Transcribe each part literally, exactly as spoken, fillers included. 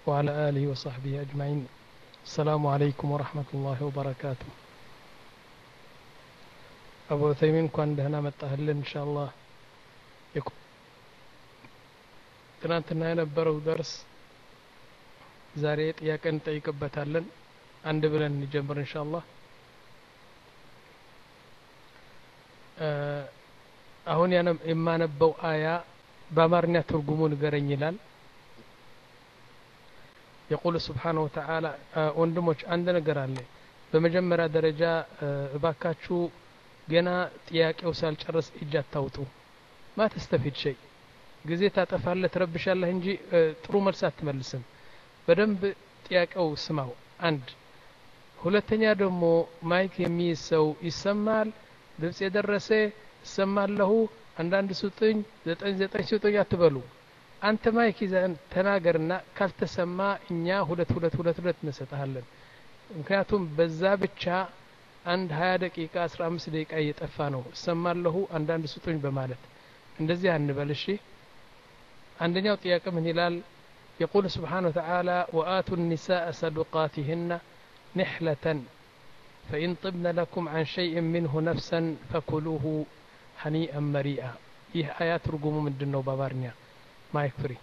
وعلى آله وصحبه أجمعين. السلام عليكم ورحمة الله وبركاته. أبو عثيمين كان دهنا متأهلين إن شاء الله. ትናንትና የነበረው ደርስ ዛሬ ጥያቄ እንጠይቅበታለን። አንድ ብለን እንጀምር ኢንሻአላህ። አሁን የማነበው አያ በአማርኛ ትርጉሙ ንገረኝ ይላል። يقول سبحانه وتعالى ወንድሞች አንድ ነገር አለ። በመጀመሪያ ደረጃ እባካችሁ ገና ጥያቄው ሳልጨርስ እጅ አታውጡ። ما تستفيد شيء ጊዜ ታጠፋለህ ትረብሻለህ እንጂ ጥሩ መልስ አትመልስም። በደንብ ጥያቄው ስማው። አንድ ሁለተኛ ደግሞ ማይክ የሚይዝ ሰው ይሰማል። ድምጽ የደረሰ ይሰማለሁ። አንዳንድ ስጡኝ ዘጠኝ ዘጠኝ ስጡኝ አትበሉ። አንተ ማይክ ይዘን ተናገርና ካልተሰማ እኛ ሁለት ሁለት ሁለት ሁለት እንሰጣለን። ምክንያቱም በዛ ብቻ አንድ ሃያ ደቂቃ አስራ አምስት ደቂቃ እየጠፋ ነው። እሰማለሁ አንዳንድ ስጡኝ በማለት እንደዚህ አንበል። እሺ عندنا ጥያቄ ምን ይላል? يقول سبحانه وتعالى وآتوا النساء صدقاتهن نحلة فإن طبن لكم عن شيء منه نفسا فكلوه هنيئا مريئا. ይህ አያት ትርጉሙ ምንድነው በአማርኛ? ማይክ ፍሪ።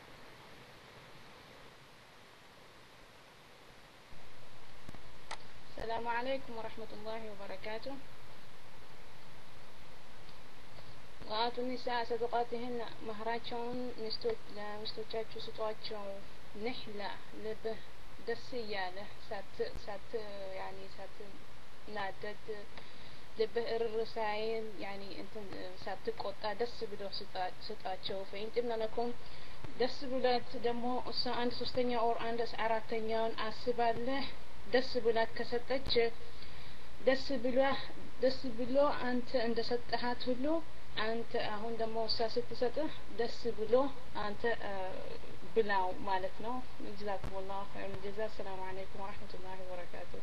السلام عليكم ورحمة الله وبركاته. وآتوا النساء صدقاتهن مهراቸውን ሚስቶች ለሚስቶቻችሁ ስጧቸው። ንህላ ልብህ ደስ እያለ ሳት ሳት ያኒ ሳት ናደድ ልብህ እርር ሳይል ያኒ እንትን ሳትቆጣ ደስ ብሎ ስጣቸው። ፈኢንጥምና ለኩም ደስ ብላት ደግሞ እሷ አንድ ሶስተኛ ኦር አንድ አራተኛውን አስባለህ ደስ ብላት ከሰጠች ደስ ብሎ ደስ ብሎ አንተ እንደሰጠሃት ሁሉ አንተ አሁን ደግሞ እሷ ስትሰጥህ ደስ ብሎ አንተ ብላው ማለት ነው። ጀዛኩም الله خير الجزاء. السلام عليكم ورحمة الله وبركاته.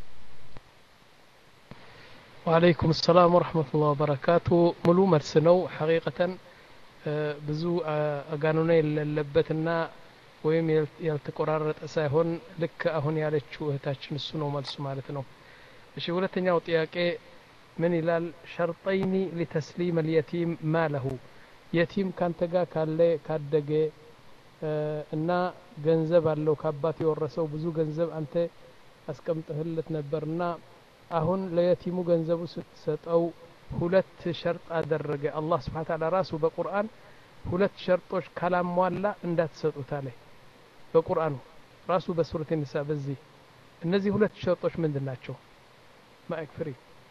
وعليكم السلام ورحمة الله وبركاته. ሙሉ መልስ ነው። ሐቂቀተን ብዙ አጋኑና የሌለበትና ወይም ያልተቆራረጠ ሳይሆን ልክ አሁን ያለችው እህታችን እሱ ነው መልሱ ማለት ነው። እሺ ሁለተኛው ጥያቄ من ይላል? شرطين لتسليم اليتيم ماله يتيم ካንተ ጋር ካለ ካደገ እና ገንዘብ አለው ከአባት የወረሰው ብዙ ገንዘብ አንተ አስቀምጠህለት ነበርና አሁን ለየቲሙ ገንዘቡ ስትሰጠው ሁለት ሸርጥ አደረገ አላህ Subhanahu Ta'ala ራሱ በቁርአን ሁለት ሸርጦች ካላሟላ እንዳትሰጡት አለ በቁርአኑ ራሱ በሱረት النساء። በዚህ እነዚህ ሁለት ሸርጦች ምንድናቸው? ማይክ ፍሪ።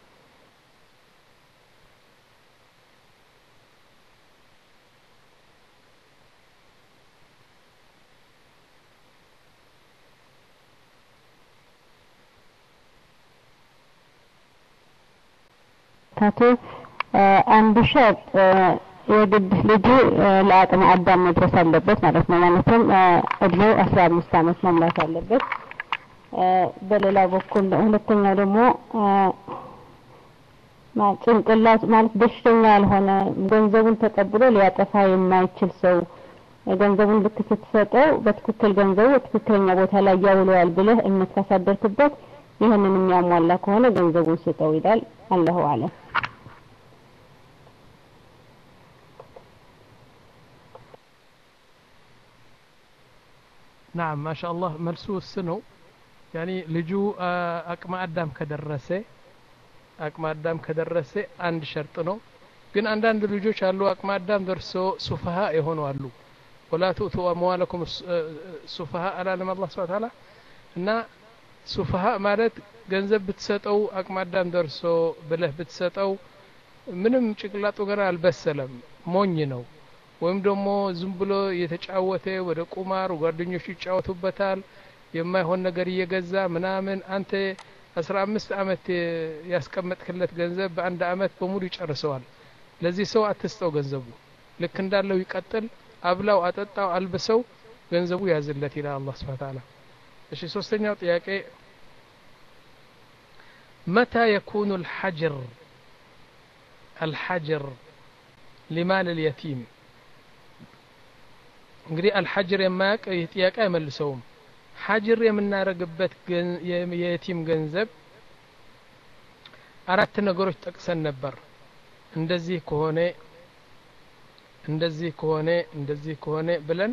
ታቱ አንድ ሸርጥ የግድ ልጁ ለአቅመ አዳም መድረስ አለበት ማለት ነው። ማለትም እድሜው አስራ አምስት አመት መሙላት አለበት። በሌላ በኩል ሁለተኛው ደግሞ ጭንቅላት ማለት በሽተኛ ያልሆነ ገንዘቡን ተቀብሎ ሊያጠፋ የማይችል ሰው ገንዘቡን ልትሰጠው በትክክል ገንዘቡ ትክክለኛ ቦታ ላይ ያውለዋል ብለህ እምነት ካሳደርክበት ይሄንን የሚያሟላ ከሆነ ገንዘቡን ስጠው ይላል። አላሁ አለም። نعم ما شاء الله መልሱ ነው። يعني ልጁ አቅመ አዳም ከደረሰ አቅመ አዳም ከደረሰ አንድ ሸርጥ ነው። ግን አንዳንድ ልጆች አሉ አቅመ አዳም ደርሶ ሱፋሃ የሆኑ አሉ። ولا تؤتوا اموالكم سفهاء አላለም አላህ Subhanahu Ta'ala። እና ሱፋሃ ማለት ገንዘብ ብትሰጠው አቅመ አዳም ደርሶ ብለህ ብትሰጠው ምንም ጭቅላቱ ገና አልበሰለም ሞኝ ነው። ወይም ደግሞ ዝም ብሎ የተጫወተ ወደ ቁማር ጓደኞቹ ይጫወቱበታል የማይሆን ነገር እየገዛ ምናምን አንተ አስራ አምስት አመት ያስቀመጥክለት ገንዘብ በአንድ አመት በሙሉ ይጨርሰዋል። ለዚህ ሰው አትስጠው ገንዘቡ ልክ እንዳለው ይቀጥል። አብላው አጠጣው አልብሰው ገንዘቡ ያዝለት ይላል አላህ Subhanahu Ta'ala። እሺ ሶስተኛው ጥያቄ متى يكون الحجر الحجر لمال اليتيم እንግዲህ አልሐጅር የማያቅ ጥያቄ አይመልሰውም ሐጅር የምናረግበት የየቲም ገንዘብ አራት ነገሮች ጠቅሰን ነበር እንደዚህ ከሆነ እንደዚህ ከሆነ እንደዚህ ከሆነ ብለን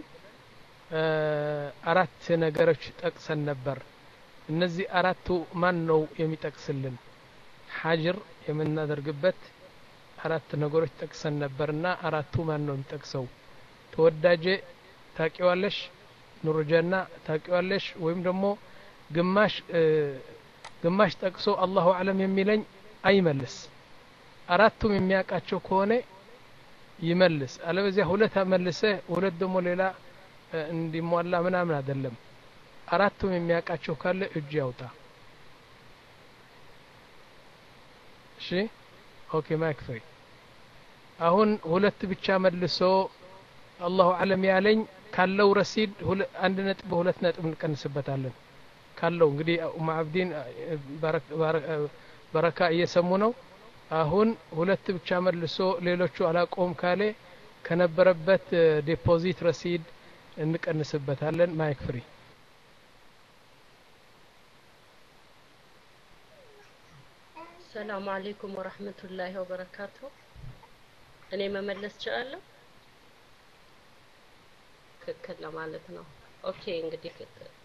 አራት ነገሮች ጠቅሰን ነበር እነዚህ አራቱ ማን ነው የሚጠቅስልን ሐጅር የምናደርግበት አራት ነገሮች ጠቅሰን ነበርና አራቱ ማን ነው የሚጠቅሰው ተወዳጄ ታቂዋለሽ ኑርጀና ታቂዋለሽ ወይም ደግሞ ግማሽ ግማሽ ጠቅሶ አላሁ አለም የሚለኝ አይመልስ አራቱም የሚያቃቸው ከሆነ ይመልስ አለበዚያ ሁለት መልሰ ሁለት ደግሞ ሌላ እንዲሟላ ምናምን አይደለም አራቱም የሚያቃቸው ካለ እጅ ያውጣ እሺ ኦኬ ማይክ ፍሪ አሁን ሁለት ብቻ መልሶ አላሁ አለም ያለኝ ካለው ረሲድ አንድ ነጥብ ሁለት ነጥብ እንቀንስበታለን ካለው እንግዲህ ማዕብዲን በረካ እየሰሙ ነው አሁን ሁለት ብቻ መልሶ ሌሎቹ አላቆም ካለ ከነበረበት ዲፖዚት ረሲድ እንቀንስበታለን ማይክ ፍሪ ሰላም አለይኩም ወራህመቱላሂ ወበረካቱ እኔ መመለስ እችላለሁ ክክል ለማለት ነው ኦኬ እንግዲህ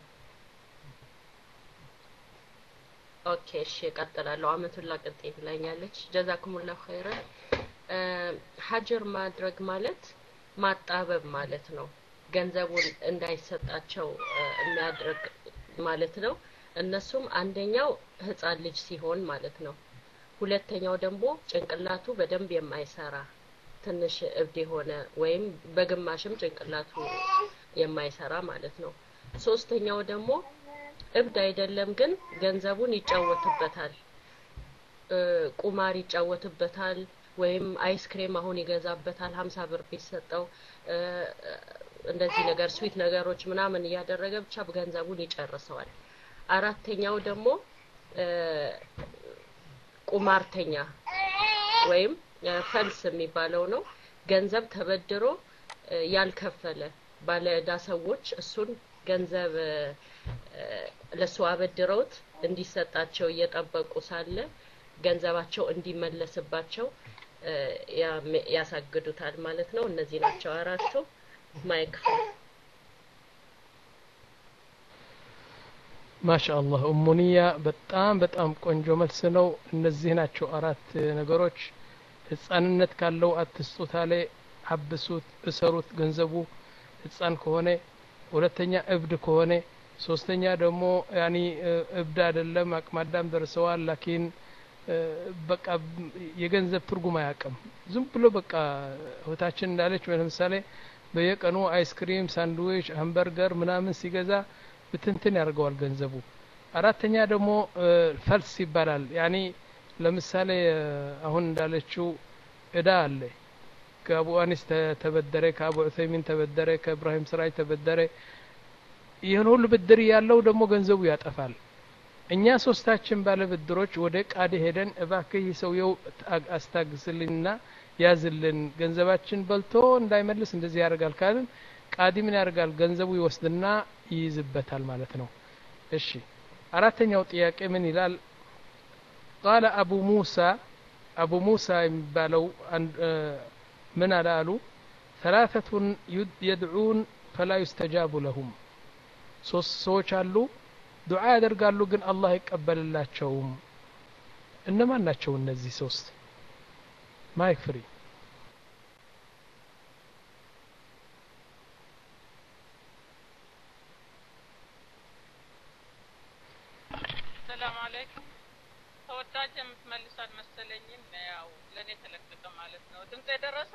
ኦኬ እሺ ቀጥላለሁ አመቱላ ቀጥይ ብላኛለች ጀዛኩሙላሁ ኸይራን ሐጅር ማድረግ ማለት ማጣበብ ማለት ነው ገንዘቡን እንዳይሰጣቸው የሚያድርግ ማለት ነው እነሱም አንደኛው ህፃን ልጅ ሲሆን ማለት ነው ሁለተኛው ደግሞ ጭንቅላቱ በደንብ የማይሰራ ትንሽ እብድ የሆነ ወይም በግማሽም ጭንቅላቱ የማይሰራ ማለት ነው ሶስተኛው ደግሞ እብድ አይደለም ግን ገንዘቡን ይጫወትበታል ቁማር ይጫወትበታል ወይም አይስክሬም አሁን ይገዛበታል ሀምሳ ብር ቢሰጠው እንደዚህ ነገር ስዊት ነገሮች ምናምን ያደረገ ብቻ ገንዘቡን ይጨርሰዋል አራተኛው ደግሞ ቁማርተኛ ወይም ፈልስ የሚባለው ነው ገንዘብ ተበድሮ ያልከፈለ ባለዕዳ ሰዎች እሱን ገንዘብ ለሱ አበድረውት እንዲሰጣቸው እየጠበቁ ሳለ ገንዘባቸው እንዲመለስባቸው ያሳግዱታል ማለት ነው እነዚህ ናቸው አራቱ ማይክ ማሻአላህ ኡሙኒያ በጣም በጣም ቆንጆ መልስ ነው እነዚህ ናቸው አራት ነገሮች ህፃንነት ካለው አትስጡት አለ አብሱት እሰሩት ገንዘቡ ህፃን ከሆነ ሁለተኛ እብድ ከሆነ ሶስተኛ ደግሞ ያኒ እብድ አይደለም አቅማዳም ደርሰዋል ላኪን በቃ የገንዘብ ትርጉም አያውቅም ዝም ብሎ በቃ ህይወታችን እንዳለች ለምሳሌ በየቀኑ አይስክሪም ሳንድዊች ሃምበርገር ምናምን ሲገዛ በትንትን ያርገዋል ገንዘቡ አራተኛ ደግሞ ፈልስ ይባላል ያኒ ለምሳሌ አሁን እንዳለችው እዳ አለ ከአቡ አኒስ ተበደረ ከአቡ ዑሰይሚን ተበደረ ከኢብራሂም ስራይ ተበደረ ይሄን ሁሉ ብድር ያለው ደግሞ ገንዘቡ ያጠፋል እኛ ሶስታችን ባለ ብድሮች ወደ ቃዲ ሄደን እባክህ ሰውየው አስታግስልንና ያዝልን ገንዘባችን በልቶ እንዳይመልስ እንደዚህ ያደርጋል ካልን ቃዲ ምን ያደርጋል ገንዘቡ ይወስድና ይይዝበታል ማለት ነው እሺ አራተኛው ጥያቄ ምን ይላል قال ابو موسى ابو موسى የሚባለው من قالوا ثلاثه يدعون فلا يستجاب لهم ሶስት ሰዎች አሉ ዱዓ ያደርጋሉ ግን አላህ ይቀበልላቸውም እነማን ናቸው እነዚህ ሶስት ማይክ ፍሪ ሰላም አለይኩም ተወዳጅ የምትመልሳል መሰለኝም ያው ለኔ ተለቀቀ ማለት ነው ድምጽ የደረሰ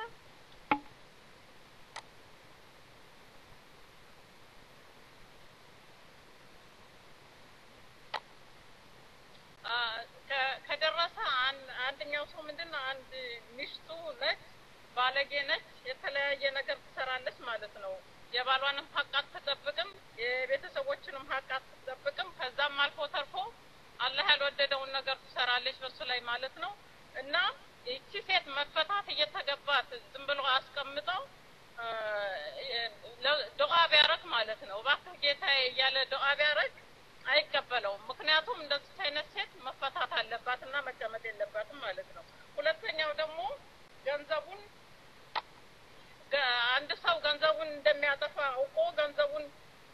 ከደረሰ አንደኛው ሰው ምንድነው አንድ ሚስቱ ነች ባለጌ ነች የተለያየ ነገር ትሰራለች ማለት ነው የባሏንም ሀቅ አትጠብቅም የቤተሰቦችንም ሀቅ አትጠብቅም ከዛም አልፎ ተርፎ አላህ ያልወደደውን ነገር ትሰራለች በሱ ላይ ማለት ነው እና እቺ ሴት መፈታት እየተገባት ዝም ብሎ አስቀምጠው ማለት ነው እባክህ ጌታዬ እያለ ዱዓ ቢያደርግ አይቀበለውም ምክንያቱም እንደዚህ አይነት ሴት መፈታት አለባትና መቀመጥ የለባትም ማለት ነው ሁለተኛው ደግሞ ገንዘቡን አንድ ሰው ገንዘቡን እንደሚያጠፋ አውቆ ገንዘቡን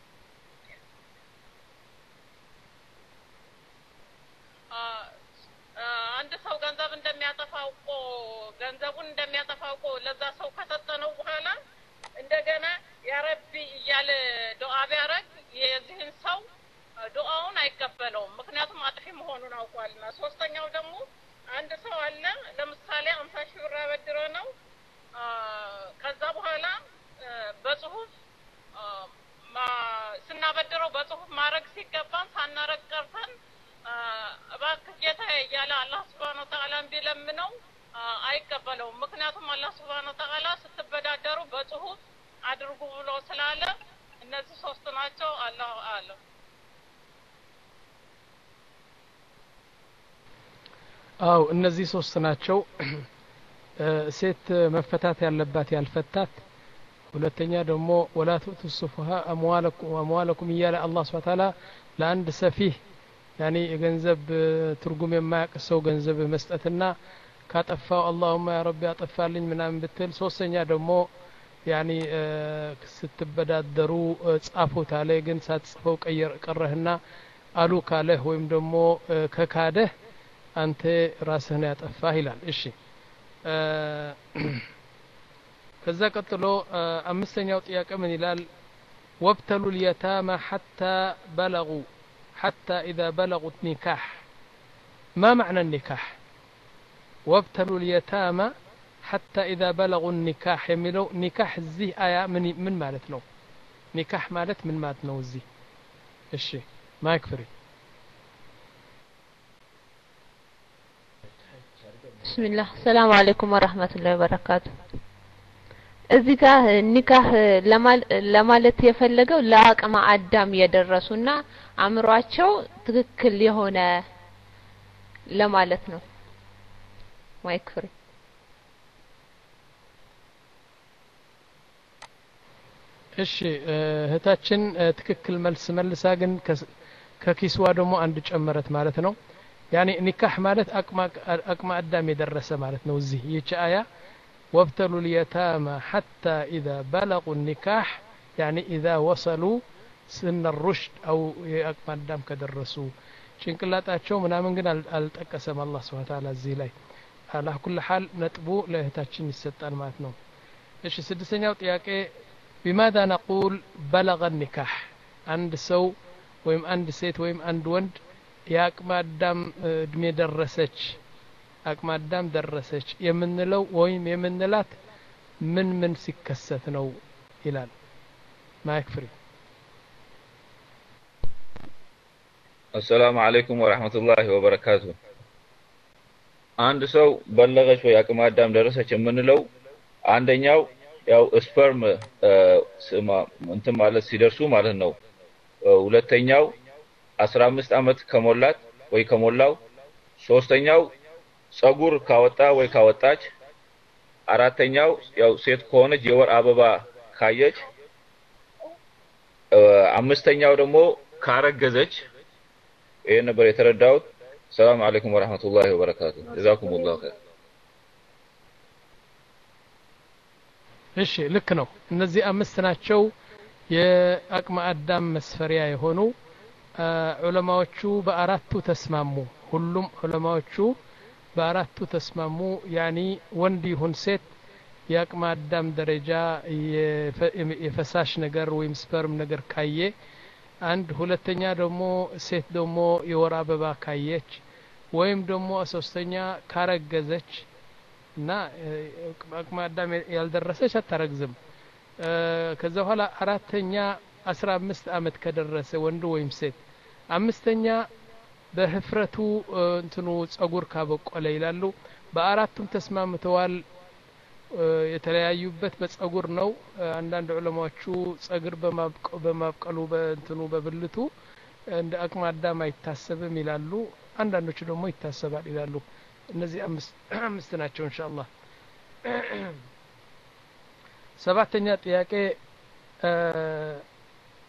አንድ ሰው ገንዘብ እንደሚያጠፋ አውቆ ገንዘቡን እንደሚያጠፋ አውቆ ለዛ ሰው ከሰጠነው በኋላ እንደገና ያ ረቢ እያለ ዱዓ ቢያደርግ የዚህን ሰው ዱዓውን አይቀበለውም ምክንያቱም አጥፊ መሆኑን አውቋልና ሶስተኛው ደግሞ አንድ ሰው አለ ለምሳሌ አምሳ ሺህ ብር አበድሮ ነው ከዛ በኋላ በጽሁፍ ስናበድረው በጽሁፍ ማድረግ ሲገባን ሳናረግ ቀርተን እባክህ ጌታዬ እያለ አላህ Subhanahu Wa Ta'ala ቢለምነው አይቀበለውም ምክንያቱም አላህ Subhanahu Wa Ta'ala ስትበዳደሩ በጽሁፍ አድርጉ ብሎ ስላለ እነዚህ ሶስት ናቸው አላሁ አለም አው እነዚህ ሶስት ናቸው ሴት መፈታት ያለባት ያልፈታት ሁለተኛ ደግሞ ወላቱ ተስፉሃ አምዋለኩም አምዋለኩም ይያለ አላህ Subhanahu Wa Ta'ala ለአንድ ሰፊህ ያኒ የገንዘብ ትርጉም የማያውቅ ሰው ገንዘብ መስጠትና ካጠፋው አላሁማ ያ ረቢ አጠፋልኝ ምናምን ብትል ሶስተኛ ደግሞ ያኒ ስትበዳደሩ ጻፉት አለ ግን ሳትጽፈው ቀየር ቀረህና አሉ ካለህ ወይም ደግሞ ከካደህ አንተ ራስህን ያጠፋህ ይላል እሺ ከዛ ቀጥሎ አምስተኛው ጥያቄ ምን ይላል وابتلوا اليتامى حتى بلغوا حتى إذا بلغوا النكاح ما معنى النكاح وابتلوا اليتامى حتى إذا بلغوا النكاح يميلوا نكاح الزي آية من من مالتنا نكاح مالت من مالتنا الزي الشيء ما يكفري بسم الله السلام عليكم ورحمة الله وبركاته እዚህ ጋር ኒካህ ለማለት የፈለገው ለአቅመ አዳም የደረሱና አምሯቸው ትክክል የሆነ ለማለት ነው ማይክሪ እሺ እህታችን ትክክል መልስ መልሳ ግን ከኪስዋ ደግሞ አንድ ጨመረት ማለት ነው ያኒ ኒካህ ማለት አቅመ አቅመ አዳም የደረሰ ማለት ነው እዚህ ይቺ አያ وابتلوا اليتامى حتى إذا بلغوا النكاح يعني إذا وصلوا سن الرشد أو أكمل الدم كدرسوا ጭንቅላታቸው ምናምን ግን አልጠቀሰም አላህ Subhanahu Wa Ta'ala እዚህ ላይ على كل حال ነጥቡ ለእህታችን ይሰጣል ማለት ነው እሺ ስድስተኛው ጥያቄ بماذا نقول بلغ النكاح አንድ ሰው ወይም አንድ ሴት ወይም አንድ ወንድ የአቅመ አዳም እድሜ ደረሰች አቅመ አዳም ደረሰች የምንለው ወይም የምንላት ምን ምን ሲከሰት ነው ይላል ማይክፍሪ السلام عليكم ورحمة الله وبركاته አንድ ሰው በለገች ወይ አቅመ አዳም ደረሰች የምንለው አንደኛው ያው ስፐርም ስማ እንትን ማለት ሲደርሱ ማለት ነው ሁለተኛው አስራ አምስት አመት ከሞላት ወይ ከሞላው ሶስተኛው ጸጉር ካወጣ ወይ ካወጣች አራተኛው ያው ሴት ከሆነች የወር አበባ ካየች አምስተኛው ደግሞ ካረገዘች ይሄ ነበር የተረዳሁት ሰላም አለይኩም ወራህመቱላሂ ወበረካቱ ጀዛኩሙላሁ ኸይር እሺ ልክ ነው እነዚህ አምስት ናቸው የአቅመ አዳም መስፈሪያ የሆኑ ዑለማዎቹ በአራቱ ተስማሙ ሁሉም ዑለማዎቹ በአራቱ ተስማሙ ያኒ ወንድ ይሁን ሴት የአቅመ አዳም ደረጃ የፈሳሽ ነገር ወይም ስፐርም ነገር ካየ አንድ ሁለተኛ ደግሞ ሴት ደግሞ የወር አበባ ካየች ወይም ደግሞ ሶስተኛ ካረገዘች እና አቅመ አዳም ያልደረሰች አታረግዝም ከዛ በኋላ አራተኛ አስራ አምስት አመት ከደረሰ ወንድ ወይም ሴት አምስተኛ በህፍረቱ እንትኑ ጸጉር ካበቆለ ይላሉ በአራቱም ተስማምተዋል የተለያዩበት በጸጉር ነው አንዳንድ ዑለማዎቹ ጸጉር በማብቀሉ በእንትኑ በብልቱ እንደ አቅመ አዳም አይታሰብም ይላሉ አንዳንዶቹ ደግሞ ይታሰባል ይላሉ እነዚህ አምስት አምስት ናቸው ኢንሻአላህ ሰባተኛ ጥያቄ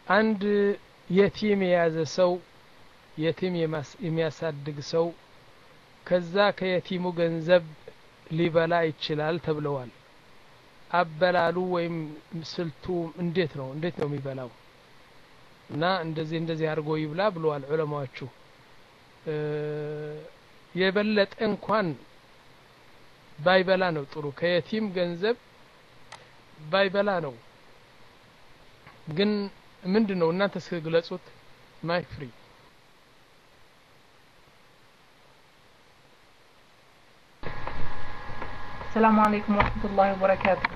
አንድ የቲም የያዘ ሰው የቲም የሚያሳድግ ሰው ከዛ ከየቲሙ ገንዘብ ሊበላ ይችላል ተብለዋል። አበላሉ ወይም ስልቱ እንዴት ነው እንዴት ነው የሚበላው? እና እንደዚህ እንደዚህ አድርጎ ይብላ ብለዋል ዑለማዎቹ። የበለጠ እንኳን ባይበላ ነው ጥሩ። ከየቲም ገንዘብ ባይበላ ነው። ግን ምንድነው እናንተ ስግለጹት? ማይክ ፍሪ። السلام عليكم ورحمة الله وبركاته.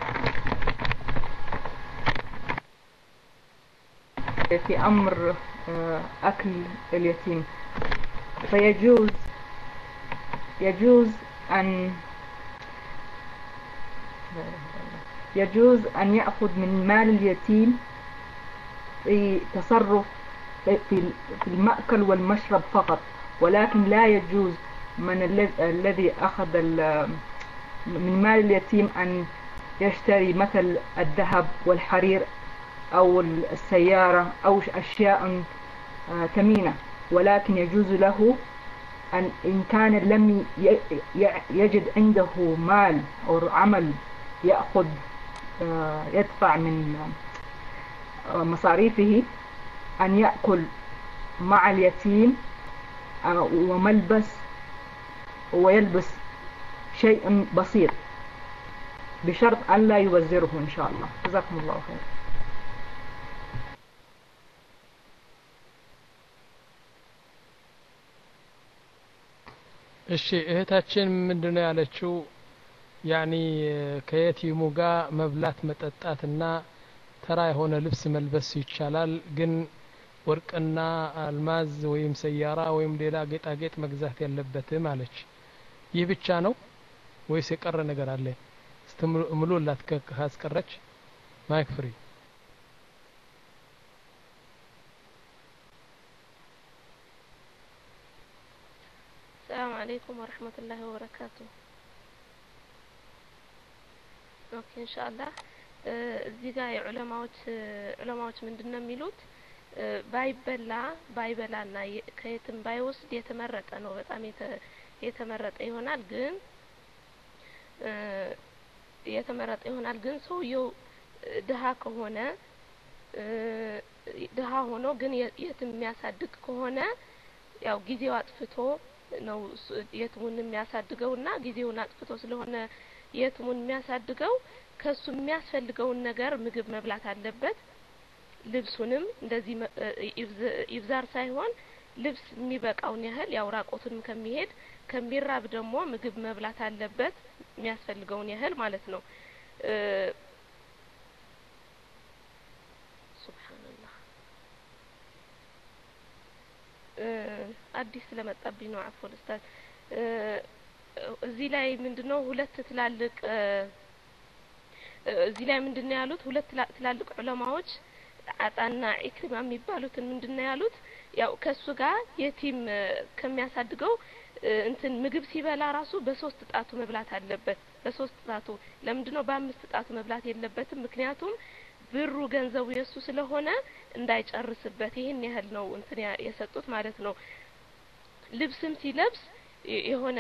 في أمر أكل اليتيم فيجوز يجوز أن يجوز أن يأخذ من مال اليتيم في تصرف في المأكل والمشرب فقط، ولكن لا يجوز من الذي أخذ من مال اليتيم أن يشتري مثل الذهب والحرير أو السيارة أو أشياء ثمينة، ولكن يجوز له أن إن كان لم يجد عنده مال أو عمل يأخذ يدفع من مصاريفه أن يأكل مع اليتيم وملبس ويلبس شيء بسيط بشرط أن لا يوزره إن شاء الله. جزاكم الله خير. እሺ እህታችን ምንድነው ያለችው? ያኒ ከየቲሙ ጋር መብላት መጠጣትና ተራ የሆነ ልብስ መልበስ ይቻላል፣ ግን ወርቅና አልማዝ ወይም ሰያራ ወይም ሌላ ጌጣጌጥ መግዛት ያለበትም አለች። ይህ ብቻ ነው ወይስ የቀረ ነገር አለ? ስትምሉላት ካስቀረች ማይክ ፍሪ። السلام عليكم ورحمة الله وبركاته. ኦኬ ኢንሻአላህ እዚህ ጋር የዑለማዎች ዑለማዎች ምንድነው የሚሉት? ባይበላ ባይበላና ከየትም ባይወስድ የተመረጠ ነው። በጣም የተመረጠ ይሆናል። ግን የተመረጠ ይሆናል ግን ሰውየው ድሃ ከሆነ ድሃ ሆኖ ግን የትም የሚያሳድግ ከሆነ ያው ጊዜው አጥፍቶ ነው የትሙን የሚያሳድገውና ጊዜውን አጥፍቶ ስለሆነ የትሙን የሚያሳድገው ከሱ የሚያስፈልገውን ነገር ምግብ መብላት አለበት። ልብሱንም እንደዚህ ይብዛር ሳይሆን ልብስ የሚበቃውን ያህል ያው ራቆቱንም ከሚሄድ ከሚራብ ደግሞ ምግብ መብላት አለበት የሚያስፈልገውን ያህል ማለት ነው። ሱብሃንአላህ አዲስ ስለመጣብኝ ነው። አፎን ኡስታዝ እዚህ ላይ ምንድነው ሁለት ትላልቅ እዚህ ላይ ምንድነው ያሉት? ሁለት ትላልቅ ዑለማዎች አጣና ኢክሪማ የሚባሉትን ምንድነው ያሉት? ያው ከሱ ጋር የቲም ከሚያሳድገው እንትን ምግብ ሲበላ ራሱ በሶስት ጣቱ መብላት አለበት። በሶስት ጣቱ ለምንድነው በአምስት ጣቱ መብላት የለበትም? ምክንያቱም ብሩ ገንዘቡ የሱ ስለሆነ እንዳይጨርስበት ይሄን ያህል ነው እንትን የሰጡት ማለት ነው። ልብስም ሲለብስ የሆነ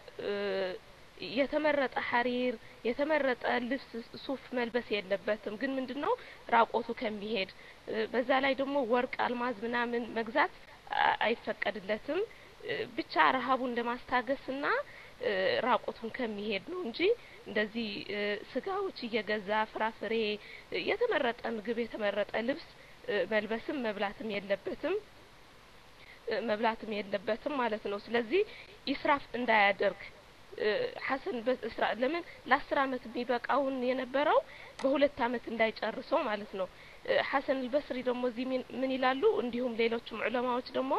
የተመረጠ ሐሪር የተመረጠ ልብስ ሱፍ መልበስ የለበትም። ግን ምንድነው ራቆቱ ከሚሄድ በዛ ላይ ደግሞ ወርቅ አልማዝ ምናምን መግዛት አይፈቀድለትም። ብቻ ረሃቡን ለማስታገስና ራቆቱን ከሚሄድ ነው እንጂ እንደዚህ ስጋዎች እየገዛ ፍራፍሬ የተመረጠ ምግብ የተመረጠ ልብስ መልበስም መብላትም የለበትም መብላትም የለበትም ማለት ነው። ስለዚህ ኢስራፍ እንዳያደርግ ሐሰን በእስራ ለምን ለአስር አመት ቢበቃውን የነበረው በሁለት አመት እንዳይጨርሰው ማለት ነው። ሐሰን አልበስሪ ደግሞ እዚህ ምን ይላሉ? እንዲሁም ሌሎችም ዑለማዎች ደግሞ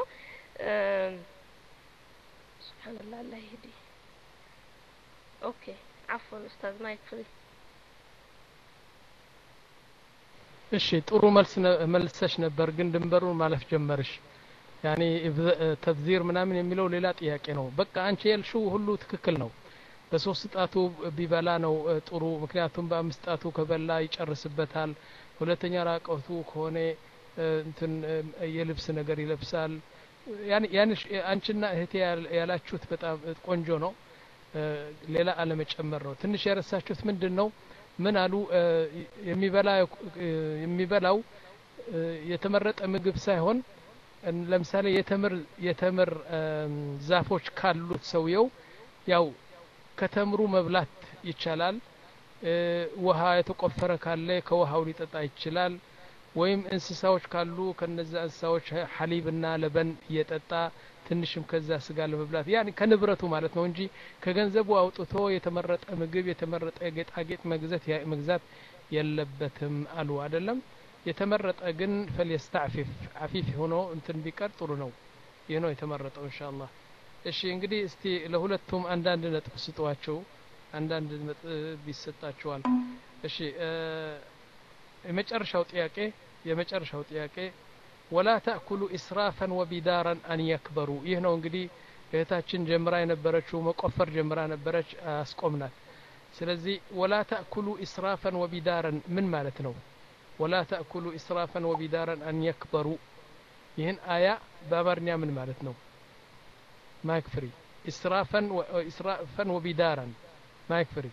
ሱብሃንአላህ አላህ ይህዲ ኦኬ አፎን ኡስታዝ ማይክ ፍሪ። እሺ ጥሩ መልስ መልሰሽ ነበር፣ ግን ድንበሩን ማለፍ ጀመርሽ። ያኒ ተብዚር ምናምን የሚለው ሌላ ጥያቄ ነው። በቃ አንቺ ያልሽው ሁሉ ትክክል ነው። በሶስት ጣቱ ቢበላ ነው ጥሩ፣ ምክንያቱም በአምስት ጣቱ ከበላ ይጨርስበታል። ሁለተኛ ራቆቱ ከሆነ እንትን የልብስ ነገር ይለብሳል ያን ያንሽ አንቺና እህቴ ያላችሁት በጣም ቆንጆ ነው ሌላ አለመጨመር ነው ትንሽ ያረሳችሁት ምንድነው ምን አሉ የሚበላ የሚበላው የተመረጠ ምግብ ሳይሆን ለምሳሌ የተምር የተምር ዛፎች ካሉት ሰውየው ያው ከተምሩ መብላት ይቻላል ውሃ የተቆፈረ ካለ ከውሃው ሊጠጣ ይችላል ወይም እንስሳዎች ካሉ ከነዛ እንስሳዎች ሐሊብና ለበን እየጠጣ ትንሽም ከዛ ስጋ ለመብላት ያኒ ከንብረቱ ማለት ነው እንጂ ከገንዘቡ አውጥቶ የተመረጠ ምግብ የተመረጠ ጌጣጌጥ መግዛት መግዛት የለበትም አሉ አይደለም የተመረጠ ግን فليستعفف عفيف ሆኖ እንትን ቢቀር ጥሩ ነው ይሄ ነው የተመረጠው ኢንሻአላህ እሺ እንግዲህ እስቲ ለሁለቱም አንዳንድ ነጥብ ስጧቸው አንዳንድ ቢሰጣቸዋል እሺ የመጨረሻው ጥያቄ የመጨረሻው ጥያቄ ولا تاكلوا اسرافا وبدارا ان يكبروا ይህ ነው እንግዲህ እህታችን ጀምራ የነበረችው መቆፈር ጀምራ ነበረች አስቆምናት ስለዚህ ولا تاكلوا اسرافا وبدارا ምን ማለት ነው ولا تاكلوا اسرافا وبدارا ان يكبروا ይህን አያ በአማርኛ ምን ማለት ነው ማይክ ፍሪ اسرافا واسرافا وبدارا ማይክ ፍሪ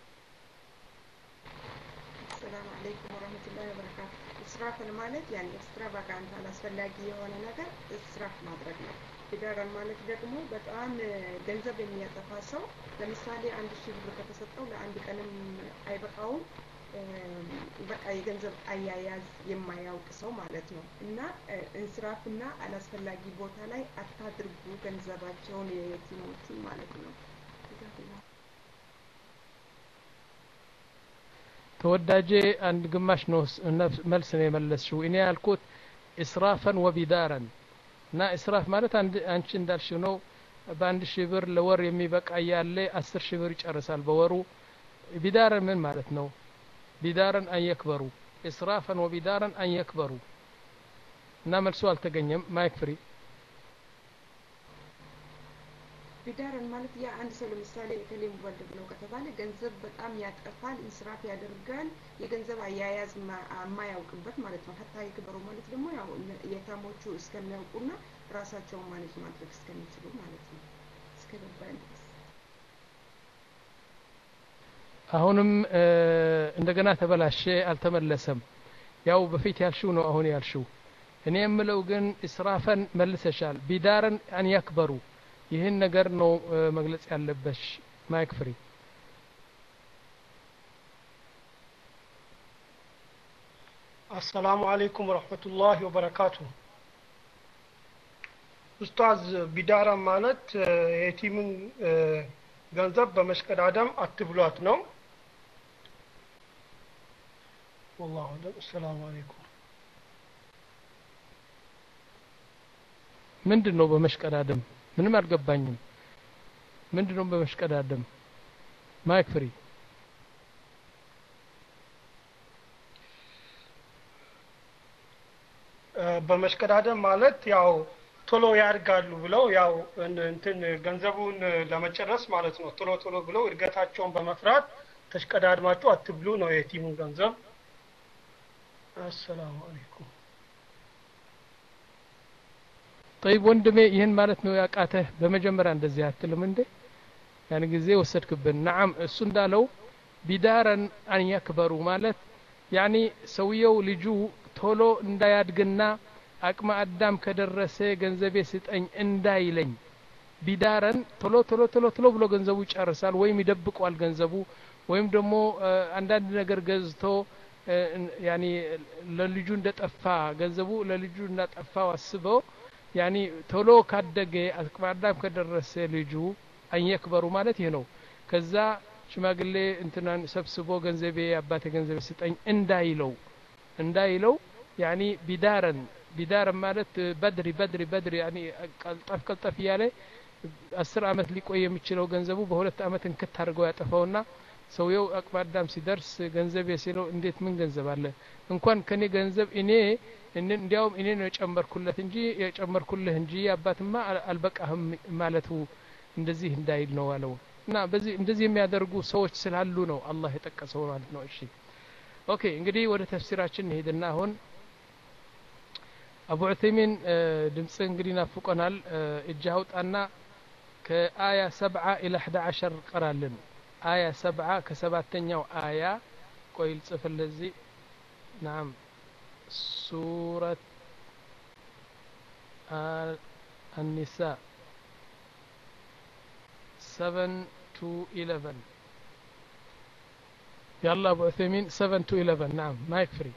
السلام عليكم ورحمة الله وبركاته إسراف ማለት يعني ኤክስትራቫጋንት አላስፈላጊ የሆነ ነገር እስራፍ ማድረግ ነው ቢዳራን ማለት ደግሞ በጣም ገንዘብ የሚያጠፋ ሰው ለምሳሌ አንድ ሺህ ብር ከተሰጠው ለአንድ ቀንም አይበቃውም በቃ የገንዘብ አያያዝ የማያውቅ ሰው ማለት ነው እና እንስራፍና አላስፈላጊ ቦታ ላይ አታድርጉ ገንዘባቸውን የየቲሞቹ ማለት ነው ተወዳጄ አንድ ግማሽ ነው መልስ ነው የመለስሽው እኔ ያልኩት እስራፈን ወቢዳራን እና እስራፍ ማለት አንድ አንቺ እንዳልሽው ነው በአንድ ሺህ ብር ለወር የሚበቃ ያለ አስር ሺህ ብር ይጨርሳል በወሩ ቢዳራን ምን ማለት ነው ቢዳራን አንየክበሩ እስራፈን ወቢዳራን አንየክበሩ እና መልሱ አልተገኘም ማይክ ፍሪ ቢዳራን ማለት ያ አንድ ሰው ለምሳሌ ከሌም ወልድ ነው ከተባለ ገንዘብ በጣም ያጠፋል እንስራፍ ያደርጋል የገንዘብ አያያዝ ማያውቅበት ማለት ነው hatta ይክበሩ ማለት ደግሞ ያው የታሞቹ እስከሚያውቁና ራሳቸውን ማኔጅ ማድረግ እስከሚችሉ ማለት ነው እስከገባን አሁንም እንደገና ተበላሸ አልተመለሰም ያው በፊት ያልሽው ነው አሁን ያልሽው እኔ የምለው ግን እስራፈን መልሰሻል ቢዳራን አን ያክበሩ ይህን ነገር ነው መግለጽ ያለበሽ ማይክ ፍሪ السلام عليكم ورحمة الله وبركاته ኡስታዝ ቢዳራ ማለት የቲምን ገንዘብ በመሽቀዳደም አትብሏት ነው والله اعلم السلام عليكم ምንድነው በመሽቀዳደም ምንም አልገባኝም ምንድነው በመሽቀዳደም ማይክ ፍሪ በመሽቀዳደም ማለት ያው ቶሎ ያርጋሉ ብለው ያው እንትን ገንዘቡን ለመጨረስ ማለት ነው ቶሎ ቶሎ ብለው እድገታቸውን በመፍራት ተሽቀዳድማቸው አትብሉ ነው የቲሙን ገንዘብ السلام عليكم طيب ወንድሜ ይሄን ማለት ነው ያቃተህ በመጀመሪያ እንደዚህ አትልም እንዴ ያን ጊዜ ወሰድክብን نعم እሱ እንዳለው ቢዳራን አን ያክበሩ ማለት ያኒ ሰውየው ልጁ ቶሎ እንዳያድግና አቅመ አዳም ከደረሰ ገንዘቤ ስጠኝ እንዳይለኝ ቢዳራን ቶሎ ቶሎ ቶሎ ቶሎ ብሎ ገንዘቡ ይጨርሳል ወይም ይደብቋል ገንዘቡ ወይም ደግሞ አንዳንድ ነገር ገዝቶ ያኒ ለልጁ እንደጠፋ ገንዘቡ ለልጁ እንደጠፋው አስበው ያኒ ቶሎ ካደገ አቅመ አዳም ከደረሰ ልጁ አንየክበሩ ማለት ይሄ ነው ከዛ ሽማግሌ እንትናን ሰብስቦ ገንዘቤ አባቴ ገንዘብ ስጠኝ እንዳይለው እንዳይለው ያኒ ቢዳራን ቢዳራን ማለት በድሪ በድሪ በድሪ ያኒ ቀልጠፍ ቀልጠፍ ያለ አስር አመት ሊቆይ የሚችለው ገንዘቡ በሁለት አመት እንክት አድርገው ያጠፋውና ሰውየው አቅመ አዳም ሲደርስ ገንዘብ የሲለው እንዴት ምን ገንዘብ አለ እንኳን ከኔ ገንዘብ እኔ እንዲያውም እኔ ነው የጨመርኩለት እንጂ የጨመርኩልህ እንጂ አባትማ አልበቃህም ማለቱ እንደዚህ እንዳይል ነው አለው እና በዚህ እንደዚህ የሚያደርጉ ሰዎች ስላሉ ነው አላህ የጠቀሰው ማለት ነው እሺ ኦኬ እንግዲህ ወደ ተፍሲራችን እንሄድና አሁን አቡ ዑተይሚን ድምጽ እንግዲህ ናፍቆናል እጅህ አውጣና ከአያ ሰብዓ ኢላ አሕድ ዐሸር ቀራልን አያ ሰብዓ ከሰባተኛው አያ ቆይ ልጽፍልህ እዚህ ናም ሱረት النساء seven to eleven يلا أبو عثيمين seven to eleven نعم ما يكفري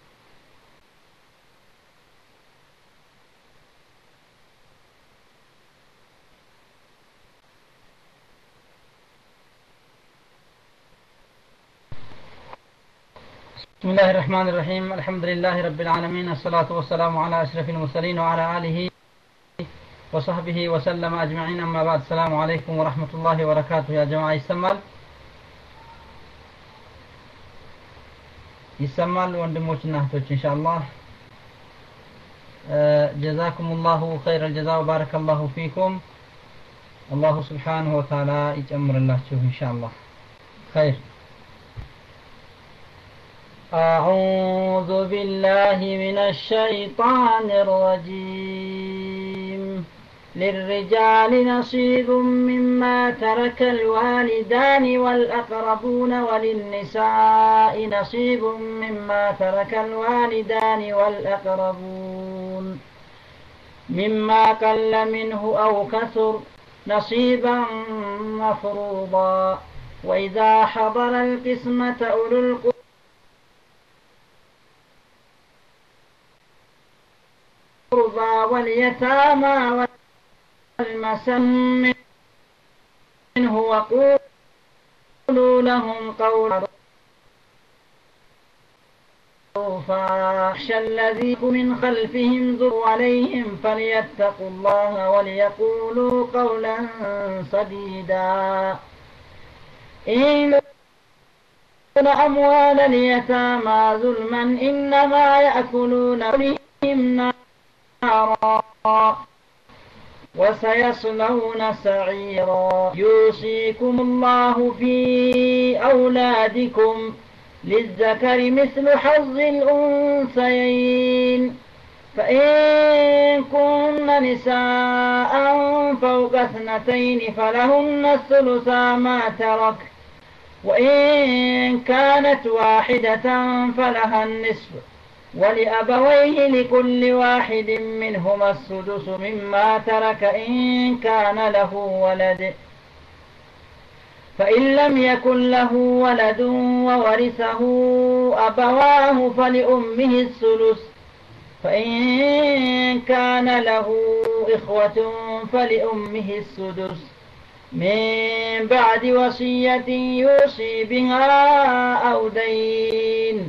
بسم الله الرحمن الرحيم الحمد لله رب العالمين الصلاة والسلام على أشرف المرسلين وعلى آله وصحبه وسلم أجمعين أما بعد السلام عليكم ورحمة الله وبركاته يا جماعة يسمال يسمال وندموش النهتوش إن شاء الله أه جزاكم الله خير الجزاء وبارك الله فيكم الله سبحانه وتعالى يجمر الله شوف إن شاء الله خير أعوذ بالله من الشيطان الرجيم للرجال نصيب مما ترك الوالدان والأقربون وللنساء نصيب مما ترك الوالدان والأقربون مما قل منه أو كثر نصيبا مفروضا وإذا حضر القسمة أولو القربى واليتامى والمسن منه وقولوا لهم قولا فاخشى الذي من خلفهم ذر عليهم فليتقوا الله وليقولوا قولا سديدا إن أموال اليتامى ظلما إنما يأكلون بهم نارا وسيصلون سعيرا يوصيكم الله في أولادكم للذكر مثل حظ الأنثيين فإن كن نساء فوق اثنتين فلهن الثلثا ما ترك وإن كانت واحدة فلها النصف ولأبويه لكل واحد منهما السدس مما ترك إن كان له ولد فإن لم يكن له ولد وورثه أبواه فلأمه الثلث فإن كان له إخوة فلأمه السدس من بعد وصية يوصي بها أو دين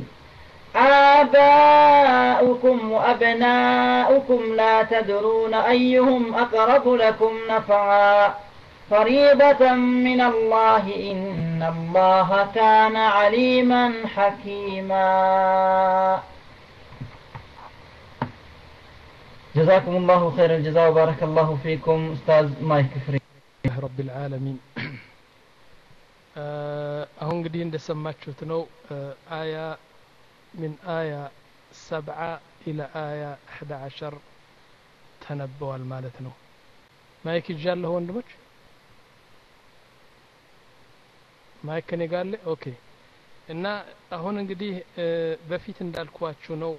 آباؤكم وأبناؤكم لا تدرون أيهم أقرب لكم نفعا فريضة من الله إن الله كان عليما حكيما جزاكم الله خير الجزاء وبارك الله فيكم أستاذ مايك فري رب العالمين አሁን እንግዲህ እንደሰማችሁት ነው አያ من آية سبعة إلى آية أحد عشر تنبوا المالتنا ما يكجال له وندمج ما يكني قال لي أوكي إن هون እንግዲህ በፊት እንዳልኳችሁ ነው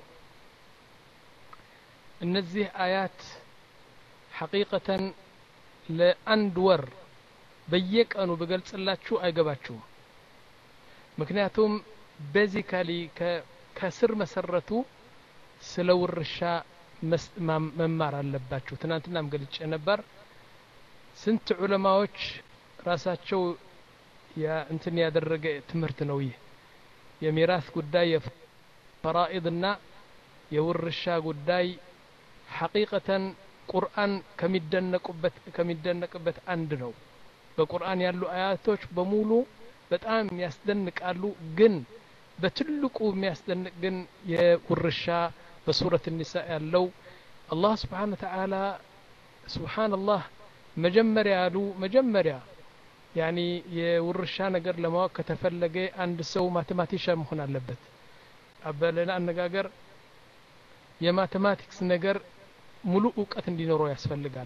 እነዚህ አያት حقيقة ለአንድ ወር በየቀኑ በገልጽላችሁ አይገባችሁም ምክንያቱም ቤዚካሊ ከስር መሰረቱ ስለ ውርሻ መማር አለባችሁ ትናንትናም ገልጬ ነበር ስንት ዑለማዎች ራሳቸው ያ እንትን ያደረገ ትምህርት ነው ይሄ የሚራስ ጉዳይ የፈራኢድና የውርሻ ጉዳይ حقيقة ቁርአን ከሚደነቁበት ከሚደነቅበት አንድ ነው በቁርአን ያሉ አያቶች በሙሉ በጣም ያስደንቃሉ ግን በትልቁ የሚያስደንቅ ግን የውርሻ በሱረት النساء ያለው አላህ Subhanahu Wa Ta'ala ሱብሃንአላህ መጀመሪያ ያሉ መጀመሪያ ያኒ የውርሻ ነገር ለማወቅ ከተፈለገ አንድ ሰው ማቴማቲሻን መሆን አለበት አበለና አነጋገር የማቴማቲክስ ነገር ሙሉ ዕውቀት እንዲኖረው ያስፈልጋል።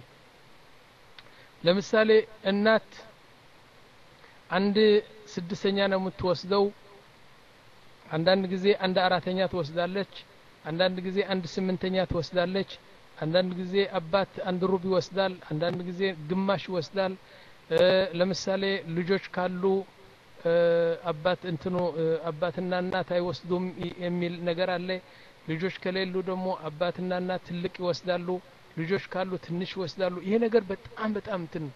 ለምሳሌ እናት አንድ ስድስተኛ ነው የምትወስደው፣ አንዳንድ ጊዜ አንድ አራተኛ ትወስዳለች፣ አንዳንድ ጊዜ አንድ ስምንተኛ ትወስዳለች፣ አንዳንድ ጊዜ አባት አንድ ሩብ ይወስዳል፣ አንዳንድ ጊዜ ግማሽ ይወስዳል። ለምሳሌ ልጆች ካሉ አባት እንትኑ አባትና እናት አይወስዱም የሚል ነገር አለ። ልጆች ከሌሉ ደግሞ አባትና እናት ትልቅ ይወስዳሉ፣ ልጆች ካሉ ትንሽ ይወስዳሉ። ይሄ ነገር በጣም በጣም እንትን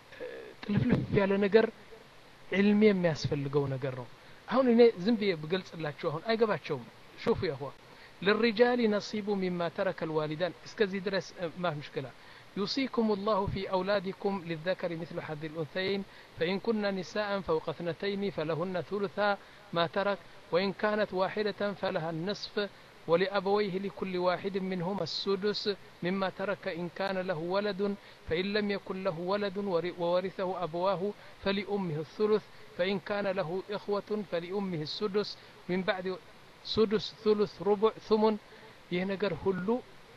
ጥልፍልፍ ያለ ነገር علم የሚያስፈልገው ነገር ነው። አሁን እኔ ዝም ብዬ ብገልጽላችሁ አሁን አይገባቸውም። شوفوا يا اخوان للرجال نصيب مما ترك الوالدان እስከዚህ ድረስ ما مشكلة. يوصيكم الله في أولادكم للذكر مثل حظ الأنثيين فإن كن نساء فوق اثنتين فلهن ثلثا ما ترك وإن كانت واحدة فلها النصف ولأبويه لكل واحد منهما السدس مما ترك إن كان له ولد فإن لم يكن له ولد وورثه أبواه فلأمه الثلث فإن كان له إخوة فلأمه السدس من بعد سدس ثلث ربع ثمن يهنجر هلو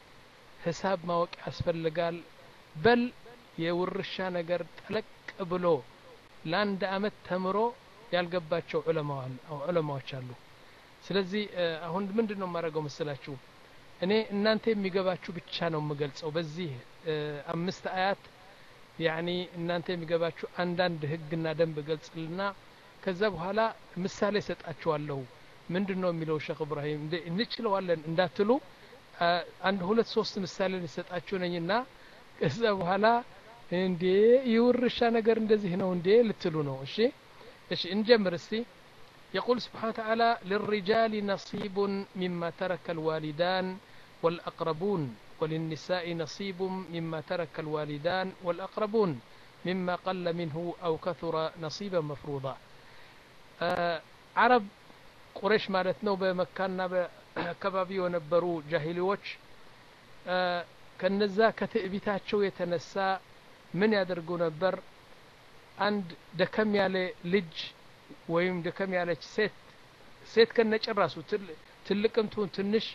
حساب ما وقع ያስፈልጋል። በል የውርሻ ነገር ጠለቅ ብሎ ለአንድ አመት ተምሮ ያልገባቸው ዑለማዋን አው ዑለማዎች አሉ። ስለዚህ አሁን ምንድነው ማረጋው መስላችሁ? እኔ እናንተ የሚገባችሁ ብቻ ነው የምገልጸው በዚህ አምስት አያት ያኒ እናንተ የሚገባችሁ አንዳንድ ህግና ደንብ ገልጽልና ከዛ በኋላ ምሳሌ ሰጣችኋለሁ። ምንድነው የሚለው ሼክ ኢብራሂም እንችለዋለን እንዳትሉ አንድ ሁለት ሶስት ምሳሌ ልሰጣችሁ ነኝና ከዛ በኋላ እንዴ ይውርሻ ነገር እንደዚህ ነው እንዴ ልትሉ ነው። እሺ እሺ እንጀምር እስቲ። يقول سبحانه وتعالى للرجال نصيب مما ترك الوالدان والأقربون وللنساء نصيب مما ترك الوالدان والأقربون مما قل منه أو كثر نصيبا مفروضا. آه عرب قريش مالتنا بمكاننا كبابي ونبرو جاهليوش آه كنزا كتئبيتاتشو يتنسى من يدرقو نبر عند دكم يالي لج ወይም ደከም ያለች ሴት ሴት ከነጨራሱ ትልቅም ትሁን ትንሽ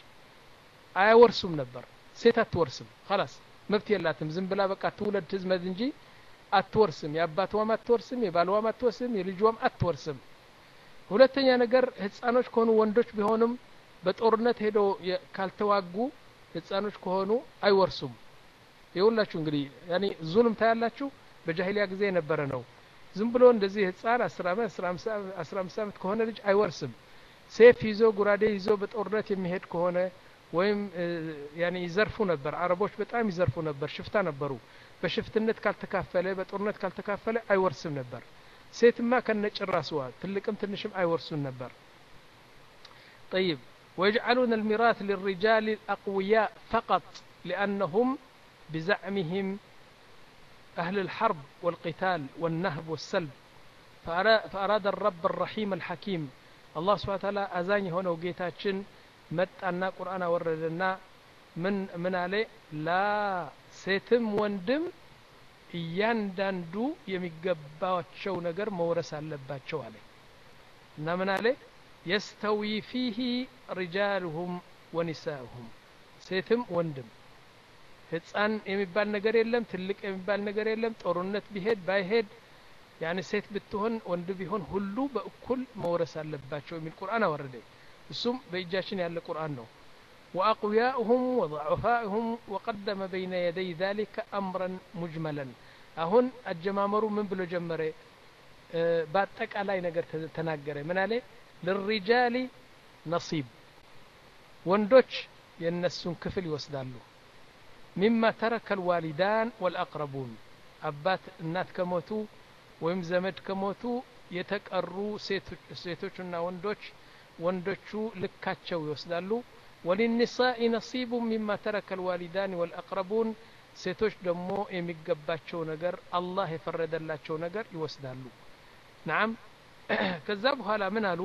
አይወርሱም ነበር። ሴት አትወርስም خلاص መብት የላትም። ዝም ብላ በቃ ትውለድ ትዝመድ እንጂ አትወርስም። የአባቷም አትወርስም፣ የባሏም አትወርስም፣ የልጇም አትወርስም። ሁለተኛ ነገር ህፃኖች ከሆኑ ወንዶች ቢሆንም በጦርነት ሄዶ ካልተዋጉ ህፃኖች ከሆኑ አይወርሱም። ይኸውላችሁ እንግዲህ ያኒ ዙልም ታያላችሁ በጃሂሊያ ጊዜ የነበረ ነው። ዝም ብሎ እንደዚህ ህፃን አስር አመት አስራ አምስት አመት ከሆነ ልጅ አይወርስም። ሴፍ ይዞ ጉራዴ ይዞ በጦርነት የሚሄድ ከሆነ ወይም ያኒ ይዘርፉ ነበር። አረቦች በጣም ይዘርፉ ነበር፣ ሽፍታ ነበሩ። በሽፍትነት ካልተካፈለ በጦርነት ካልተካፈለ አይወርስም ነበር። ሴትማ ከነጭራስዋ ትልቅም ትንሽም አይወርሱን ነበር። طيب ويجعلون الميراث للرجال الأقوياء فقط لأنهم بزعمهم أهل الحرب والقتال والنهب والسلب. فأراد الرب الرحيم الحكيم الله سبحانه وتعالى أزاني هنا وقيتاتشن مت أن قرآن وردنا من من عليه لا سيتم وندم እያንዳንዱ የሚገባቸው ነገር መውረስ አለባቸው አለ እና ምን አለ يستوي فيه رجالهم ونساءهم ሴትም ወንድም ህፃን የሚባል ነገር የለም፣ ትልቅ የሚባል ነገር የለም። ጦርነት ቢሄድ ባይሄድ ያኒ ሴት ብትሆን ወንድ ቢሆን ሁሉ በእኩል መውረስ አለባቸው የሚል ቁርአን አወረደ። እሱም በእጃችን ያለ ቁርአን ነው። وأقوياؤهم وضعفاؤهم وقدم بين يدي ذلك أمرا مجملا. أهون الجمامر من بلو جمره باتك على نجر تناجره من عليه للرجال نصيب وندوش ينسون كفل يوسدالو مما ترك الوالدان والأقربون أبات النات كموتو ويم زمد كموتو يتكرروا سيتوشنا وندوش وندوشو لكاتشو يوسدالو. وللنساء نصيب مما ترك الوالدان والأقربون ሴቶች ደግሞ የሚገባቸው ነገር አላህ የፈረደላቸው ነገር ይወስዳሉ። نعم ከዛ በኋላ ምን አሉ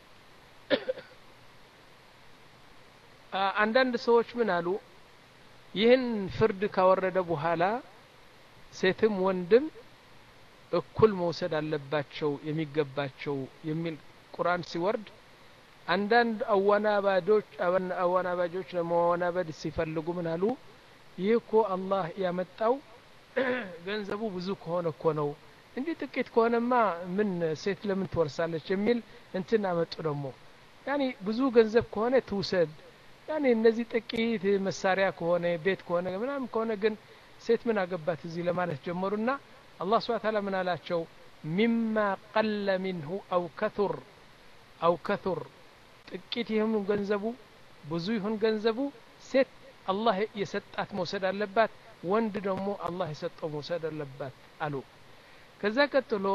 አንዳንድ ሰዎች ምን አሉ ይህን ፍርድ ካወረደ በኋላ ሴትም ወንድም እኩል መውሰድ አለባቸው የሚገባቸው የሚል ቁርአን ሲወርድ አንዳንድ አወናባጆች አወናባጆች ለመወናበድ ሲፈልጉ ምን አሉ ይህ እኮ አላህ ያመጣው ገንዘቡ ብዙ ከሆነ እኮ ነው እንጂ ጥቂት ከሆነማ ምን ሴት ለምን ትወርሳለች የሚል እንትን አመጡ ደግሞ ያኒ ብዙ ገንዘብ ከሆነ ትውሰድ ያኒ እነዚህ ጥቂት መሳሪያ ከሆነ ቤት ከሆነ ምናምን ከሆነ ግን ሴት ምን አገባት እዚህ ለማለት ጀመሩና አላህ Subhanahu Wa Ta'ala ምን አላቸው مما قل منه أو كثر أو كثر ጥቂት ይሁን ገንዘቡ ብዙ ይሁን ገንዘቡ ሴት አላህ የሰጣት መውሰድ አለባት ወንድ ደግሞ አላህ የሰጠው መውሰድ አለባት አሉ ከዛ ቀጥሎ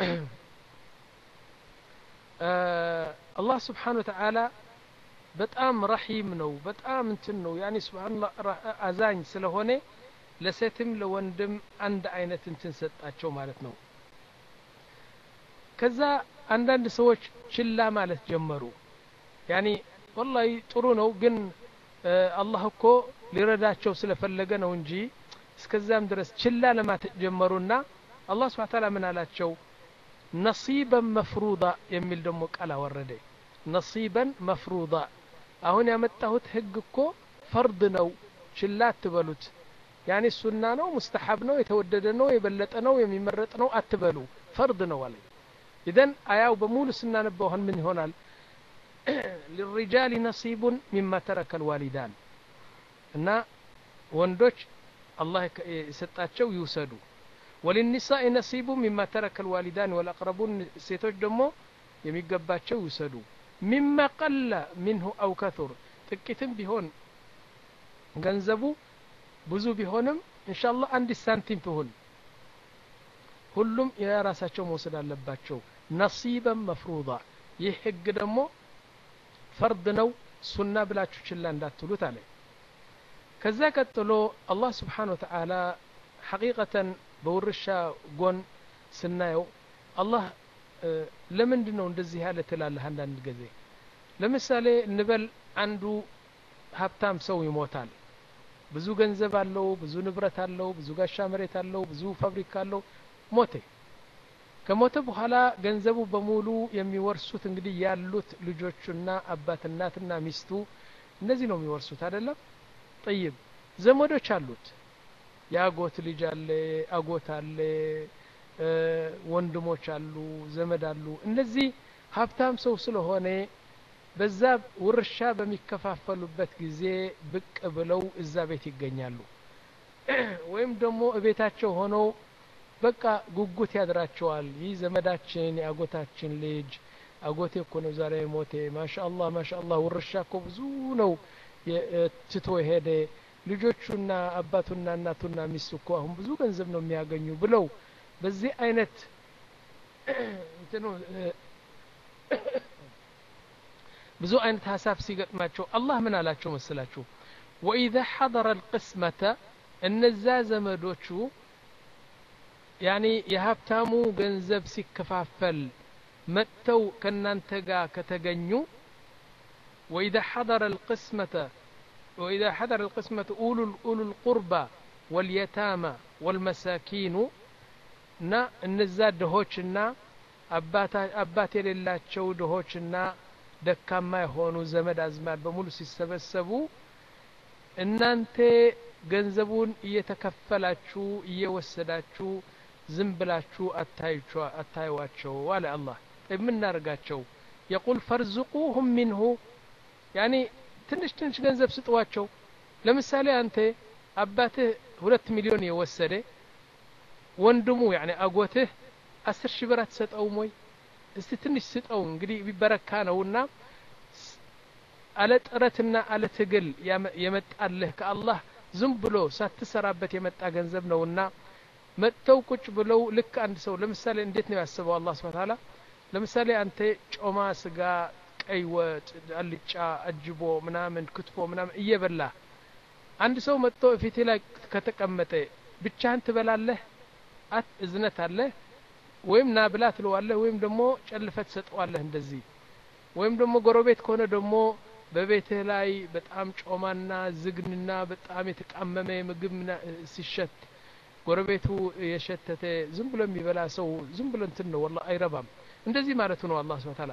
አላህ Subhanahu Wa Ta'ala በጣም ረሂም ነው በጣም እንትን ነው ያኒ ሱብሃንአላህ አዛኝ ስለሆነ ለሴትም ለወንድም አንድ አይነት እንትን ሰጣቸው ማለት ነው ከዛ አንዳንድ ሰዎች ችላ ማለት ጀመሩ ያኒ والله ጥሩ ነው ግን አላህ እኮ ሊረዳቸው ስለፈለገ ነው እንጂ እስከዛም ድረስ ችላ ለማለት ጀመሩና አላህ Subhanahu Wa Ta'ala ምን አላቸው نصيبا مفروضا የሚል ደግሞ ቃል አወረደ نصيبا مفروضا አሁን ያመጣሁት ህግ እኮ ፈርድ ነው ችላ አትበሉት ያኒ ሱና ነው ሙስተሐብ ነው የተወደደ ነው የበለጠ ነው የሚመረጥ ነው አትበሉ ፈርድ ነው አለ إذن አያው በሙሉ ስናነበው ምን ይሆናል للرجال نصيب مما ترك الوالدان እና ወንዶች አላህ የሰጣቸው ይውሰዱ وللنساء نصيب مما ترك الوالدان والأقربون ሴቶች ደግሞ የሚገባቸው ይውሰዱ مما قل منه أو كثر ጥቂትም ቢሆን ገንዘቡ ብዙ ቢሆንም ኢንሻአላህ አንድ ሳንቲም ትሁን ሁሉም የራሳቸው መውሰድ አለባቸው نصيبا مفروضا ይህ ህግ ደግሞ ፈርድ ነው ሱና ብላችሁ ችላ እንዳትሉት አለ ከዛ ቀጥሎ አላህ Subhanahu Wa Ta'ala ሐቂቀተን በውርሻ ጎን ስናየው አላህ ለምንድነው እንደዚህ ያለ ትላለህ አንዳንድ ጊዜ ለምሳሌ እንበል አንዱ ሀብታም ሰው ይሞታል ብዙ ገንዘብ አለው ብዙ ንብረት አለው ብዙ ጋሻ መሬት አለው ብዙ ፋብሪካ አለው ሞተ ከሞተ በኋላ ገንዘቡ በሙሉ የሚወርሱት እንግዲህ ያሉት ልጆቹና አባት እናትና ሚስቱ እነዚህ ነው የሚወርሱት አይደለም طيب ዘመዶች አሉት ያጎት ልጅ አለ አጎት አለ ወንድሞች አሉ ዘመድ አሉ እነዚህ ሀብታም ሰው ስለሆነ በዛ ውርሻ በሚከፋፈሉበት ጊዜ ብቅ ብለው እዛ ቤት ይገኛሉ ወይም ደግሞ እቤታቸው ሆነው በቃ ጉጉት ያድራቸዋል ይህ ዘመዳችን ያጎታችን ልጅ አጎቴ እኮ ነው ዛሬ ሞቴ ማሻአላህ ማሻአላህ ውርሻ እኮ ብዙ ነው ትቶ ሄደ ልጆቹና አባቱና እናቱና ሚስቱ እኮ አሁን ብዙ ገንዘብ ነው የሚያገኙ ብለው በዚህ አይነት እንትኑ ብዙ አይነት ሐሳብ ሲገጥማቸው አላህ ምን አላቸው መስላችሁ وإذا حضر القسمة እነዛ ዘመዶቹ ያኒ የሀብታሙ ገንዘብ ሲከፋፈል መተው ከናንተ ጋር ከተገኙ وإذا حضر القسمة وإذا حضر القسمة أولو أولو القربى واليتامى والمساكين نا እነዛ ደሆችና አባታ አባት የሌላቸው ደሆችና ደካማ የሆኑ ዘመድ አዝማድ በሙሉ ሲሰበሰቡ እናንተ ገንዘቡን እየተከፈላችሁ እየወሰዳችሁ ዝም ብላችሁ አታዩቸው አታዩዋቸው አለ አላህ ምን እናርጋቸው يقول فرزقوهم منه يعني ትንሽ ትንሽ ገንዘብ ስጧቸው ለምሳሌ አንተ አባትህ ሁለት ሚሊዮን የወሰደ ወንድሙ يعني አጎትህ አስር ሺህ ብር አትሰጠውም ወይ እስቲ ትንሽ ስጠው እንግዲህ ቢበረካ ነውና አለ ጥረትና አለ ትግል የመጣልህ ከአላህ ዝም ብሎ ሳትሰራበት የመጣ ገንዘብ ነውና መጥተው ቁጭ ብለው ልክ አንድ ሰው ለምሳሌ እንዴት ነው ያስበው አላህ Subhanahu Wa Ta'ala ለምሳሌ አንተ ጮማ ስጋ ቀይ ወጥ አልጫ አጅቦ ምናምን ክትፎ ምናምን እየበላ አንድ ሰው መጥቶ ፊት ላይ ከተቀመጠ ብቻህን ትበላለህ አት እዝነት አለ ወይም ናብላ ትለዋለህ ወይም ደግሞ ጨልፈት ሰጠዋለህ እንደዚህ ወይም ደግሞ ጎረቤት ከሆነ ደግሞ በቤትህ ላይ በጣም ጮማና ዝግንና በጣም የተቃመመ ምግብ ሲሸት ጎረቤቱ የሸተተ ዝም ብሎ የሚበላ ሰው ዝም ብሎ እንትን ነው والله አይረባም እንደዚህ ማለት ነው አላህ Subhanahu Wa Ta'ala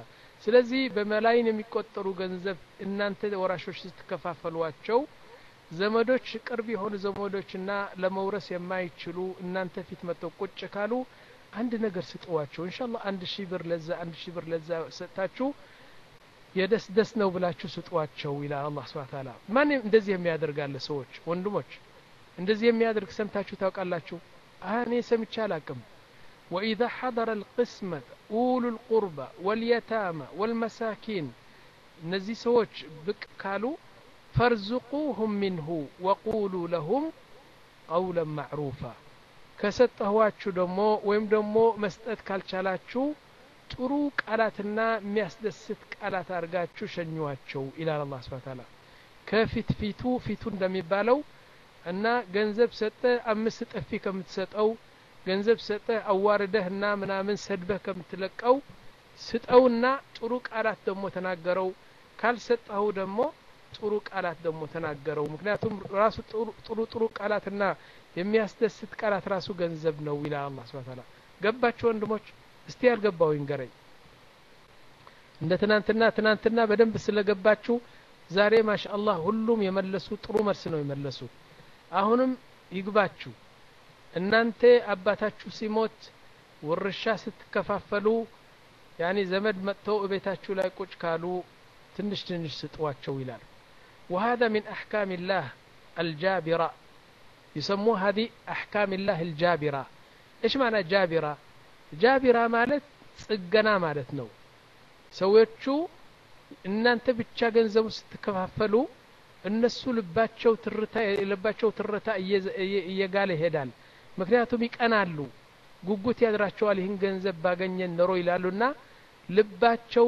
ስለዚህ በመላይን የሚቆጠሩ ገንዘብ እናንተ ወራሾች ስትከፋፈሏቸው ዘመዶች ቅርብ የሆኑ ዘመዶችና ለመውረስ የማይችሉ እናንተ ፊት መጥተው ቁጭ ካሉ አንድ ነገር ስጠዋቸው ኢንሻአላህ አንድ ሺህ ብር ለዛ አንድ ሺህ ብር ለዛ ሰጣችሁ የደስ ደስ ነው ብላችሁ ስጧቸው ይላል አላህ Subhanahu Ta'ala ማን እንደዚህ የሚያደርጋለ ሰዎች ወንድሞች እንደዚህ የሚያደርግ ሰምታችሁ ታውቃላችሁ እኔ ሰምቼ አላቅም وإذا حضر القسمة أولو القربى واليتامى والمساكين እነዚህ ሰዎች ብቅ ካሉ فارزقوهم منه وقولوا لهم قولا معروفا ከሰጠኋችሁ ደሞ ወይም ደሞ መስጠት ካልቻላችሁ ጥሩ ቃላትና የሚያስደስት ቃላት አርጋችሁ ሸኙዋቸው ኢላላ አላህ Subhanahu Ta'ala ከፊት ፊቱ ፊቱ እንደሚባለው እና ገንዘብ ሰጠ አምስት ጥፊ ከምትሰጠው ገንዘብ ሰጠ አዋርደህና ምናምን ሰድበህ ከምትለቀው ስጠውና ጥሩ ቃላት ደሞ ተናገረው ካልሰጠው ደሞ ጥሩ ቃላት ደሞ ተናገረው ምክንያቱም ራሱ ጥሩ ጥሩ ቃላትና የሚያስደስት ቃላት ራሱ ገንዘብ ነው ይላል አላህ Subhanahu Ta'ala ገባችሁ ወንድሞች እስቲ ያልገባው ይንገረኝ እንደ ትናንትና ትናንትና በደንብ ስለገባችሁ ዛሬ ማሻአላህ ሁሉም የመለሱ ጥሩ መልስ ነው የመለሱ አሁንም ይግባችሁ እናንተ አባታችሁ ሲሞት ወርሻ ስትከፋፈሉ ያኒ ዘመድ መጥተው እቤታችሁ ላይ ቁጭ ካሉ ትንሽ ትንሽ ስጧቸው ይላል وهذا من احكام الله الجابره يسموها هذه احكام الله الجابره ايش معنى جابره جابره ማለት ጽገና ማለት ነው ሰዎቹ እናንተ ብቻ ገንዘቡ ስትከፋፈሉ እነሱ ልባቸው ትርታ የለባቸው ትርታ እየጋለ ይሄዳል ምክንያቱም ይቀናሉ ጉጉት ያድራቸዋል ይህን ገንዘብ ባገኘን ኖሮ ይላሉና ልባቸው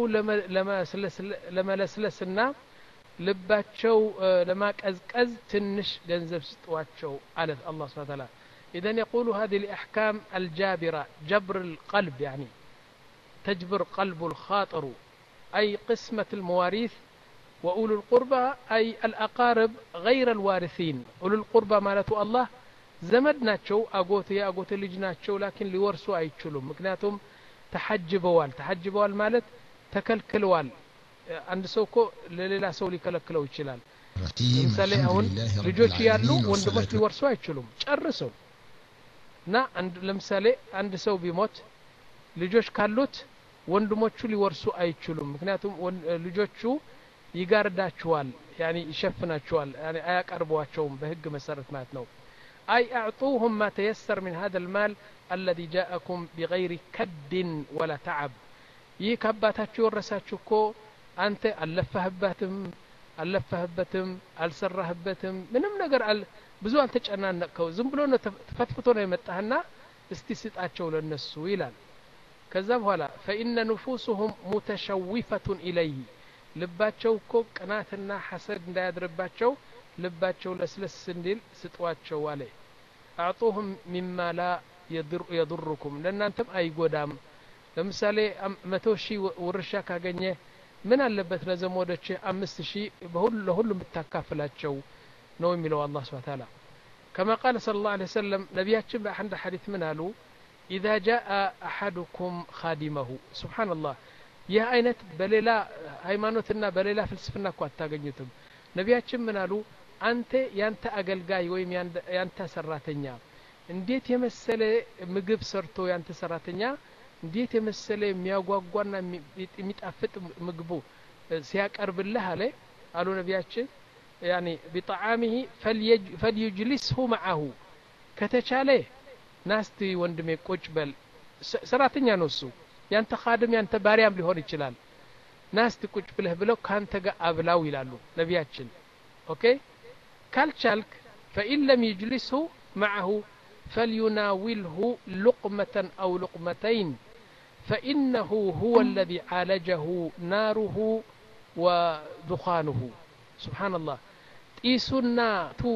ለመለስለስና ልባቸው ለማቀዝቀዝ ትንሽ ገንዘብ ስጧቸው አለ አላህ Subhanahu Ta'ala اذا يقول هذه الاحكام الجابره جبر القلب يعني تجبر قلب الخاطر اي قسمه المواريث واولو القربى اي الاقارب غير الوارثين اولو القربى مالته الله ዘመድ ናቸው አጎት ያጎት ልጅ ናቸው ላኪን ሊወርሱ አይችሉም ምክንያቱም ተሐጅበዋል ተሐጅበዋል ማለት ተከልክለዋል አንድ ሰው እኮ ለሌላ ሰው ሊከለክለው ይችላል ለምሳሌ አሁን ልጆች ያሉ ወንድሞች ሊወርሱ አይችሉም ጨርሰው እና አንድ ለምሳሌ አንድ ሰው ቢሞት ልጆች ካሉት ወንድሞቹ ሊወርሱ አይችሉም ምክንያቱም ልጆቹ ይጋርዳቸዋል ያኒ ይሸፍናቸዋል ያኒ አያቀርቧቸውም በህግ መሰረት ማለት ነው أي أعطوهم ما تيسر من هذا المال الذي جاءكم بغير كد ولا تعب يكباتاتشو ورساتشوكو أنت ألفهبتم ألفهبتم ألسرهبتم منم نقر أل بزو أنت تجأنا نكو زنبلون تفتفتون يمتهنا استسيطاتشو للنسو إلان كذب هلا فإن نفوسهم متشوفة إليه لباتشوكو قناتنا حسد دا يدرباتشو ልባቸው ለስለስ እንዲል ስጧቸው አለ አጥሁም مما لا يضر يضركم ለእናንተም አይጎዳም ለምሳሌ መቶ ሺህ ወርሻ ካገኘ ምን አለበት ለዘመዶች አምስት ሺህ በሁሉ ለሁሉ ምታካፍላቸው ነው የሚለው አላህ Subhanahu Ta'ala كما قال صلى الله عليه وسلم ነብያችን በአንድ ሐዲስ ምን አሉ اذا جاء احدكم خادمه سبحان الله ይህ አይነት በሌላ ሃይማኖትና በሌላ ፍልስፍና እኮ አታገኙትም ነብያችን ምን አሉ አንተ ያንተ አገልጋይ ወይም ያንተ ሰራተኛ እንዴት የመሰለ ምግብ ሰርቶ ያንተ ሰራተኛ እንዴት የመሰለ የሚያጓጓና የሚጣፍጥ ምግቡ ሲያቀርብልህ አለ አሉ ነብያችን يعني بطعامه فليجلسه معه ከተቻለ ናስቲ ወንድሜ ቁጭ በል ሰራተኛ ነው እሱ ያንተ ኻድም ያንተ ባሪያም ሊሆን ይችላል ናስቲ ቁጭ ብለህ ብለው ካንተ ጋር አብላው ይላሉ ነብያችን ኦኬ ካልቻልክ فإن لم يجلسه معه فليناوله لقمة أو لقمتين فإنه هو الذي عالجه ناره ودخانه سبحان الله إيسونا تو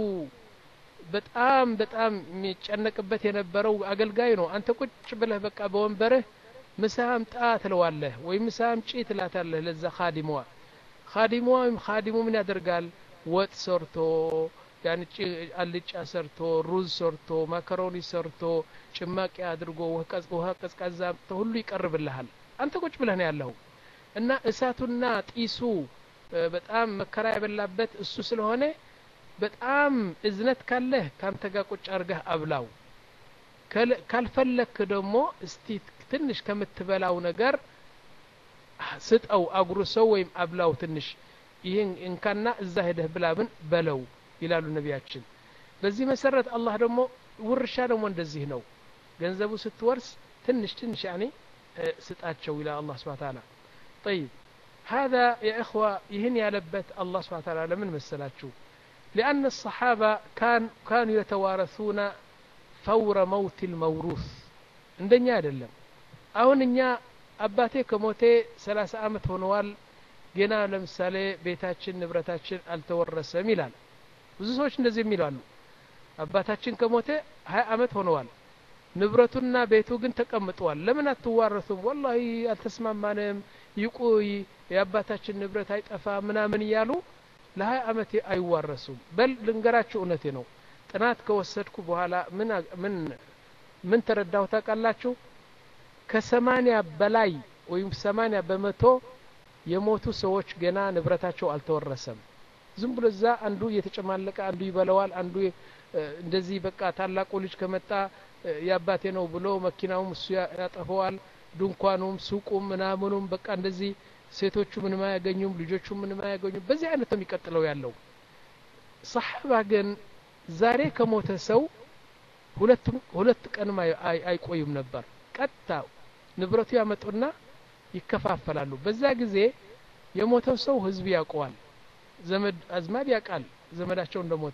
በጣም በጣም የሚጨነቅበት የነበረው አገልጋይ ነው አንተ ቁጭ ብለህ በቃ በወንበርህ ምሳም ጣት ለዋለህ ወይ ምሳም ጪት ላታለህ ለዛ ኻዲሙዋ ኻዲሙዋ ኻዲሙ ምን ያደርጋል ወጥ ሰርቶ ያን አልጫ ሰርቶ ሩዝ ሰርቶ ማካሮኒ ሰርቶ ጭማቂ አድርጎ ወህቀዝ ውሃ ቀዝቃዛ ሁሉ ይቀርብልሃል አንተ ቁጭ ብለህ ነው ያለው እና እሳቱና ጢሱ በጣም መከራ ያበላበት እሱ ስለሆነ በጣም እዝነት ካለህ ካንተ ጋር ቁጭ አርገህ አብላው ካልፈለክ ደግሞ እስቲ ትንሽ ከምትበላው ነገር ስጠው አጉርሰው ወይም አብላው ትንሽ ይሄን እንካና እዛ ሄደህ ብላብን በለው ይላሉ ነቢያችን በዚህ መሰረት አላህ ደግሞ ውርሻ ደግሞ እንደዚህ ነው ገንዘቡ ስትወርስ ትንሽ ትንሽ يعني ስጣቸው ይላል አላህ Subhanahu Wa Ta'ala طيب هذا يا اخوه ይህን ያለበት አላህ Subhanahu Wa Ta'ala ለምን መሰላችሁ لأن الصحابة كان كانوا يتوارثون فور موت الموروث እንደኛ አይደለም አሁን እኛ አባቴ ከሞቴ ሰላሳ አመት ሆነዋል ገና ለምሳሌ ቤታችን ንብረታችን አልተወረሰም ይላል ብዙ ሰዎች እንደዚህ የሚላሉ አባታችን ከሞቴ ሀያ አመት ሆነዋል ንብረቱና ቤቱ ግን ተቀምጧል ለምን አትዋረሱም والله አልተስማማንም ይቆይ የአባታችን ንብረት አይጠፋ ምናምን ይያሉ ለሀያ አመት አይዋረሱም በል ልንገራችሁ እውነቴ ነው ጥናት ከወሰድኩ በኋላ ምን ምን ምን ተረዳው ታውቃላችሁ ከሰማንያ በላይ ወይም ሰማንያ በመቶ የሞቱ ሰዎች ገና ንብረታቸው አልተወረሰም ዝም ብሎ እዛ አንዱ እየተጨማለቀ አንዱ ይበለዋል አንዱ እንደዚህ በቃ ታላቁ ልጅ ከመጣ ያባቴ ነው ብሎ መኪናውም እሱ ያጠፈዋል ድንኳኑም ሱቁም ምናምኑም በቃ እንደዚህ ሴቶቹ ምንም አያገኙም ልጆቹ ምንም አያገኙም በዚህ አይነት ነው የሚቀጥለው ያለው ሰሃባ ግን ዛሬ ከሞተ ሰው ሁለት ሁለት ቀን አይቆዩም ነበር ቀጣ ንብረቱ ያመጡና ይከፋፈላሉ በዛ ጊዜ የሞተው ሰው ህዝብ ያውቀዋል ዘመድ አዝማድ ያውቃል ዘመዳቸው እንደሞተ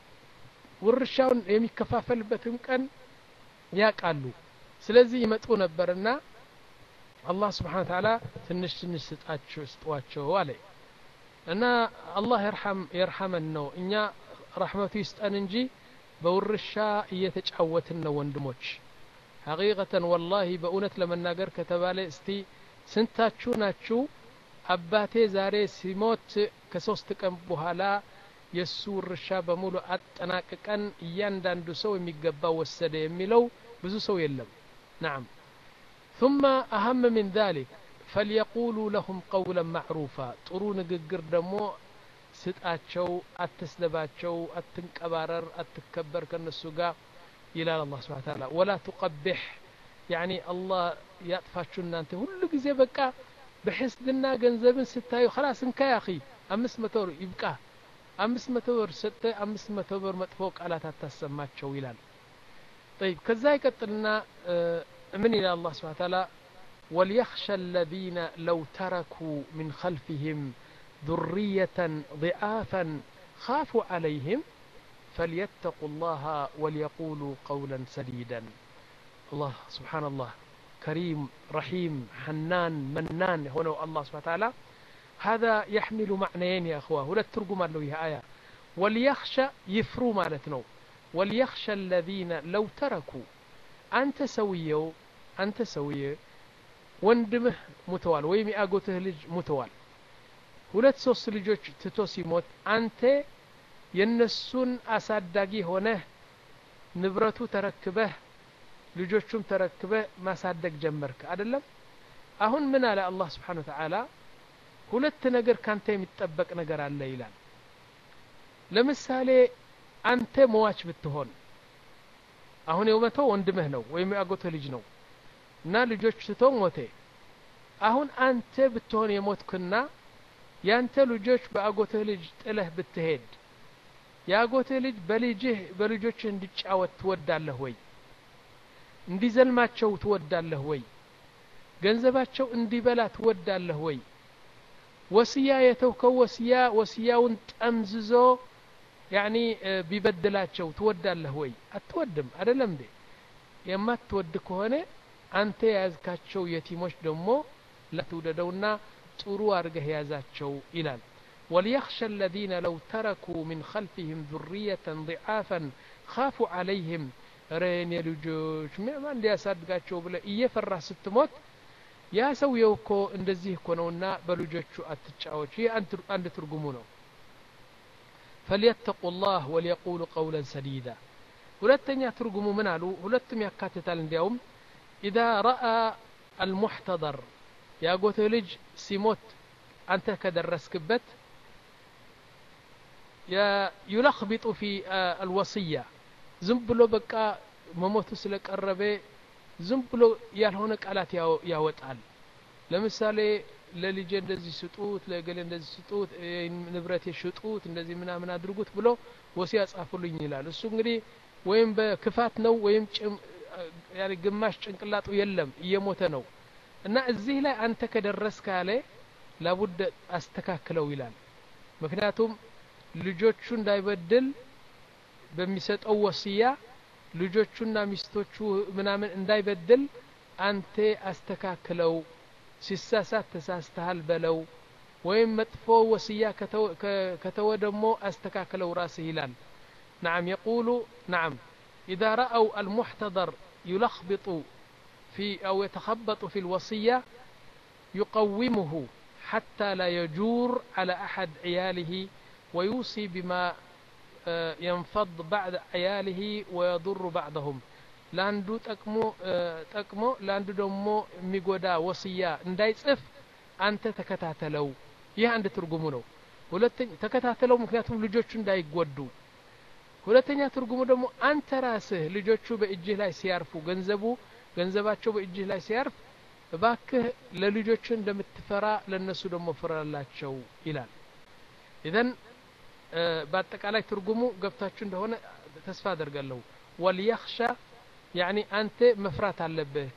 ውርሻውን የሚከፋፈልበትም ቀን ያውቃሉ ስለዚህ ይመጡ ነበርና አላህ Subhanahu Wa Ta'ala ትንሽ ትንሽ ስጣቸው ስጧቸው አለ እና አላህ ይርሐም ይርሐመን ነው እኛ ረህመቱ ይስጠን እንጂ በውርሻ እየተጫወትን ነው ወንድሞች حقيقة والله በእውነት ለመናገር ከተባለ እስቲ ስንታችሁ ናችሁ አባቴ ዛሬ ሲሞት ከሶስት ቀን በኋላ የሱ ውርሻ በሙሉ አጠናቀቀን እያንዳንዱ ሰው የሚገባው ወሰደ የሚለው ብዙ ሰው የለም نعم ثم أهم من ذلك فليقولوا لهم قولا معروفا ጥሩ ንግግር ደግሞ ስጣቸው አትስለባቸው አትንቀባረር አትከበር ከነሱ ጋር ይላል አላህ Subhanahu Wa Ta'ala ولا تقبح يعني الله ያጥፋችሁና አንተ ሁሉ ጊዜ በቃ በሕስድና ገንዘብን ስታዩ خلاص እንካ يا اخي አምስት መቶ ብር ይብቃ አምስት መቶ ብር ሰጠ አምስት መቶ ብር መጥፎ ቃላት አታሰማቸው ይላል طيب ከዛ ይቀጥልና من إلى الله سبحانه وتعالى وليخشى الذين لو تركوا من خلفهم ذرية ضعافا خافوا عليهم فليتقوا الله وليقولوا قولا سديدا الله سبحان الله كريم رحيم حنان منان هنا الله سبحانه وتعالى هذا يحمل معنيين يا أخوة ولا ترجم له هي آية وليخشى يفروا مالتنا وليخشى الذين لو تركوا አንተ ሰውየው አንተ ሰውየ ወንድምህ ሙተዋል ወይም ያጎትህ ልጅ ሙተዋል ሁለት ሶስት ልጆች ትቶ ሲሞት አንተ የነሱን አሳዳጊ ሆነህ ንብረቱ ተረክበህ ልጆቹም ተረክበህ ማሳደግ ጀመርክ አይደለም አሁን ምን አለ አላህ Subhanahu Wa Ta'ala ሁለት ነገር ካንተ የሚጠበቅ ነገር አለ ይላል ለምሳሌ አንተ ሟች ብትሆን አሁን የሞተው ወንድምህ ነው ወይም ያጎትህ ልጅ ነው እና ልጆች ትቶ ሞተ አሁን አንተ ብትሆን የሞትክና ያንተ ልጆች በአጎትህ ልጅ ጥለህ ብትሄድ ያጎትህ ልጅ በልጅህ በልጆችህ እንዲጫወት ትወዳለህ ወይ እንዲዘልማቸው ትወዳለህ ወይ ገንዘባቸው እንዲበላ ትወዳለህ ወይ ወሲያ የተውከው ወሲያ ወሲያውን ጠምዝዞ يعني بيبدلاቸው ትወዳለህ ወይ አትወድም አይደለም እንዴ የማትወድ ከሆነ አንተ ያዝካቸው የቲሞች ደግሞ ለትውደደውና ጥሩ አርገህ ያዛቸው ይላል وليخشى الذين لو تركوا من خلفهم ذرية ضعافا خافوا عليهم رين የልጆች ማን እንዲያሳድጋቸው ብለ እየፈራ ስትሞት ያ ሰውየው እኮ እንደዚህ እኮ ነውና በልጆቹ አትጫወች ይሄ አንድ ትርጉሙ ነው فليتقوا الله وليقولوا قولا سديدا ሁለተኛ ትርጉሙ ምን አሉ ሁለቱም ያካትታል እንዲያውም اذا راى المحتضر ያጎተ ልጅ ሲሞት አንተ ከደረስክበት يلخبط في الوصية ዝም ብሎ በቃ መሞቱ ስለቀረበ ዝም ብሎ ያልሆነ ቃላት ያወጣል ለምሳሌ ለልጄ እንደዚህ ስጡት ለገሌ እንደዚህ ስጡት ንብረት ይሽጡት እንደዚህ ምናምን አድርጉት ብሎ ወሲያ ጻፉልኝ ይላል እሱ እንግዲህ ወይም በክፋት ነው ወይም ያለ ግማሽ ጭንቅላቱ የለም እየሞተ ነው እና እዚህ ላይ አንተ ከደረስክ ያለ ለቡድ አስተካክለው ይላል ምክንያቱም ልጆቹ እንዳይበድል በሚሰጠው ወሲያ ልጆቹና ሚስቶቹ ምናምን እንዳይበድል አንተ አስተካክለው ሲሳሳት ተሳስተሃል በለው ወይም መጥፎ ወሲያ ከተወ ደግሞ አስተካክለው ራስህ ይላል نعم يقول نعم إذا رأوا المحتضر يلخبط في أو يتخبط في الوصية يقومه حتى لا يجور على أحد عياله ويوصي بما ينفض بعد عياله ويضر بعضهم لاندو تقمو تقمو لاندو دمو ميغودا وصية እንዳይጽፍ አንተ ተከታተለው ይህ አንድ ትርጉሙ ነው ሁለተኛ ተከታተለው ምክንያቱም ልጆቹ እንዳይጎዱ ሁለተኛ ትርጉሙ ደግሞ አንተ ራስህ ልጆቹ በእጅህ ላይ ሲያርፉ ገንዘቡ ገንዘባቸው በእጅህ ላይ ሲያርፍ እባክህ ለልጆቹ እንደምትፈራ ለነሱ ደግሞ ፍራላቸው ይላል ኢዘን በአጠቃላይ ትርጉሙ ገብታችሁ እንደሆነ ተስፋ አደርጋለሁ ወልيخشى يعني አንተ መፍራት አለብህ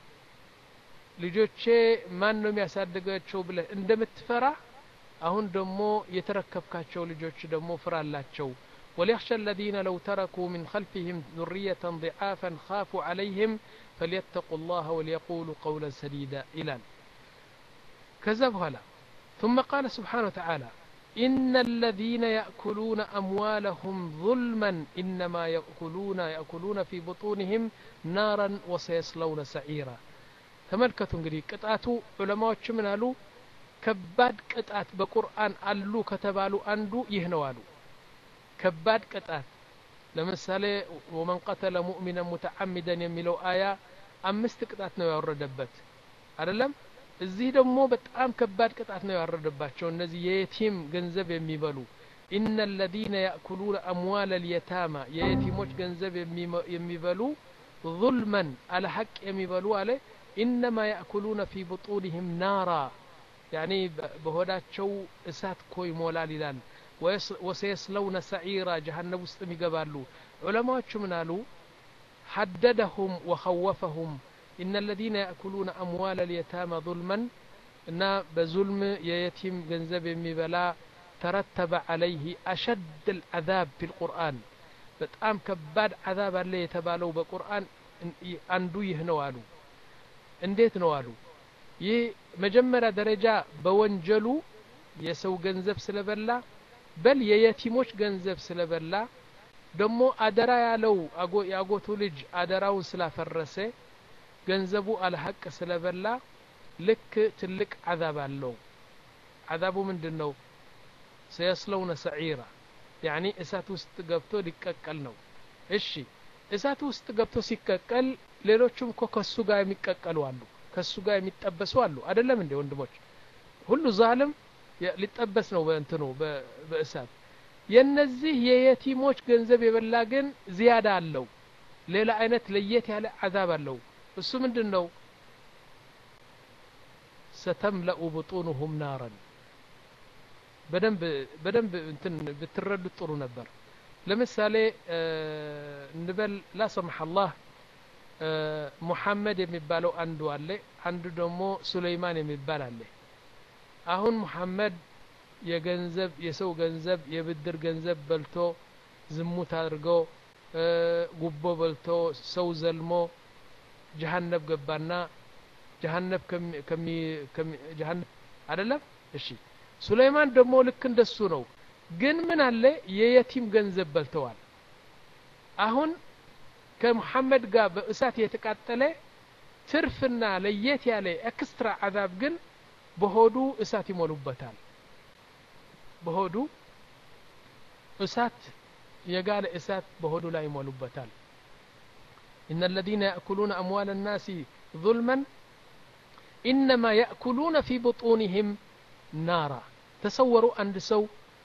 ልጆቼ ማን ነው የሚያሳድጋቸው ብለህ እንደምትፈራ አሁን ደግሞ የተረከብካቸው ልጆች ደግሞ ፍራላቸው وليخشى الذين لو تركوا من خلفهم ذرية ضعافا خافوا عليهم فليتقوا الله وليقولوا قولا سديدا إلى كذب هلا ثم قال سبحانه وتعالى إن الذين يأكلون أموالهم ظلما إنما يأكلون يأكلون في بطونهم نارا وسيصلون سعيرا تملكتوا انجري قطعتو علماء من قالوا كباد قطعت بقرآن قالوا كتبالوا أندو يهنوالو كباد قطعت ለምሳሌ ومن قتل مؤمنا متعمدا የሚለው አያ አምስት ቅጣት ነው ያወረደበት አይደለም እዚህ ደግሞ በጣም ከባድ ቅጣት ነው ያወረደባቸው እነዚህ የየቲም ገንዘብ የሚበሉ ان الذين ياكلون اموال اليتامى የየቲሞች ገንዘብ የሚበሉ ظلما على حق የሚበሉ አለ انما ياكلون في بطونهم نارا يعني በሆዳቸው እሳት ኮይ ሞላል ይላል وسيصلون سعيرا جهنم ውስጥ ይገባሉ ዑለማዎቹ ምን አሉ حددهم وخوفهم إن الذين يأكلون أموال اليتامى ظلما إن بظلم يتيم جنزب مبلا ترتب عليه أشد العذاب في القرآن بتأم كباد عذاب اللي يتبالوا بالقرآن أندو يهنوالو انديت نوالو يه مجمرة درجة بونجلو يسو جنزب سلبلا بل يتيموش جنزب سلبلا دمو أدرا يالو أقو ياقوتو لج أدراون سلافرسه ገንዘቡ አልሐቅ ስለበላ ልክ ትልቅ عذاب አለው عذابو ምንድነው سيصلون سعيرا يعني እሳት ውስጥ ገብቶ ሊቀቀል ነው እሺ እሳት ውስጥ ገብቶ ሲቀቀል ሌሎችም ከሱ ጋር የሚቀቀሉ አሉ ከሱ ጋር የሚጠበሱ አሉ አይደለም እንዴ ወንድሞች ሁሉ ዛልም ሊጠበስ ነው በእንትኑ በእሳት የነዚህ የየቲሞች ገንዘብ የበላ ግን ዚያዳ አለው ሌላ አይነት ለየት ያለ عذاب አለው እሱ ምንድነው ستملأ بطونهم نارا በደንብ በደንብ እንትን ብትረዱ ጥሩ ነበር ለምሳሌ እንበል لا سمح الله ሙሐመድ የሚባለው አንዱ አለ አንዱ ደግሞ ሱለይማን የሚባል አለ አሁን ሙሐመድ የገንዘብ የሰው ገንዘብ የብድር ገንዘብ በልቶ ዝሙት አድርጎ ጉቦ በልቶ ሰው ዘልሞ جهنم ገባና جهنم ከሚ جهنم አይደለም እሺ ሱለይማን ደግሞ ልክ እንደሱ ነው ግን ምን አለ የየቲም ገንዘብ በልተዋል አሁን ከሙሐመድ ጋር በእሳት የተቃጠለ ትርፍና ለየት ያለ ኤክስትራ عذاب ግን በሆዱ እሳት ይሞሉበታል በሆዱ እሳት የጋለ እሳት በሆዱ ላይ ይሞሉበታል إن الذين يأكلون أموال الناس ظلما إنما يأكلون في بطونهم نارا تصوروا عند سو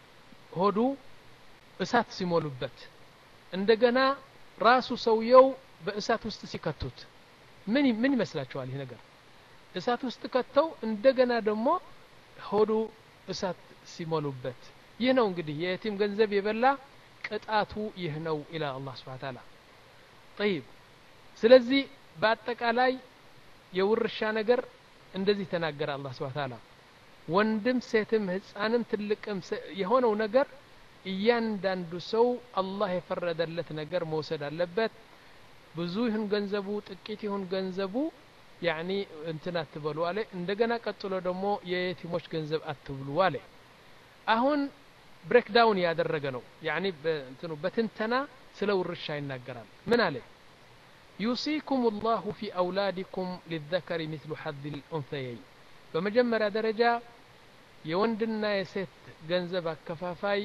هدو እሳት ሲሞሉበት እንደገና ራሱ ሰውየው በእሳት ውስጥ ሲከቱት ምን ምን ይመስላችኋል ይሄ ነገር እሳት ውስጥ ከተው እንደገና ደግሞ ሆዱ እሳት ሲሞሉበት ይህ ነው እንግዲህ የየቲም ገንዘብ የበላ ቅጣቱ ይህ ነው ኢላ አላህ Subhanahu Ta'ala طيب ስለዚህ በአጠቃላይ የውርሻ ነገር እንደዚህ ተናገረ አላህ Subhanahu Ta'ala ወንድም ሴትም ህፃንም ትልቅም የሆነው ነገር እያንዳንዱ ሰው አላህ የፈረደለት ነገር መውሰድ አለበት ብዙ ይሁን ገንዘቡ ጥቂት ይሁን ገንዘቡ ያኒ እንትና አትበሉ አለ እንደገና ቀጥሎ ደግሞ የየቲሞች ገንዘብ አትብሉ አለ አሁን ብሬክ ዳውን ያደረገ ነው ያኒ እንትኑ በትንተና ስለ ውርሻ ይናገራል ምን አለ يوصيكم الله في أولادكم للذكر مثل حظ الأنثيين በመጀመሪያ ደረጃ የወንድና የሴት ገንዘብ አከፋፋይ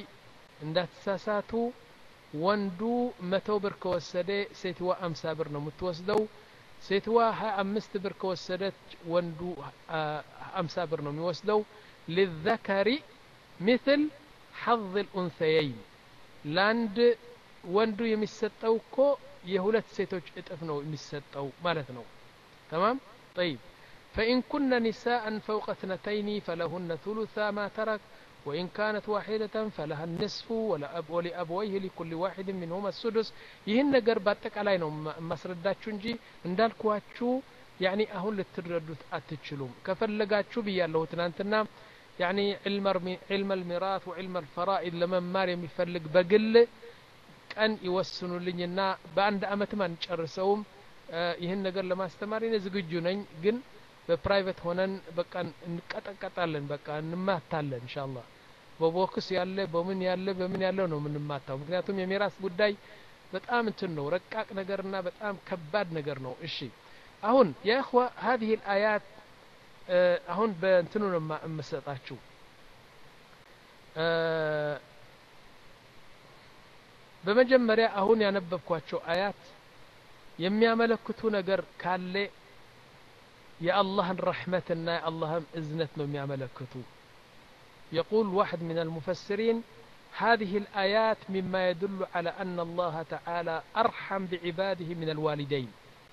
እንዳትሳሳቱ ወንዱ መቶ ብር ከወሰደ ሴትዋ አምሳ ብር ነው የምትወስደው ሴትዋ ሃያ አምስት ብር ከወሰደች ወንዱ አምሳ ብር ነው የሚወስደው للذكر مثل حظ الأنثيين ላንድ ወንዱ የሚሰጠው እኮ የሁለት ሴቶች እጥፍ ነው የሚሰጠው ማለት ነው تمام طيب فإن كن نساء فوق اثنتين فلهن ثلثا ما ترك وإن كانت واحدة فلها النصف ولأبويه لكل واحد منهما السدس ይህን ነገር በአጠቃላይ ነው ማስረዳችሁ እንጂ እንዳልኳችሁ يعني አሁን ልትረዱት አትችሉም ከፈለጋችሁ ብያለሁ ትናንትና يعني علم علم الميراث وعلم الفرائض ለመማር የሚፈልግ በግል ቀን ይወስኑልኝና በአንድ አመት ማን ጨርሰውም ይህን ነገር ለማስተማር እኔ ዝግጁ ነኝ ግን በፕራይቬት ሆነን በቃ እንቀጠቀጣለን በቃ እንማታለን ኢንሻአላህ በቦክስ ያለ በምን ያለ በምን ያለው ነው ምንማታው ምክንያቱም የሚራስ ጉዳይ በጣም እንትን ነው ረቃቅ ነገርና በጣም ከባድ ነገር ነው እሺ አሁን ያ اخوه هذه الايات አሁን በእንትኑ ነው የምሰጣችሁ በመጀመሪያ አሁን ያነበብኳቸው አያት የሚያመለክቱ ነገር ካለ የአላህን ረህመትና የአላህን እዝነት ነው የሚያመለክቱ يقول واحد من المفسرين هذه الآيات مما يدل على أن الله تعالى أرحم بعباده من الوالدين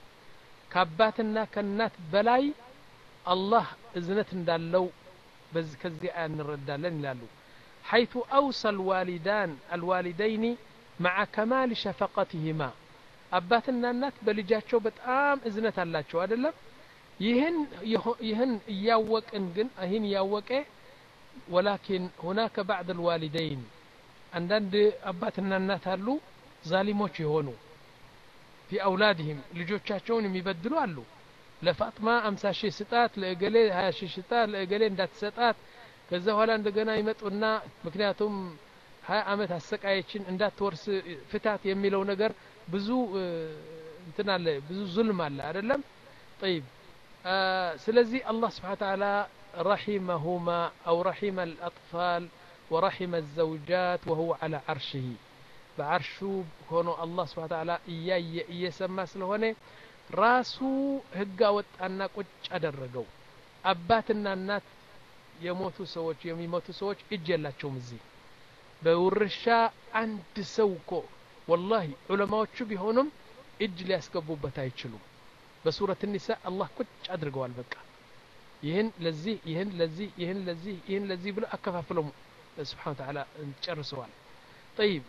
كاباتنا كنات بلاي الله إذنت ندالو بز كزي آن نردالن لالو حيث أوصى الوالدان الوالدين مع كمال شفقتهما أباتنا النات بلجاتشو بتآم إذنت الله شو أدلم يهن يهن ياوك إنجن أهين ياوك ولكن هناك بعض الوالدين عندند أباتنا النات هلو ظالموش يهونو في أولادهم لجوتشاتشون يبدلوا هلو لفاطمة أمسا شي ستات لأقلي هاي شي ستات لأقلي اندات ستات كذا هلا عندنا يمتقنا مكنياتهم هاي عمت هالسقايتشين اندات تورس فتات يميلو نجر بزو انتنا بزو ظلم الله أدلم طيب آه سلزي الله سبحانه وتعالى رحمهما أو رحم الأطفال ورحم الزوجات وهو على عرشه بعرشو هونو الله سبحانه وتعالى إياه يسمى سلهونه راسو هقا وطانا قج أدرقو أباتنا النات يموتوا سووش يميموتوا سووش إجيالاتشو مزي بورشا عند سوكو والله علماء شو بيهونم إجلي أسكبوا بتايتشلو بسورة النساء الله قج أدرقو البقى يهن لذي يهن لذي يهن لذي يهن لذي بلا أكفافلهم سبحانه وتعالى نشر سؤال طيب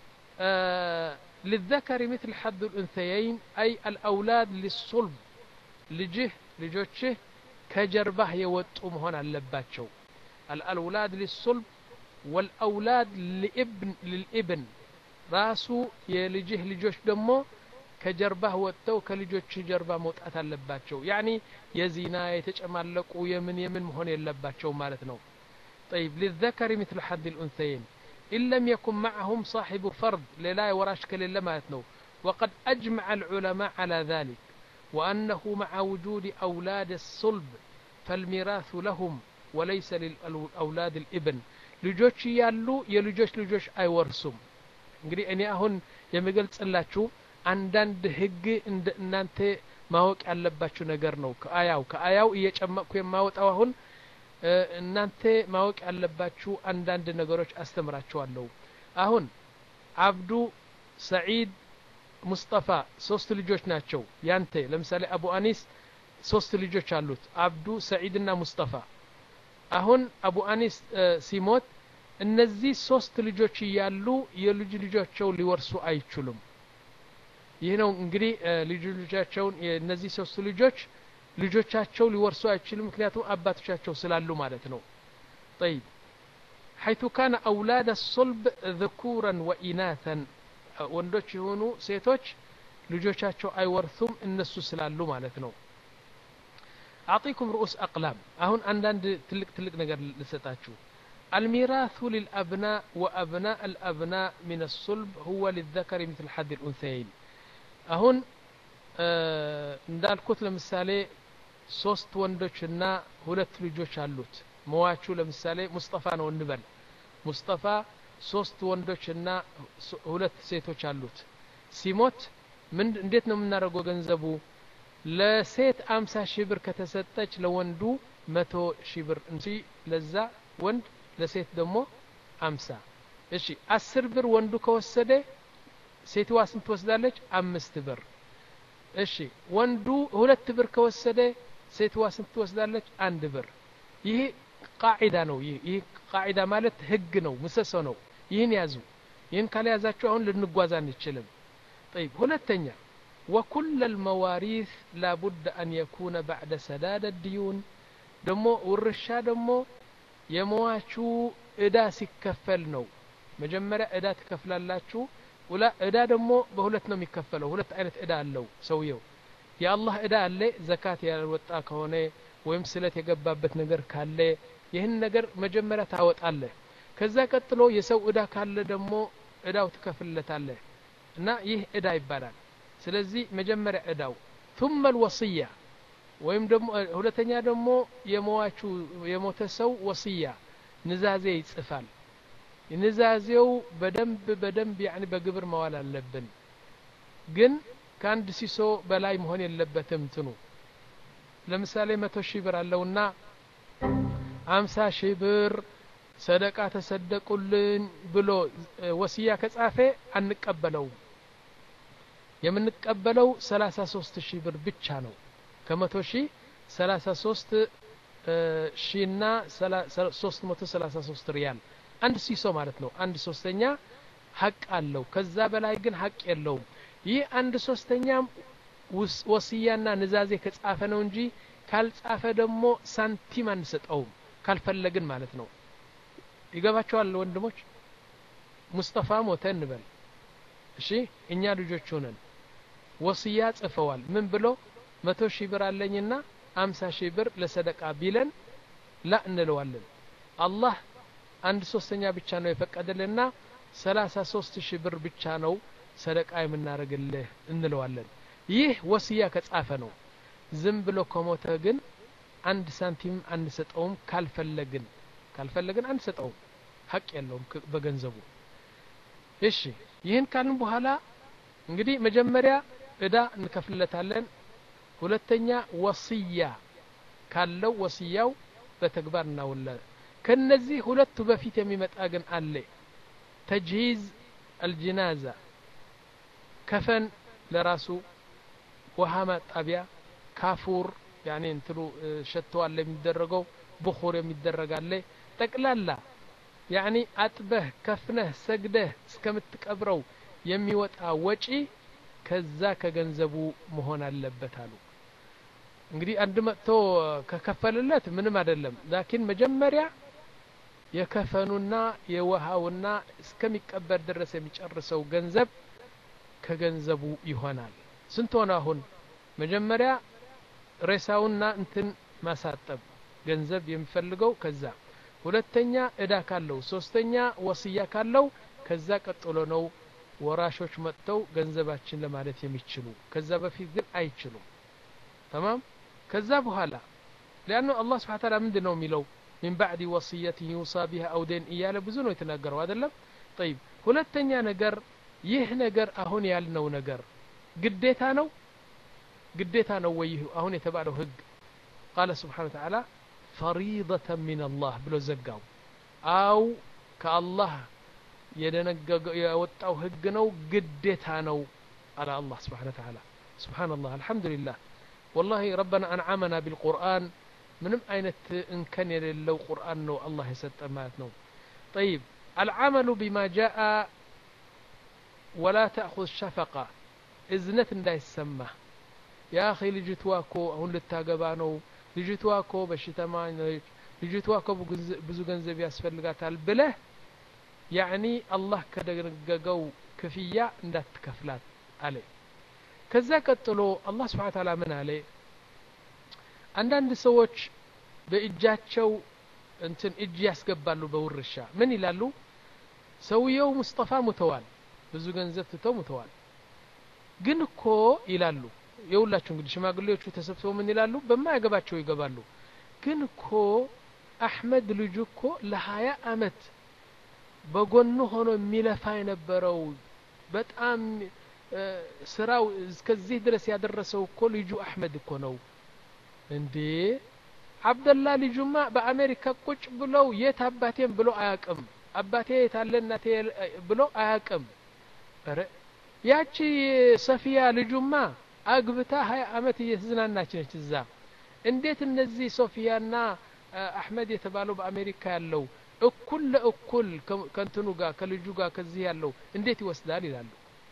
آه للذكر مثل حظ الأنثيين أي الأولاد للصلب لجه لجوتشه كجربه يوتهم هنا اللباتشو الأولاد للصلب والأولاد لابن للابن راسو يلجه لجوش دمو كجربه وتو كلجوش جربه موت أتلباتشو يعني يزينا يتجملقوا يمن يمن مهون يلباتشو مالتنا طيب للذكر مثل حظ الأنثيين إن لم يكن معهم صاحب فرض لا وراش كل لماتنو وقد أجمع العلماء على ذلك وأنه مع وجود أولاد الصلب فالميراث لهم وليس للأولاد الابن لجوش يالو يلجوش لجوش أي ورسم እንግዲህ እኔ አሁን የምገልጽላችሁ አንዳንድ ህግ እናንተ ማወቅ ያለባችሁ ነገር ነው ከአያው ከአያው እየጨመቅኩ የማወጣው አሁን እናንተ ማወቅ ያለባችሁ አንዳንድ ነገሮች አስተምራችኋለሁ አሁን አብዱ ሰዒድ ሙስጠፋ ሶስት ልጆች ናቸው ያንተ ለምሳሌ አቡ አኒስ ሶስት ልጆች አሉት አብዱ ሰዒድና ሙስጠፋ አሁን አቡ አኒስ ሲሞት እነዚህ ሶስት ልጆች ያሉ የልጅ ልጆቻቸው ሊወርሱ አይችሉም ይሄ ነው እንግዲህ ልጅ ልጆቻቸው እነዚህ ሶስት ልጆች ልጆቻቸው ሊወርሱ አይችሉም ምክንያቱም አባቶቻቸው ስላሉ ማለት ነው طيب حيث كان اولاد الصلب ذكورا واناثا ወንዶች የሆኑ ሴቶች ልጆቻቸው አይወርሱም እነሱ ስላሉ ማለት ነው اعطيكم رؤوس اقلام አሁን አንዳንድ ትልቅ ትልቅ ነገር ልሰጣችሁ الميراث للابناء وابناء الابناء من الصلب هو للذكر مثل حظ الانثيين አሁን እንዳልኩት ለምሳሌ ሶስት ወንዶችና ሁለት ልጆች አሉት መዋቹ ለምሳሌ ሙስጠፋ ነው እንበል ሙስጠፋ ሶስት ወንዶችና ሁለት ሴቶች አሉት ሲሞት ምን እንዴት ነው የምናደርገው ገንዘቡ ለሴት አምሳ ሺህ ብር ከተሰጠች ለወንዱ መቶ ሺህ ብር እንጂ ለዛ ወንድ ለሴት ደግሞ አምሳ እሺ አስር ብር ወንዱ ከወሰደ ሴትዋ ስንት ትወስዳለች አምስት ብር እሺ ወንዱ ሁለት ብር ከወሰደ ሴትዋ ስንት ትወስዳለች አንድ ብር ይሄ ቃዒዳ ነው ይሄ ቃዒዳ ማለት ህግ ነው ምሰሶ ነው ይሄን ያዙ ይሄን ካልያዛችሁ አሁን ልንጓዛ አንችልም طيب ሁለተኛ وكل المواريث لا بد ان يكون بعد سداد الديون ደሞ ወርሻ ደሞ የሟቹ እዳ ሲከፈል ነው መጀመሪያ እዳ ትከፍላላችሁ ወላ እዳ ደሞ በሁለት ነው የሚከፈለው ሁለት አይነት እዳ አለው ሰውየው የአላህ እዳ አለ ዘካት ያልወጣ ከሆነ ወይም ስለት የገባበት ነገር ካለ ይህን ነገር መጀመሪያ ታወጣለህ ከዛ ቀጥሎ የሰው እዳ ካለ ደሞ እዳው ትከፍልለታለህ እና ይህ እዳ ይባላል ስለዚህ መጀመሪያ እዳው ثم الوصيه ወይም ደሞ ሁለተኛ ደሞ የሟቹ የሞተ ሰው ወሲያ ንዛዜ ይጽፋል ንዛዜው በደንብ በደንብ يعني በግብር መዋል አለብን ግን ከአንድ ሲሶ በላይ መሆን የለበትም እንትኑ ለምሳሌ መቶ ሺህ ብር አለውና አምሳ ሺህ ብር ሰደቃ ተሰደቁልን ብሎ ወሲያ ከጻፈ አንቀበለው የምንቀበለው ሰላሳ ሶስት ሺህ ብር ብቻ ነው ከመቶ ሺህ ሰላሳ ሶስት ሺና ሶስት መቶ ሰላሳ ሶስት ሪያል አንድ ሲሶ ማለት ነው አንድ ሶስተኛ ሐቅ አለው ከዛ በላይ ግን ሐቅ የለውም ይህ አንድ ሶስተኛ ወሲያና ንዛዜ ከጻፈ ነው እንጂ ካልጻፈ ደግሞ ሳንቲም አንሰጠውም ካልፈለግን ማለት ነው ይገባቸዋል ወንድሞች ሙስጠፋ ሞተ እንበል እሺ እኛ ልጆች ሆነን ወሲያ ጽፈዋል ምን ብሎ መቶ ሺህ ብር አለኝና አምሳ ሺህ ብር ለሰደቃ ቢለን ላ እንለዋለን አላህ አንድ ሶስተኛ ብቻ ነው የፈቀደልና ሰላሳ ሶስት ሺህ ብር ብቻ ነው ሰደቃ የምናረግልህ እንለዋለን ይህ ወሲያ ከጻፈ ነው ዝም ብሎ ከሞተ ግን አንድ ሳንቲም አንሰጠውም ካልፈለግን ካልፈለግን አንሰጠውም ሐቅ የለውም በገንዘቡ እሺ ይህን ካልን በኋላ እንግዲህ መጀመሪያ እዳ እንከፍልለታለን ሁለተኛ ወሲያ ካለው ወሲያው በተግባር እናውላ ከነዚህ ሁለቱ በፊት የሚመጣ ግን አለ ተጅሂዝ الجنازه ከፈን ለራሱ ውሃ ማጣቢያ ካፉር يعني እንትሉ ሸተዋል የሚደረገው بخور የሚደረጋለ ጠቅላላ يعني አጥበህ ከፍነህ ሰግደህ እስከምትቀብረው የሚወጣ ወጪ ከዛ ከገንዘቡ መሆን አለበት አሉ እንግዲህ አንድ መጥቶ ከከፈልለት ምንም አይደለም ላኪን መጀመሪያ የከፈኑና የውሃውና እስከሚቀበር ድረስ የሚጨርሰው ገንዘብ ከገንዘቡ ይሆናል ስንት ሆነ አሁን መጀመሪያ ሬሳውና እንትን ማሳጠብ ገንዘብ የሚፈልገው ከዛ ሁለተኛ እዳ ካለው ሶስተኛ ወሲያ ካለው ከዛ ቀጥሎ ነው ወራሾች መጥተው ገንዘባችን ለማለት የሚችሉ ከዛ በፊት ግን አይችሉም تمام ከዛ በኋላ لانه الله سبحانه وتعالى ምንድነው የሚለው من بعد وصيه يوصى بها او دين እያለ ብዙ ነው የተናገረው አይደለም طيب ሁለተኛ ነገር ይህ ነገር አሁን ያልነው ነገር ግዴታ ነው ግዴታ ነው ወይ አሁን የተባለው ህግ قال سبحانه وتعالى فريضة من الله ብሎ ዘጋው አው ከአላህ የደነገገው ያወጣው ህግ ነው ግዴታ ነው على الله سبحانه وتعالى سبحان الله الحمد لله والله ربنا أنعمنا بالقرآن ምንም አይነት እንከን የሌለው ቁርአን ነው አላህ የሰጠን ማለት ነው طيب العمل بما جاء ولا تأخذ شفقة እዝነት እንዳይሰማ ያ اخي ልጅቷ እኮ አሁን ልታገባ ነው ልጅቷ እኮ በሽተማ ነች ልጅቷ እኮ ብዙ ገንዘብ ያስፈልጋታል ብለህ يعني الله ከደነገገው ክፍያ እንዳትከፍላት አለ ከዛ ቀጥሎ አላህ Subhanahu Wa Ta'ala ምን አለ አንዳንድ ሰዎች በእጃቸው እንትን እጅ ያስገባሉ በውርሻ ምን ይላሉ ሰውየው ሙስጠፋ ሙተዋል ብዙ ገንዘብ ትተው ሙተዋል ግን እኮ ይላሉ የሁላችሁ እንግዲህ ሽማግሌዎቹ ተሰብስበው ምን ይላሉ በማያገባቸው ይገባሉ ግን እኮ አህመድ ልጅ እኮ ለ20 አመት በጎኑ ሆኖ የሚለፋ የነበረው በጣም ስራው እስከዚህ ድረስ ያደረሰው እኮ ልጁ አህመድ እኮ ነው እንዴ አብደላ ልጁማ በአሜሪካ ቁጭ ብለው የት አባቴም ብሎ አያቅም አባቴ የታለናቴ ብሎ አያቅም አረ ያቺ ሰፊያ ልጁማ አግብታ ሃያ አመት እየተዝናናች ነች እዛ እንዴት እነዚህ ሶፊያና አህመድ የተባለው በአሜሪካ ያለው እኩል ለእኩል ከንትኑ ጋር ከልጁ ጋር ከዚህ ያለው እንዴት ይወስዳል ይላሉ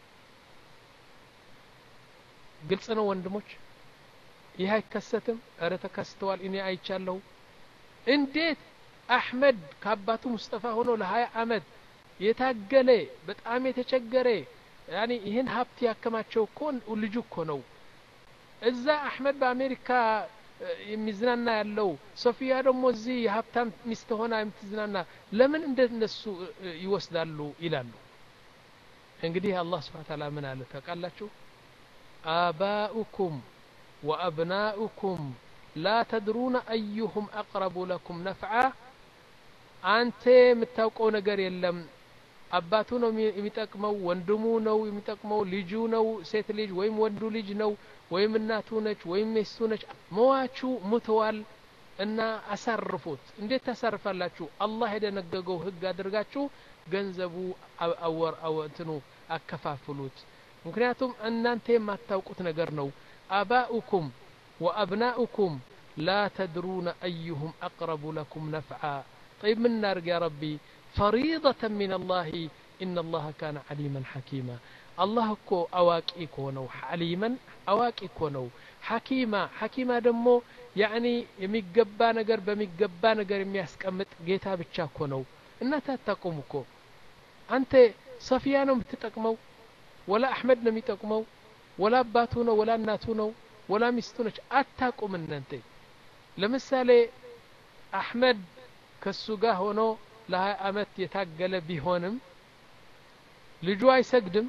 ግልጽ ነው ወንድሞች ይህ አይከሰትም አረ ተከስተዋል እኔ አይቻለሁ እንዴት አህመድ ከአባቱ ሙስጠፋ ሆኖ ለ20 አመት የታገለ በጣም የተቸገረ يعني ይሄን ሀብት ያከማቸው እኮ ልጁ እኮ ነው እዛ አህመድ በአሜሪካ የሚዝናና ያለው ሶፊያ ደግሞ እዚህ የሀብታም ሚስት ሆና የምትዝናና ለምን እንደነሱ ይወስዳሉ ይላሉ እንግዲህ አላህ Subhanahu Wa Ta'ala ምን አለ ተቃላችሁ آباؤكم وأبناؤكم لا تدرون أيهم أقرب لكم نفعا أنت متوقعوا ነገር የለም አባቱ ነው የሚጠቅመው ወንድሙ ነው የሚጠቅመው ልጁ ነው ሴት ልጅ ወይም ወንዱ ልጅ ነው ወይም እናቱ ነች ወይም ሚስቱ ነች ሞዋቹ ሙተዋል እና አሳርፉት እንዴት ታሳርፋላችሁ አላህ የደነገገው ህግ አድርጋችሁ ገንዘቡ አወር አወንትኑ አከፋፍሉት ምክንያቱም እናንተ የማታውቁት ነገር ነው አባኡኩም ወአብናኡኩም لا تدرون أيهم أقرب لكم نفعا طيب من نارج يا ربي فريضة من الله إن الله كان عليما حكيما الله كو أواكي كونو عليما أواكي كونو حكيما حكيما دمو يعني يميقبا نقر بميقبا نقر يمياسكمت جيتا بتشا كونو إنها تتقومكو أنت صفيانو متتقمو ولا أحمد نمي تقمو ولا باتونو ولا ناتونو ولا مستونش أتاقو من أنت لمثالي أحمد كالسوقا هونو لها أمت يتاقل بيهونم ልጁ አይሰግድም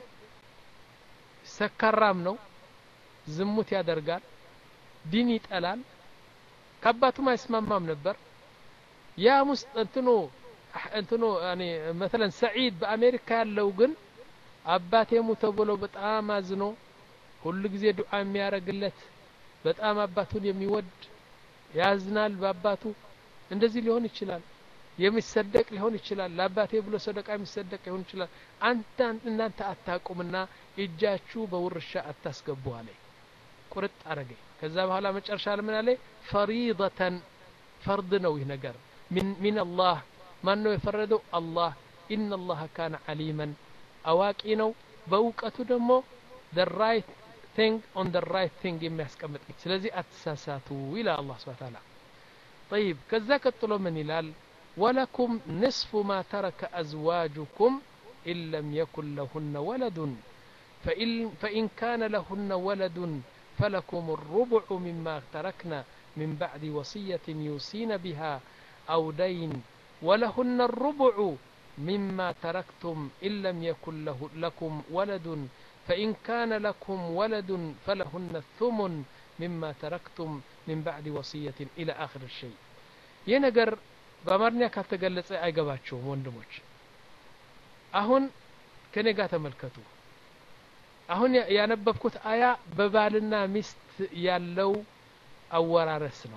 ሰከራም ነው ዝሙት ያደርጋል ዲን ይጠላል ከአባቱም አይስማማም ነበር ያ ሙስጠንትኖ እንትኖ ያኒ مثلا ሰዒድ በአሜሪካ ያለው ግን አባቴ ሞተ ብሎ በጣም አዝኖ ሁሉ ጊዜ ዱዓ የሚያረግለት በጣም አባቱን የሚወድ ያዝናል በአባቱ እንደዚህ ሊሆን ይችላል የሚሰደቅ ሊሆን ይችላል ለአባቴ ብሎ ሰደቃ የሚሰደቅ ሊሆን ይችላል አንተ እናንተ አታቁምና እጃችሁ በውርሻ አታስገቡ አለ ቁርጥ አረገ ከዛ በኋላ መጨረሻ ለምን አለ ፈሪضተን ፈርድ ነው ይህ ነገር من من الله ማን ነው የፈረደው አላህ ان الله كان عليما አዋቂ ነው በእውቀቱ ደግሞ the right thing on the right thing የሚያስቀምጥ ስለዚህ አትሳሳቱ ይላል አላህ Subhanahu Wa Ta'ala طيب ከዛ ቀጥሎ ምን ይላል ولكم نصف ما ترك أزواجكم إن لم يكن لهن ولد فإن, فإن كان لهن ولد فلكم الربع مما تركنا من بعد وصية يوصين بها أو دين ولهن الربع مما تركتم إن لم يكن له لكم ولد فإن كان لكم ولد فلهن الثمن مما تركتم من بعد وصية إلى آخر الشيء ينقر በአማርኛ ካልተገለጸ አይገባቸውም ወንድሞች አሁን ከኔ ጋር ተመልከቱ አሁን ያነበብኩት አያ በባልና ሚስት ያለው አወራረስ ነው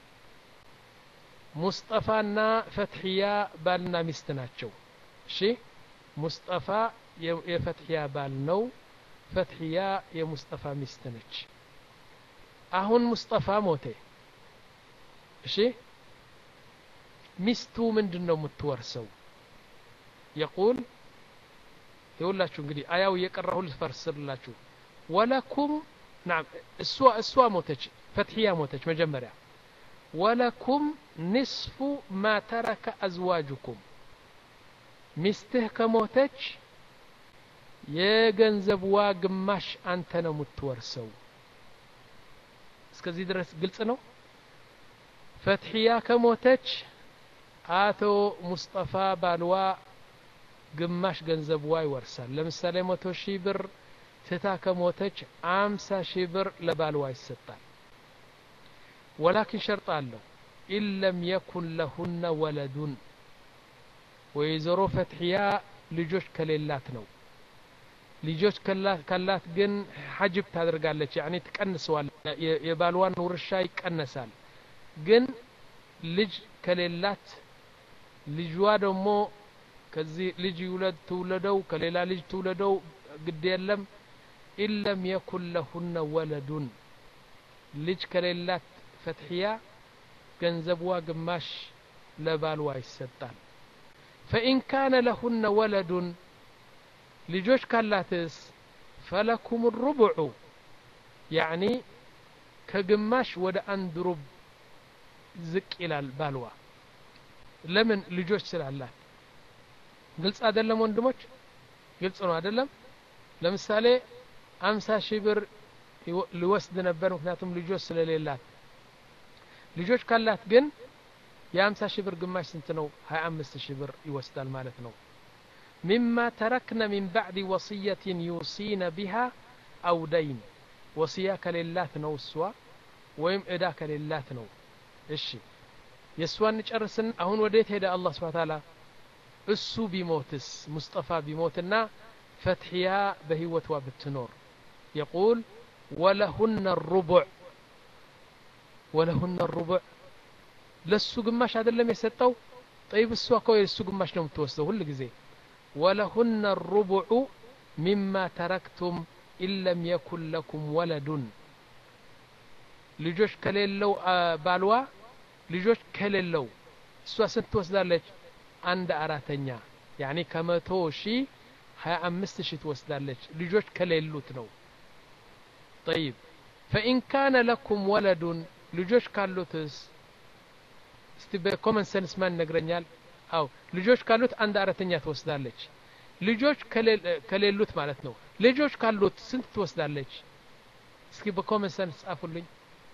ሙስጠፋና ፈትሂያ ባልና ሚስት ናቸው እሺ ሙስጠፋ የፈትሂያ ባል ነው ፈትሂያ የሙስጠፋ ሚስት ነች አሁን ሙስጠፋ ሞተ እሺ ሚስቱ ምንድነው የምትወርሰው يقول يقولላችሁ እንግዲህ አያው የቀራሁ ልፈርስላችሁ ወለኩም نعم እሷ እሷ ሞተች ፈትሂያ ሞተች መጀመሪያ ولكم نصف ما ترك أزواجكم ሚስትህ ከሞተች የገንዘብዋ ግማሽ አንተ ነው የምትወርሰው እስከዚህ ድረስ ግልጽ ነው ፈትሂያ ከሞተች አቶ ሙስጠፋ ባልዋ ግማሽ ገንዘብዋ ይወርሳል ለምሳሌ መቶ ሺህ ብር ትታ ከሞተች አምሳ ሺህ ብር ለባልዋ ይሰጣል ولكن شرط አለው إن لم يكن لهن ولد ወይዘሮ ፈትሂያ ልጆች ከሌላት ነው ልጆች ከላት ግን ሐጅብ ታደርጋለች يعني ትቀንሰዋል የባልዋን ውርሻ ይቀነሳል ግን ልጅ ከሌላት ልጅዋ ደግሞ ከዚህ ልጅ ይውለድ ትውለደው ከሌላ ልጅ ትውለደው ግድ የለም إن لم يكن لهن ولد ልጅ ከሌላት ፈትሂያ ገንዘብዋ ግማሽ ለባልዋ ይሰጣል فإن كان لهن ولد ልጆች ካላትስ فلكم الربع يعني ከግማሽ ወደ አንድ ሩብ ዝቅ ይላል ባልዋ ለምን ልጆች ስላላት ግልጽ አይደለም ወንድሞች ግልጽ ነው አይደለም ለምሳሌ አምሳ ሺህ ብር ሊወስድ ነበር ምክንያቱም ልጆች ስለሌላት ልጆች ካላት ግን የአምሳ ሺህ ብር ግማሽ ስንት ነው ሀያ አምስት ሺህ ብር ይወስዳል ማለት ነው مما تركنا من بعد وصية يوصين بها أو دين وصية كليلات ነው እሷ ወይም እዳ ከሌላት ነው እሺ የሷን ጨርሰን አሁን ወዴት ሄደ አላህ Subhanahu Ta'ala እሱ ቢሞትስ ሙስጠፋ ቢሞትና ፈትሂያ በህይወቷ ብትኖር يقول ولهن الربع ولهن الربع ለሱ ግማሽ አይደለም የሰጠው طيب እሷ እኮ የሱ ግማሽ ነው የምትወስደው ሁሉ ጊዜ ولهن الربع مما تركتم إن لم يكن لكم ولد ልጆች ከሌለው ባልዋ ልጆች ከሌለው እሷ ስንት ትወስዳለች አንድ አራተኛ يعني ከመቶ ሺህ ሀያ አምስት ሺህ ትወስዳለች ልጆች ከሌሉት ነው طيب فإن كان لكم ولد ልጆች ካሉትስ እስቲ በኮመን ሰንስ ማን ነገረኛል አው ልጆች ካሉት አንድ አራተኛ ትወስዳለች ልጆች ከሌሉት ማለት ነው ልጆች ካሉት ስንት ትወስዳለች እስኪ በኮመን ሰንስ ጻፉልኝ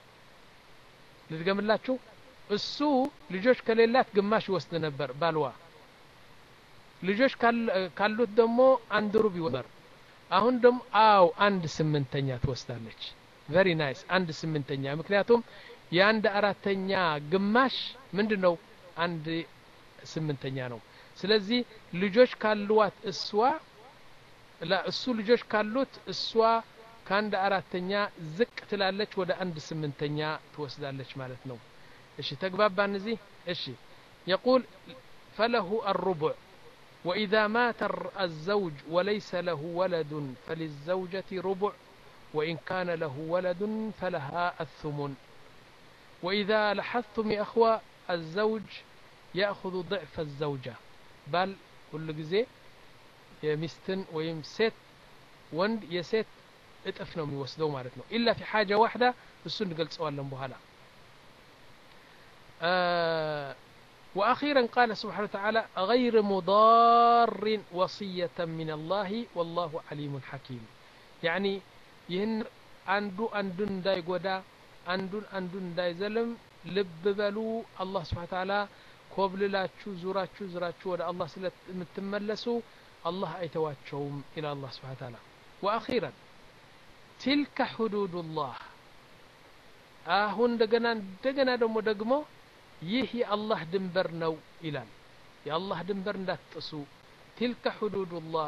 ልድገምላችሁ እሱ ልጆች ከሌላት ግማሽ ይወስድ ነበር ባልዋ ልጆች ካሉት ደግሞ አንድ ሩብ ይወስዳል አሁን ደግሞ አው አንድ ስምንተኛ ትወስዳለች very nice አንድ ስምንተኛ ምክንያቱም የአንድ አራተኛ ግማሽ ምንድነው አንድ ስምንተኛ ነው ስለዚህ ልጆች ካሉት እሷ ለእሱ ልጆች ካሉት እሷ ከአንድ አራተኛ ዝቅ ትላለች ወደ አንድ ስምንተኛ ትወስዳለች ማለት ነው እሺ ተግባባን እዚህ እሺ يقول فله الربع وإذا مات الزوج وليس له ولد فللزوجة ربع وإن كان له ولد فلها الثمن وإذا لاحظتم يا أخوة الزوج يأخذ ضعف الزوجة بل كل جزء يمستن ويمست وند يست اتفنوا من وسدوا مالتنا إلا في حاجة واحدة السنة قلت سؤال لهم بهلا آه وأخيرا قال سبحانه وتعالى غير مضار وصية من الله والله عليم حكيم يعني يهن عنده عندن داي قدا عندن عندن داي زلم لب بلو الله سبحانه وتعالى كوبللاتشو زوراتشو زراتشو ودا الله سلت متملسو الله ايتواتشوم الى الله سبحانه وتعالى واخيرا تلك حدود الله አሁን እንደገና እንደገና ደግሞ ደግሞ ይህ የአላህ ድንበር ነው ይላል የአላህ ድንበር እንዳትጥሱ تلك حدود الله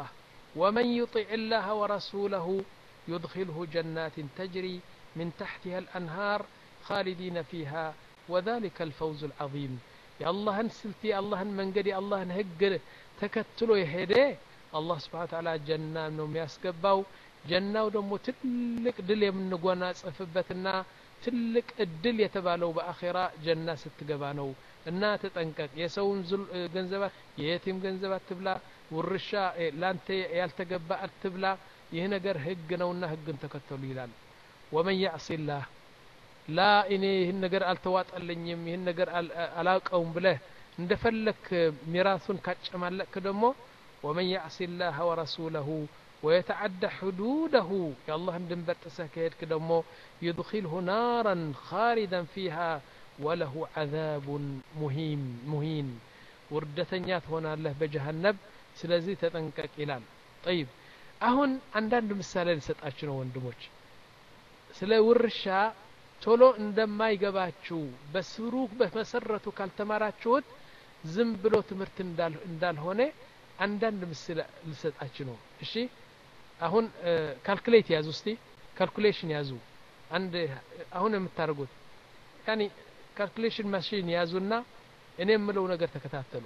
ومن يطع الله ورسوله يدخله جنات تجري من تحتها الأنهار خالدين فيها وذلك الفوز العظيم يا الله انسلتي الله منقدي الله نهجر تكتلو يهدي الله سبحانه وتعالى جنة نوم يسقباو جنة ودمو تلك دل من نقوانا صفبتنا تلك الدل يتبالو بآخرة جنة ستقبانو እና ተጠንቀቅ የሰውን ገንዘባት የየቲም ገንዘባት ትብላ ውርሻ ላንተ ያልተገባ አትብላ ይህ ነገር ህግ ነውና ህግን ተከተሉ ይላል ومن يعص الله لا እኔ ይህን ነገር አልተዋጠልኝም ይህን ነገር አላውቀውም ብለህ እንደፈለክ ሚራሱን ካጨማለክ ደግሞ ومن يعص الله ورسوله ويتعدى حدوده يا الله ድንበር ጥሰህ ከሄድክ ደግሞ يدخله نارا خالدا فيها وله عذاب مهين مهين وردتنيات هنا الله بجهنم سلازي تتنقق ይላል طيب አሁን አንዳንድ ምሳሌ ልሰጣችሁ ነው ወንድሞች ስለ ውርሻ ቶሎ እንደማይገባችሁ በስሩ በመሰረቱ ካልተማራችሁት ዝም ብሎ ትምህርት እንዳል እንዳልሆነ አንዳንድ ምሳሌ ልሰጣችሁ ነው እሺ አሁን ካልኩሌት ያዙ እስቲ ካልኩሌሽን ያዙ አንድ አሁን የምታርጉት ያኒ ካልኩሌሽን ማሽን ያዙና እኔ የምለው ነገር ተከታተሉ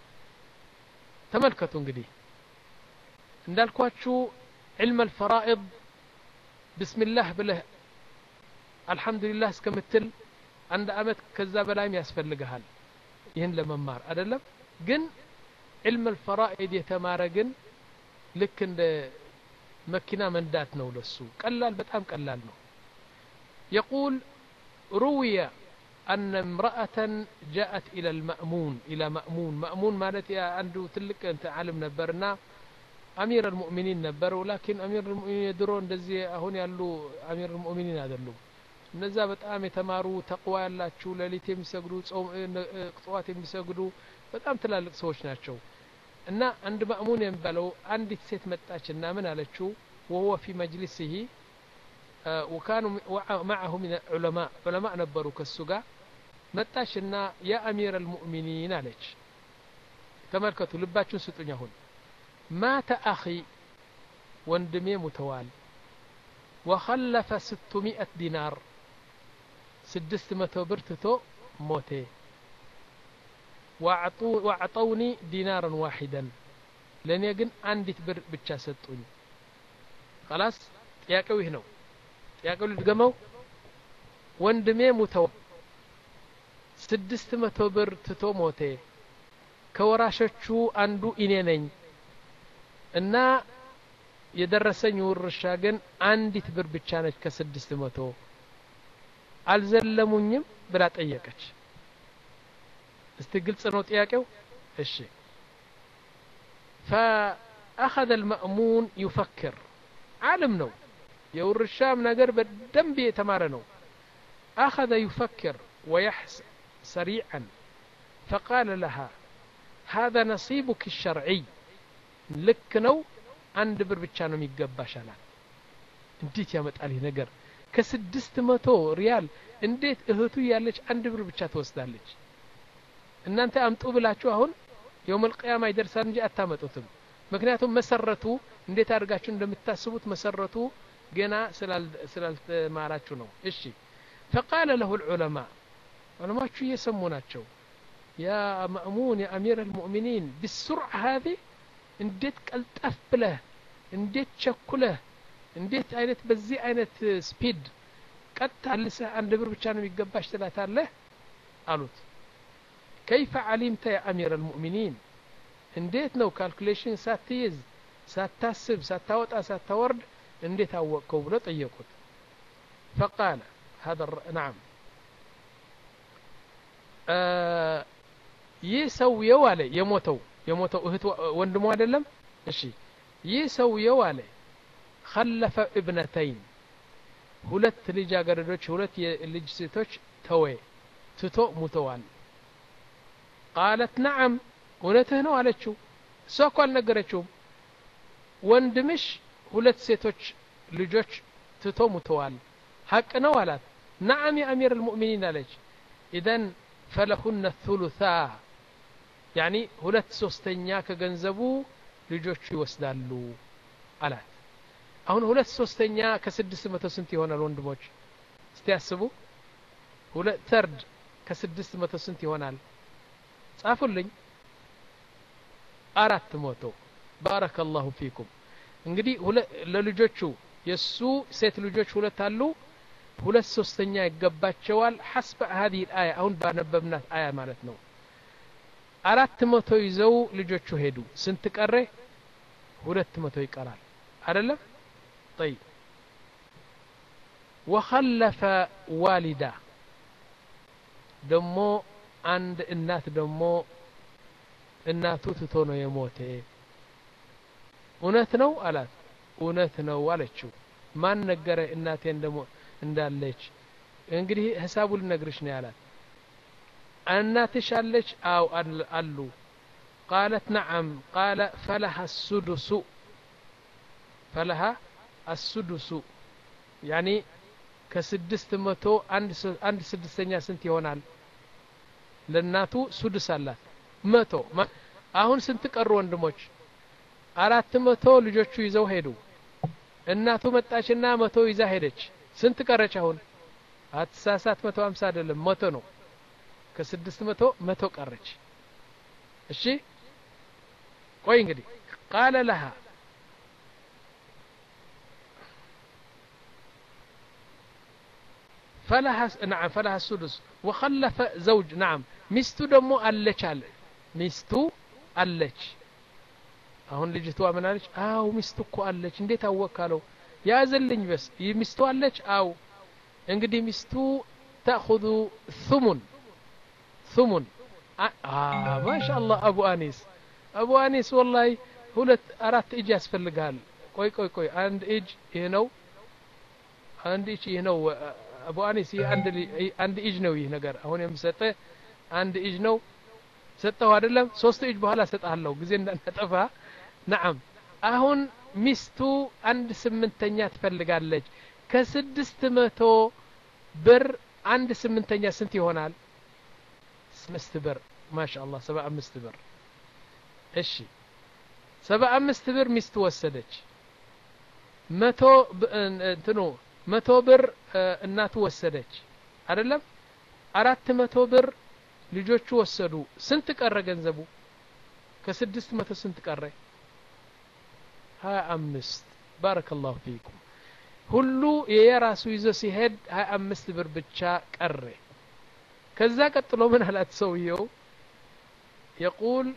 ተመልከቱ እንግዲህ እንዳልኳችሁ علم الفرائض بسم الله ብለህ አልহামዱሊላህ እስከምትል አንድ አመት ከዛ በላይም ያስፈልጋል ይሄን ለመማር አይደለም ግን علم الفرائض የተማረ ግን ልክ እንደ መኪና መንዳት ነው ለሱ ቀላል በጣም ቀላል ነው يقول روي أن امرأة جاءت إلى المأمون إلى مأمون مأمون مالت عنده تلك أنت عالم نبرنا أمير المؤمنين نبر ولكن أمير المؤمنين يدرون دزي هون يالو أمير المؤمنين هذا اللو نزابت آمي تمارو تقوى الله تشو لليت يمسجدوا صوم قطوات يمسجدوا بتأم تلالك سوش ناتشو إن عند مأمون ينبلو عندي ست متأشنا من على تشو وهو في مجلسه آه وكانوا معه من العلماء علماء نبروا كالسجا متأشنا يا أمير المؤمنين عليك تملكتوا لباتشون ستون هون مات أخي واندمي متوال وخلف ستمائة دينار سدست متوبرتتو موتي وعطو وعطوني دينارا واحدا لن يقن عندي تبر بتشاستوني خلاص ياكو هنا ياكو لدقمو واندمي متوال سدست متوبرتتو موتي كوراشتشو عندو إنينين እና የደረሰኝ ውርሻ ግን አንዲት ብር ብቻ ነች ከስድስት መቶ አልዘለሙኝም ብላ ጠየቀች እስቲ ግልጽ ነው ጥያቄው እሺ فأخذ المأمون يفكر عالم ነው የውርሻም ነገር በደንብ የተማረ ነው أخذ يفكر ويحسب سريعا فقال لها هذا نصيبك الشرعي ልክ ነው አንድ ብር ብቻ ነው የሚገባሻላል እንዴት ያመጣል ይሄ ነገር ከስድስት መቶ ሪያል እንዴት እህቱ ያለች አንድ ብር ብቻ ተወስዳለች እናንተ አምጡ ብላችሁ አሁን የውመል ቂያማ ይደርሳል እንጂ አታመጡትም ምክንያቱም መሰረቱ እንዴት አድርጋችሁ እንደምታስቡት መሰረቱ ገና ስላልተማራችሁ ነው እሺ فقال له العلماء علماء يسموناቸው يا مأمون يا أمير المؤمنين بالسرعة هذه እንዴት ቀልጠፍ ብለህ እንዴት ቸኩለህ እንዴት አይነት በዚህ አይነት ስፒድ ቀጥ አልሰህ አንድ ብር ብቻ ነው የሚገባሽ ትላታለህ አሉት كيف علمت يا أمير المؤمنين እንዴት ነው ካልኩሌሽን ሳትይዝ ሳታስብ ሳታወጣ ሳታወርድ እንዴት አወቀው ብሎ ጠየቁት فقال هذا نعم يسويው አለ የሞተው የሞተው እህት ወንድሙ አይደለም እሺ ይሰውየው አለ خلف ابنتين ሁለት ልጃገረዶች ሁለት የልጅ ሴቶች ተወ ትቶ ሙተዋል قالت نعم እውነትህ ነው አለችው እሷ እኮ አልነገረችውም ወንድምሽ ሁለት ሴቶች ልጆች ትቶ ሙተዋል ሐቅ ነው አላት نعم يا أمير المؤمنين አለች اذا فلهن الثلثا يعني ሁለት ሶስተኛ ከገንዘቡ ልጆቹ ይወስዳሉ አላት አሁን ሁለት ሶስተኛ ከስድስት መቶ ስንት ይሆናል ወንድሞች እስቲ ያስቡ ሁለት ተርድ ከስድስት መቶ ስንት ይሆናል ጻፉልኝ አራት መቶ ባረከላሁ ፊኩም እንግዲህ ለልጆቹ የሱ ሴት ልጆች ሁለት አሉ ሁለት ሶስተኛ ይገባቸዋል حسب هذه الآية አሁን ባነበብናት አያ ማለት ነው አራት መቶ ይዘው ልጆቹ ሄዱ ስንት ቀረ ሁለት መቶ ይቀራል አይደለም طيب وخلف والده ደሞ አንድ እናት ደሞ እናቱ ትቶ ነው የሞተ እውነት ነው አላት እውነት ነው አለችው ማን ነገረ እናቴ እንደሞ እንዳለች እንግዲህ ሐሳቡን ነግርሽ ነው ያላት እናትሽ አለች አው አሉ قالت نعم قال فلها السدس فلها السدس يعني ከስድስት መቶ አንድ አንድ ስድስተኛ ስንት ይሆናል ለናቱ ሱድስ አላት መቶ አሁን ስንት ቀሩ ወንድሞች አራት መቶ ልጆቹ ይዘው ሄዱ እናቱ መጣችና መቶ ይዛ ሄደች ስንት ቀረች አሁን አትሳሳት መቶ ሃምሳ አይደለም መቶ ነው ከስድስት መቶ መቶ ቀረች እሺ ቆይ እንግዲህ قال لها فلها نعم فلها السدس وخلف زوج نعم ሚስቱ ደግሞ አለች አለ ሚስቱ አለች አሁን ልጅቷ ምን አለች አው ሚስቱ እኮ አለች እንዴት አወካለው ያዘልኝ በስ ሚስቱ አለች አው እንግዲህ ሚስቱ تاخذ ثمن ثمن اه ما شاء الله ابو انيس ابو انيس والله ሁለት አራት እጅ ያስፈልጋል ቆይ ቆይ ቆይ አንድ እጅ ይሄ ነው አንድ እጅ ይሄ ነው አቡ አኒስ አንድ አንድ እጅ ነው ይሄ ነገር አሁን የምሰጠ አንድ እጅ ነው ሰጠው አይደለም ሶስት እጅ በኋላ ሰጣለሁ ጊዜ እንዳንጠፋ نعم አሁን ሚስቱ አንድ ስምንተኛ ትፈልጋለች ከስድስት መቶ ብር አንድ ስምንተኛ ስንት ይሆናል አምስት ብር ማሻአላህ ሰባ አምስት ብር እሺ ሰባ አምስት ብር ሚስቱ ወሰደች መቶ እንትኑ መቶ ብር እናቱ ወሰደች አይደለም አራት መቶ ብር ልጆቹ ወሰዱ ስንት ቀረ ገንዘቡ ከስድስት መቶ ስንት ቀረ ሀያ አምስት ባረከላሁ ፊኩም ሁሉ የራሱ ይዞ ሲሄድ ሀያ አምስት ብር ብቻ ቀረ ከዛ ቀጥሎ ምን አላት ሰውየው يقول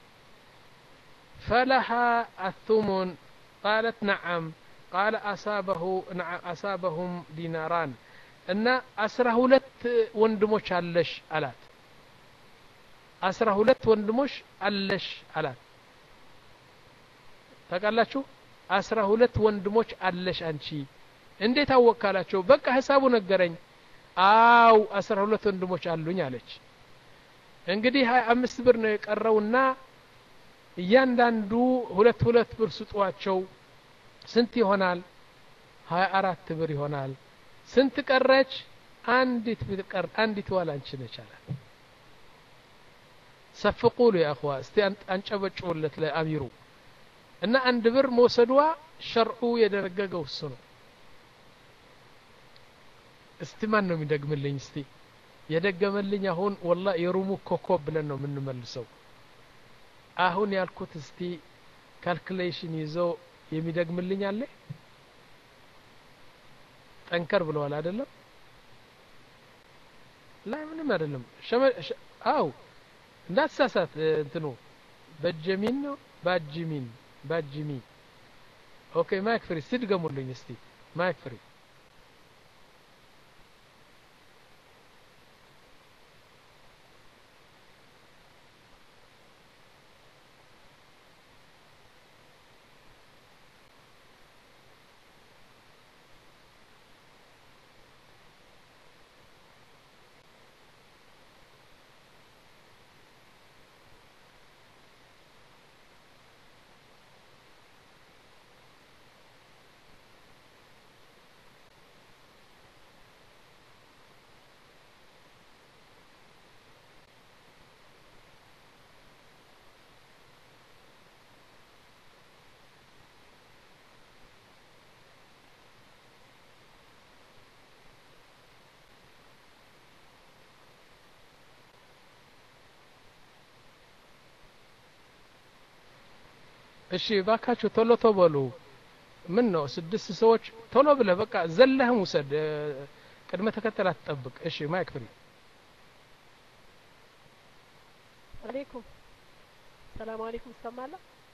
فلها الثمن قالت نعم قال أصابه نعم أصابهم ديناران إن أسره ሁለት ወንድሞች አለሽ አላት አስራ ሁለት ወንድሞች አለሽ አላት ታውቃላችሁ አስራ ሁለት ወንድሞች አለሽ አንቺ እንዴት አወካላችሁ በቃ ሐሳቡ ነገረኝ አው አስራ ሁለት ወንድሞች አሉኝ አለች እንግዲህ ሀያ አምስት ብር ነው የቀረውና እያንዳንዱ ሁለት ሁለት ብር ስጧቸው ስንት ይሆናል ሀያ አራት ብር ይሆናል ስንት ቀረች አንዲት ብር ቀር አንዲት ዋላንቺ ነች አላት صفقوا يا اخوان استي አንጨበጭውለት ለአሚሩ እና አንድ ብር መውሰዷ ሸርዑ የደረገገው እሱ ነው እስቲ ማን ነው የሚደግምልኝ እስቲ የደገመልኝ አሁን والله የሩሙ ኮኮብ ብለን ነው የምንመልሰው አሁን ያልኩት እስቲ ካልኩሌሽን ይዞ የሚደግምልኝ አለ ጠንከር ብለዋል አይደለም لا ምንም አይደለም አው እንዳትሳሳት እንትኑ በጀሚን ነው ባጅሚን ባጅሚ ኦኬ ማይክ ፍሪ ሲድገሙልኝ እስቲ ማይክ ፍሪ እሺ ባካችሁ ቶሎ ተበሉ ምን ነው ስድስት ሰዎች ቶሎ ብለህ በቃ ዘለህም ውሰድ ቅድመ ተከተል አትጠብቅ እሺ ማይክ ፍሪ አለይኩም ሰላም አለይኩም ሰማላ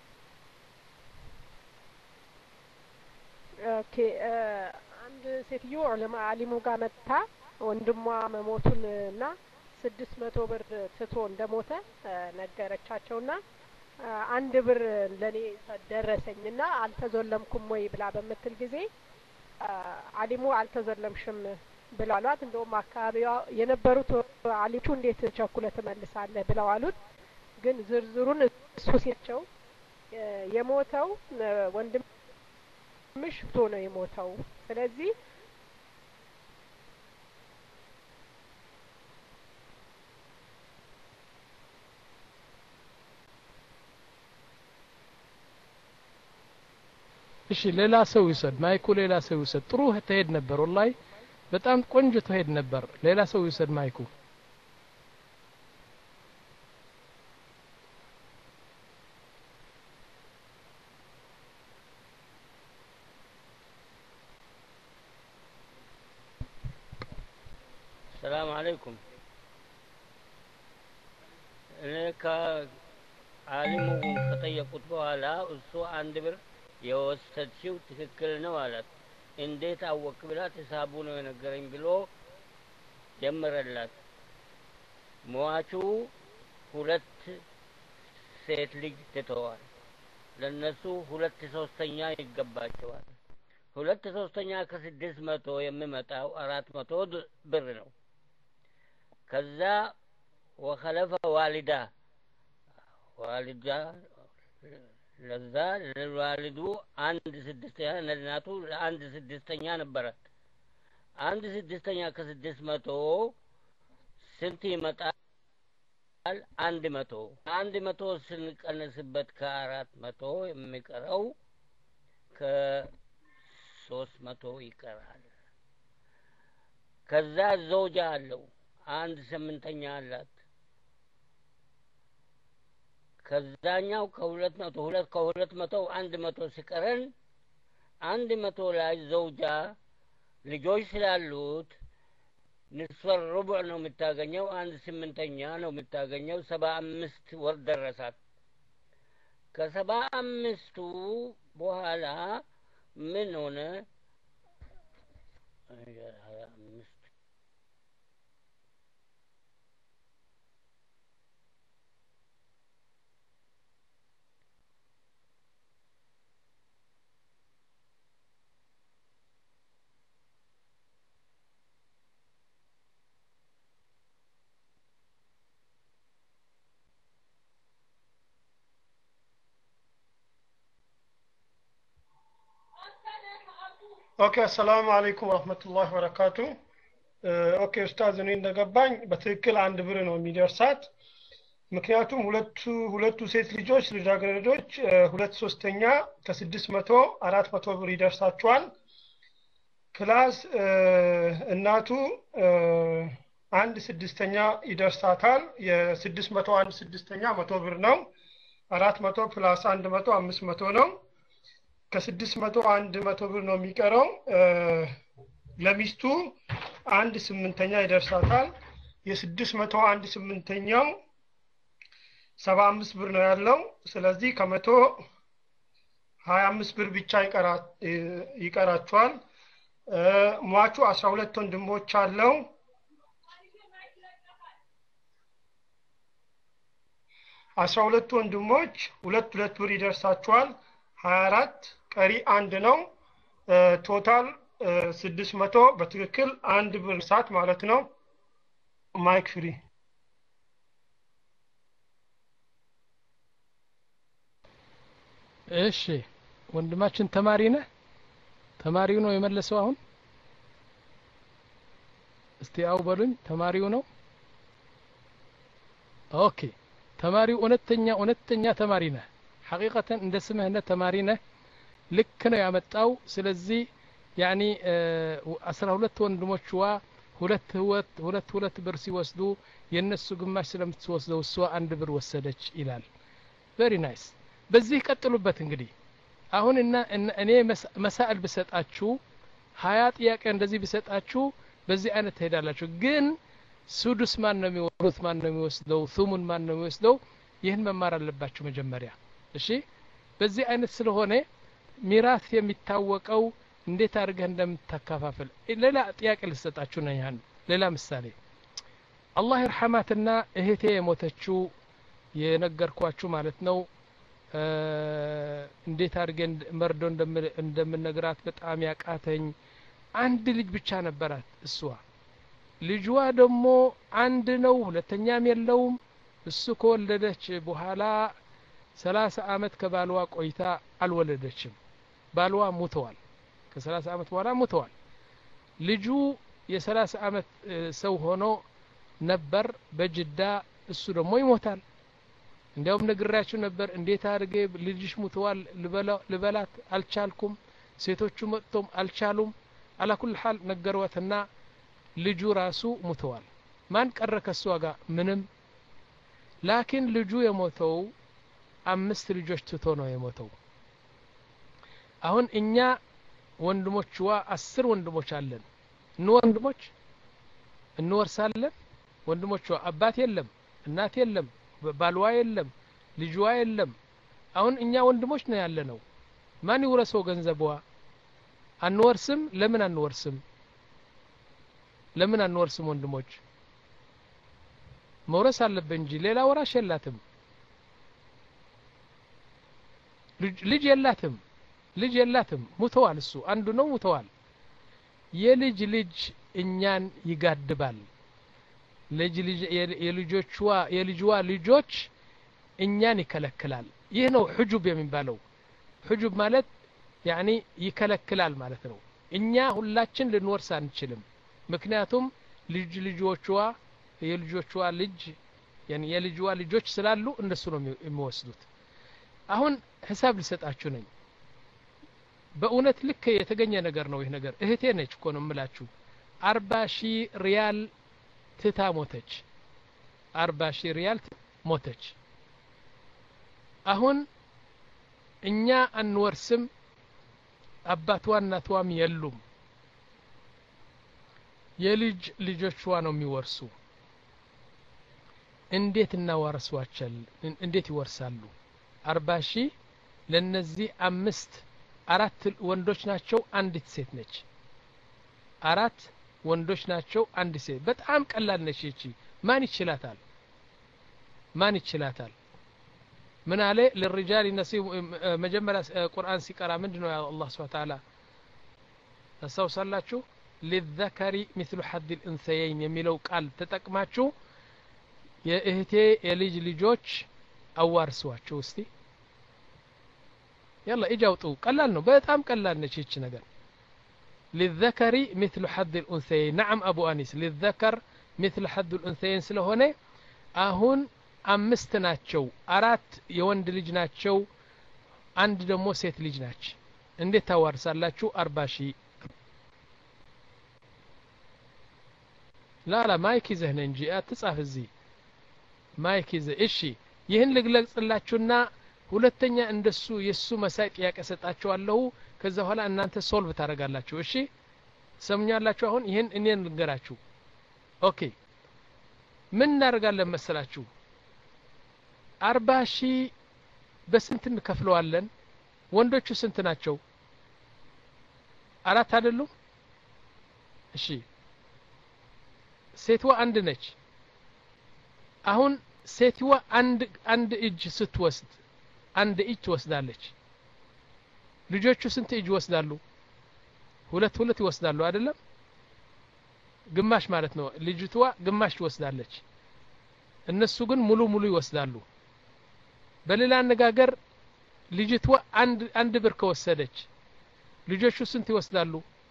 ኦኬ አንድ ሴትዮ ዑለማ አሊሙ ጋር መጣ ወንድሟ መሞቱንና ስድስት መቶ ብር ትቶ እንደሞተ ነገረቻቸውና አንድ ብር ለኔ ደረሰኝና አልተዘለምኩም ወይ ብላ በመትል ጊዜ አሊሙ አልተዘለምሽም ብለዋሏት እንደውም አካባቢዋ የነበሩት አሊቹ እንዴት ቸኩለ ተመልሳለህ ብለው አሉት ግን ዝርዝሩን እሱ ሲቸው የሞተው ወንድምሽ ፍቶ ነው የሞተው ስለዚህ እሺ ሌላ ሰው ይሰድ ማይኩ ሌላ ሰው ይሰድ ጥሩ ተሄድ ነበር ወላሂ በጣም ቆንጆ ተሄድ ነበር ሌላ ሰው ይሰድ ማይኩ السلام عليكم እኔ ዓሊሙ ከጠየቁት በኋላ እሱ አንድ ብር የወሰድሽው ትክክል ነው አላት እንዴት አወቅ ብላት ሂሳቡ ነው የነገረኝ ብሎ ጀመረላት ሟቹ ሁለት ሴት ልጅ ትተዋል ለነሱ ሁለት ሶስተኛ ይገባቸዋል ሁለት ሶስተኛ ከስድስት መቶ የሚመጣው አራት መቶ ብር ነው ከዛ ወኸለፈ ዋሊዳ ዋሊዳ ለዛ ለዋሊዱ አንድ ስድስተኛ ለናቱ አንድ ስድስተኛ ነበራት አንድ ስድስተኛ ከስድስት መቶ ስንት ይመጣል አንድ መቶ አንድ መቶ ስንቀንስበት ከአራት መቶ የሚቀረው ከሶስት መቶ ይቀራል ከዛ ዘውጃ አለው አንድ ስምንተኛ አላት ከዛኛው ከሁለት መቶ ሁለት ከሁለት መቶ አንድ መቶ ሲቀረን አንድ መቶ ላይ ዘውጃ ልጆች ስላሉት ንስፈር ሩቡዕ ነው የምታገኘው አንድ ስምንተኛ ነው የምታገኘው ሰባ አምስት ወር ደረሳት ከሰባ አምስቱ በኋላ ምን ሆነ አምስት ኦኬ ሰላም አለይኩም ወራህመቱላሂ ወበረካቱ ኦኬ ኡስታዝ እኔ እንደገባኝ በትክክል አንድ ብር ነው የሚደርሳት ምክንያቱም ሁለቱ ሁለቱ ሴት ልጆች ልጃገረዶች ሁለት ሶስተኛ ከስድስት መቶ አራት መቶ ብር ይደርሳቸዋል ፕላስ እናቱ አንድ ስድስተኛ ይደርሳታል የስድስት መቶ አንድ ስድስተኛ መቶ ብር ነው አራት መቶ ፕላስ አንድ መቶ አምስት መቶ ነው ከስድስት መቶ አንድ መቶ ብር ነው የሚቀረው ለሚስቱ አንድ ስምንተኛ ይደርሳታል የስድስት መቶ አንድ ስምንተኛው ሰባ አምስት ብር ነው ያለው ስለዚህ ከመቶ ሀያ አምስት ብር ብቻ ይቀራ ይቀራቸዋል ሟቹ አስራ ሁለት ወንድሞች አለው አስራ ሁለት ወንድሞች ሁለት ሁለት ብር ይደርሳቸዋል ሀያ አራት ቀሪ አንድ ነው ቶታል ስድስት መቶ በትክክል አንድ ብር ሰዓት ማለት ነው ማይክ ፍሪ እሺ ወንድማችን ተማሪ ነህ ተማሪው ነው የመለሰው አሁን እስቲ አው በሉኝ ተማሪው ነው ኦኬ ተማሪው እውነተኛ እውነተኛ ተማሪ ነህ حقيقة እንደ ስምህ ነህ ተማሪ ነህ ልክ ነው ያመጣው ስለዚህ ያኒ አስራ ሁለት ወንድሞችዋ ሁለት ሁለት ሁለት ሁለት ብር ሲወስዱ የነሱ ግማሽ ስለምትወስደው እሷ አንድ ብር ወሰደች ይላል very nice በዚህ ቀጥሉበት እንግዲህ አሁን እና እኔ መሳእል ብሰጣችሁ ሀያ ጥያቄ እንደዚህ ብሰጣችሁ በዚህ አይነት ትሄዳላችሁ ግን ሱዱስ ማን ነው የሚወሩት ማን ነው የሚወስደው ሱሙን ማን ነው የሚወስደው ይህን መማር አለባችሁ መጀመሪያ እሺ በዚህ አይነት ስለሆነ ሚራስ የሚታወቀው እንዴት አድርገህ እንደምታካፋፍል ሌላ ጥያቄ ልሰጣችሁ ነው ያን ሌላ ምሳሌ አላህ ይርሐማትና እህቴ የሞተችው የነገርኳችሁ ማለት ነው እንዴት አድርገን መርዶ እንደምነግራት በጣም ያቃተኝ አንድ ልጅ ብቻ ነበራት እሷ ልጇ ደግሞ አንድ ነው ሁለተኛም የለውም እሱ ከወለደች በኋላ ሰላሳ አመት ከባልዋ ቆይታ አልወለደችም ባልዋ ሞተዋል ከ30 አመት በኋላ ሞተዋል ልጁ የ30 አመት ሰው ሆኖ ነበር በጅዳ እሱ ደግሞ ይሞታል እንዲያውም ነግራችሁ ነበር እንዴት አድርጌ ልጅሽ ሞተዋል ልበላት አልቻልኩም ሴቶቹ መጥቶም አልቻሉም على كل حال ነገሯትና ልጁ ራሱ ሞተዋል ማን ቀረ ከሷ ጋር ምንም ላኪን ልጁ የሞተው አምስት ልጆች ትቶ ነው የሞተው አሁን እኛ ወንድሞችዋ አስር ወንድሞች አለን እነ ወንድሞች እንወርሳለን ወንድሞቿ አባት የለም እናት የለም ባልዋ የለም ልጅዋ የለም አሁን እኛ ወንድሞች ነው ያለነው ማን ይወርሰው ገንዘቧ አንወርስም ለምን አንወርስም ለምን አንወርስም ወንድሞች መውረስ አለብን እንጂ ሌላ ወራሽ የላትም ልጅ የላትም ልጅ የላትም ሞተዋል እሱ አንዱ ነው ሞተዋል የልጅ ልጅ እኛን ይጋድባል ልጅ ልጅ የልጆችዋ የልጅዋ ልጆች እኛን ይከለክላል ይህ ነው ሁጁብ የሚባለው ሁጁብ ማለት ያኒ ይከለክላል ማለት ነው እኛ ሁላችን ልንወርስ አንችልም ምክንያቱም ልጅ ልጆችዋ የልጆችዋ ልጅ ያኒ የልጅዋ ልጆች ስላሉ እነሱ ነው የሚወስዱት አሁን ሂሳብ ልሰጣችሁ ነኝ በእውነት ልክ የተገኘ ነገር ነው ይህ ነገር እህቴ ነች እኮ ነው የምላችሁ አርባ ሺህ ሪያል ትታ ሞተች አርባ ሺህ ሪያል ሞተች አሁን እኛ አንወርስም አባቷና እናቷም የሉም የልጅ ልጆችዋ ነው የሚወርሱ እንዴት እናዋርሷቸው እንዴት ይወርሳሉ አርባ ሺህ ለነዚህ አምስት አራት ወንዶች ናቸው አንዲት ሴት ነች አራት ወንዶች ናቸው አንድ ሴት በጣም ቀላል ነች እቺ ማን ይችላታል ማን ይችላታል ምን አለ ለلرجال نصيب መጀመሪያ ቁርአን ሲቀራ ምንድነው ያ አላህ Subhanahu Wa Ta'ala ተሰውሳላችሁ للذكر مثل حظ الانثيين የሚለው ቃል ተጠቅማችሁ የእህቴ የልጅ ልጆች አዋርሷቸው እስቲ يلا اجاوጡ ቀላል ነው በጣም ቀላል ነች እቺ ነገር للذكر مثل حظ الانثيين نعم ابو انيس للذكر مثل حظ الانثيين ስለሆነ አሁን አምስት ናቸው አራት የወንድ ልጅ ናቸው አንድ ደግሞ ሴት ልጅ ናች እንዴት ታዋርሳላችሁ አርባ ሺህ لا لا ማይክ ይዘህ ነው እንጂ አትጻፍ እዚህ ማይክ ይዘህ እሺ ይህን ልግለጽላችሁና ሁለተኛ እንደሱ የሱ መሳይ ጥያቄ ሰጣችኋለሁ ከዛ በኋላ እናንተ ሶልቭ ታረጋላችሁ እሺ ሰምኛላችሁ አሁን ይሄን እኔን ልንገራችሁ ኦኬ ምን እናደርጋለን መሰላችሁ አርባ ሺህ በስንት እንከፍለዋለን ወንዶቹ ስንት ናቸው አራት አይደሉም እሺ ሴትዋ አንድ ነች አሁን ሴትዋ አንድ አንድ እጅ ስትወስድ አንድ እጅ ትወስዳለች ልጆቹ ስንት እጅ ይወስዳሉ ሁለት ሁለት ይወስዳሉ አይደለም ግማሽ ማለት ነው ልጅቷ ግማሽ ትወስዳለች እነሱ ግን ሙሉ ሙሉ ይወስዳሉ በሌላ አነጋገር ልጅቷ አንድ አንድ ብር ከወሰደች ልጆቹ ስንት ይወስዳሉ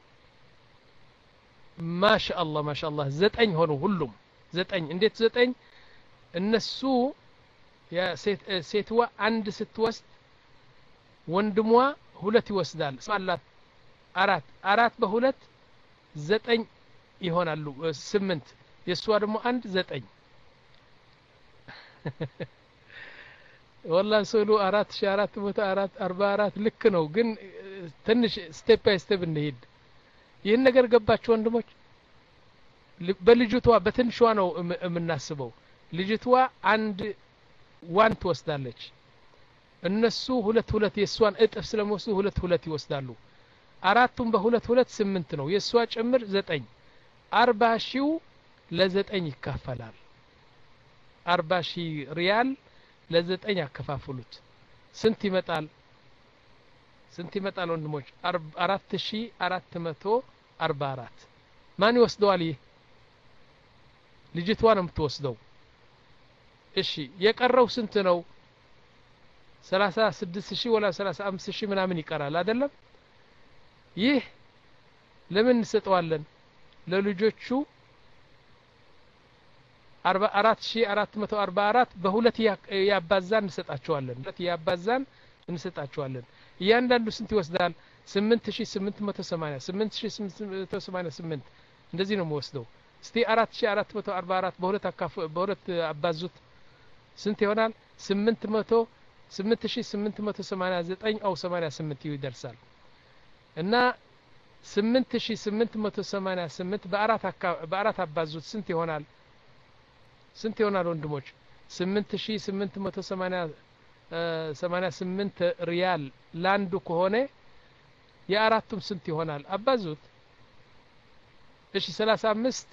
ማሻአላህ ማሻአላህ ዘጠኝ ሆኑ ሁሉም ዘጠኝ እንዴት ዘጠኝ እነሱ ያ ሴት ሴትዋ አንድ ስትወስድ ወንድሟ ሁለት ይወስዳል ማለት አራት አራት በሁለት ዘጠኝ ይሆናሉ ስምንት የሷ ደግሞ አንድ ዘጠኝ والله ስሉ አራት ሺህ አራት መቶ አርባ አራት ልክ ነው ግን ትንሽ ስቴፕ ባይ ስቴፕ እንሂድ ይህን ነገር ገባችሁ ወንድሞች በልጅቷ በትንሿ ነው የምናስበው ልጅቷ አንድ ዋን ትወስዳለች እነሱ ሁለት ሁለት የሷን እጥፍ ስለሚወስዱ ሁለት ሁለት ይወስዳሉ አራቱም በሁለት ሁለት ስምንት ነው የሷ ጭምር ዘጠኝ አርባ ሺው ለዘጠኝ ይካፈላል አርባ ሺህ ሪያል ለዘጠኝ ያከፋፍሉት ስንት ይመጣል ስንት ይመጣል ወንድሞች አራት ሺህ አራት መቶ አርባ አራት ማን ይወስደዋል ይህ ልጅቷ ነው የምትወስደው እሺ የቀረው ስንት ነው ሰላሳ ስድስት ሺህ ወላ ሰላሳ አምስት ሺህ ምናምን ይቀራል አይደለም ይህ ለምን እንሰጠዋለን ለልጆቹ አርባ አራት ሺህ አራት መቶ አርባ አራት በሁለት ያባዛን እንሰጣቸዋለን ሁለት ያባዛን እንሰጣቸዋለን እያንዳንዱ ስንት ይወስዳል ስምንት ሺህ ስምንት መቶ ሰማንያ ስምንት ሺህ ስምንት መቶ ሰማንያ ስምንት እንደዚህ ነው የሚወስደው እስቲ አራት ሺህ አራት መቶ አርባ አራት በሁለት አካፍ በሁለት አባዙት ስንት ይሆናል ስምንት መቶ ስምንት ሺህ ስምንት መቶ ሰማንያ ዘጠኝ አው ሰማንያ ስምንት ይደርሳል እና ስምንት ሺህ ስምንት መቶ ሰማንያ ስምንት በአራት በአራት አባዙት ስንት ይሆናል ስንት ይሆናል ወንድሞች ስምንት ሺህ ስምንት መቶ ሰማንያ ስምንት ሪያል ላንዱ ከሆነ የአራቱም ስንት ይሆናል አባዙት እሺ ሰላሳ አምስት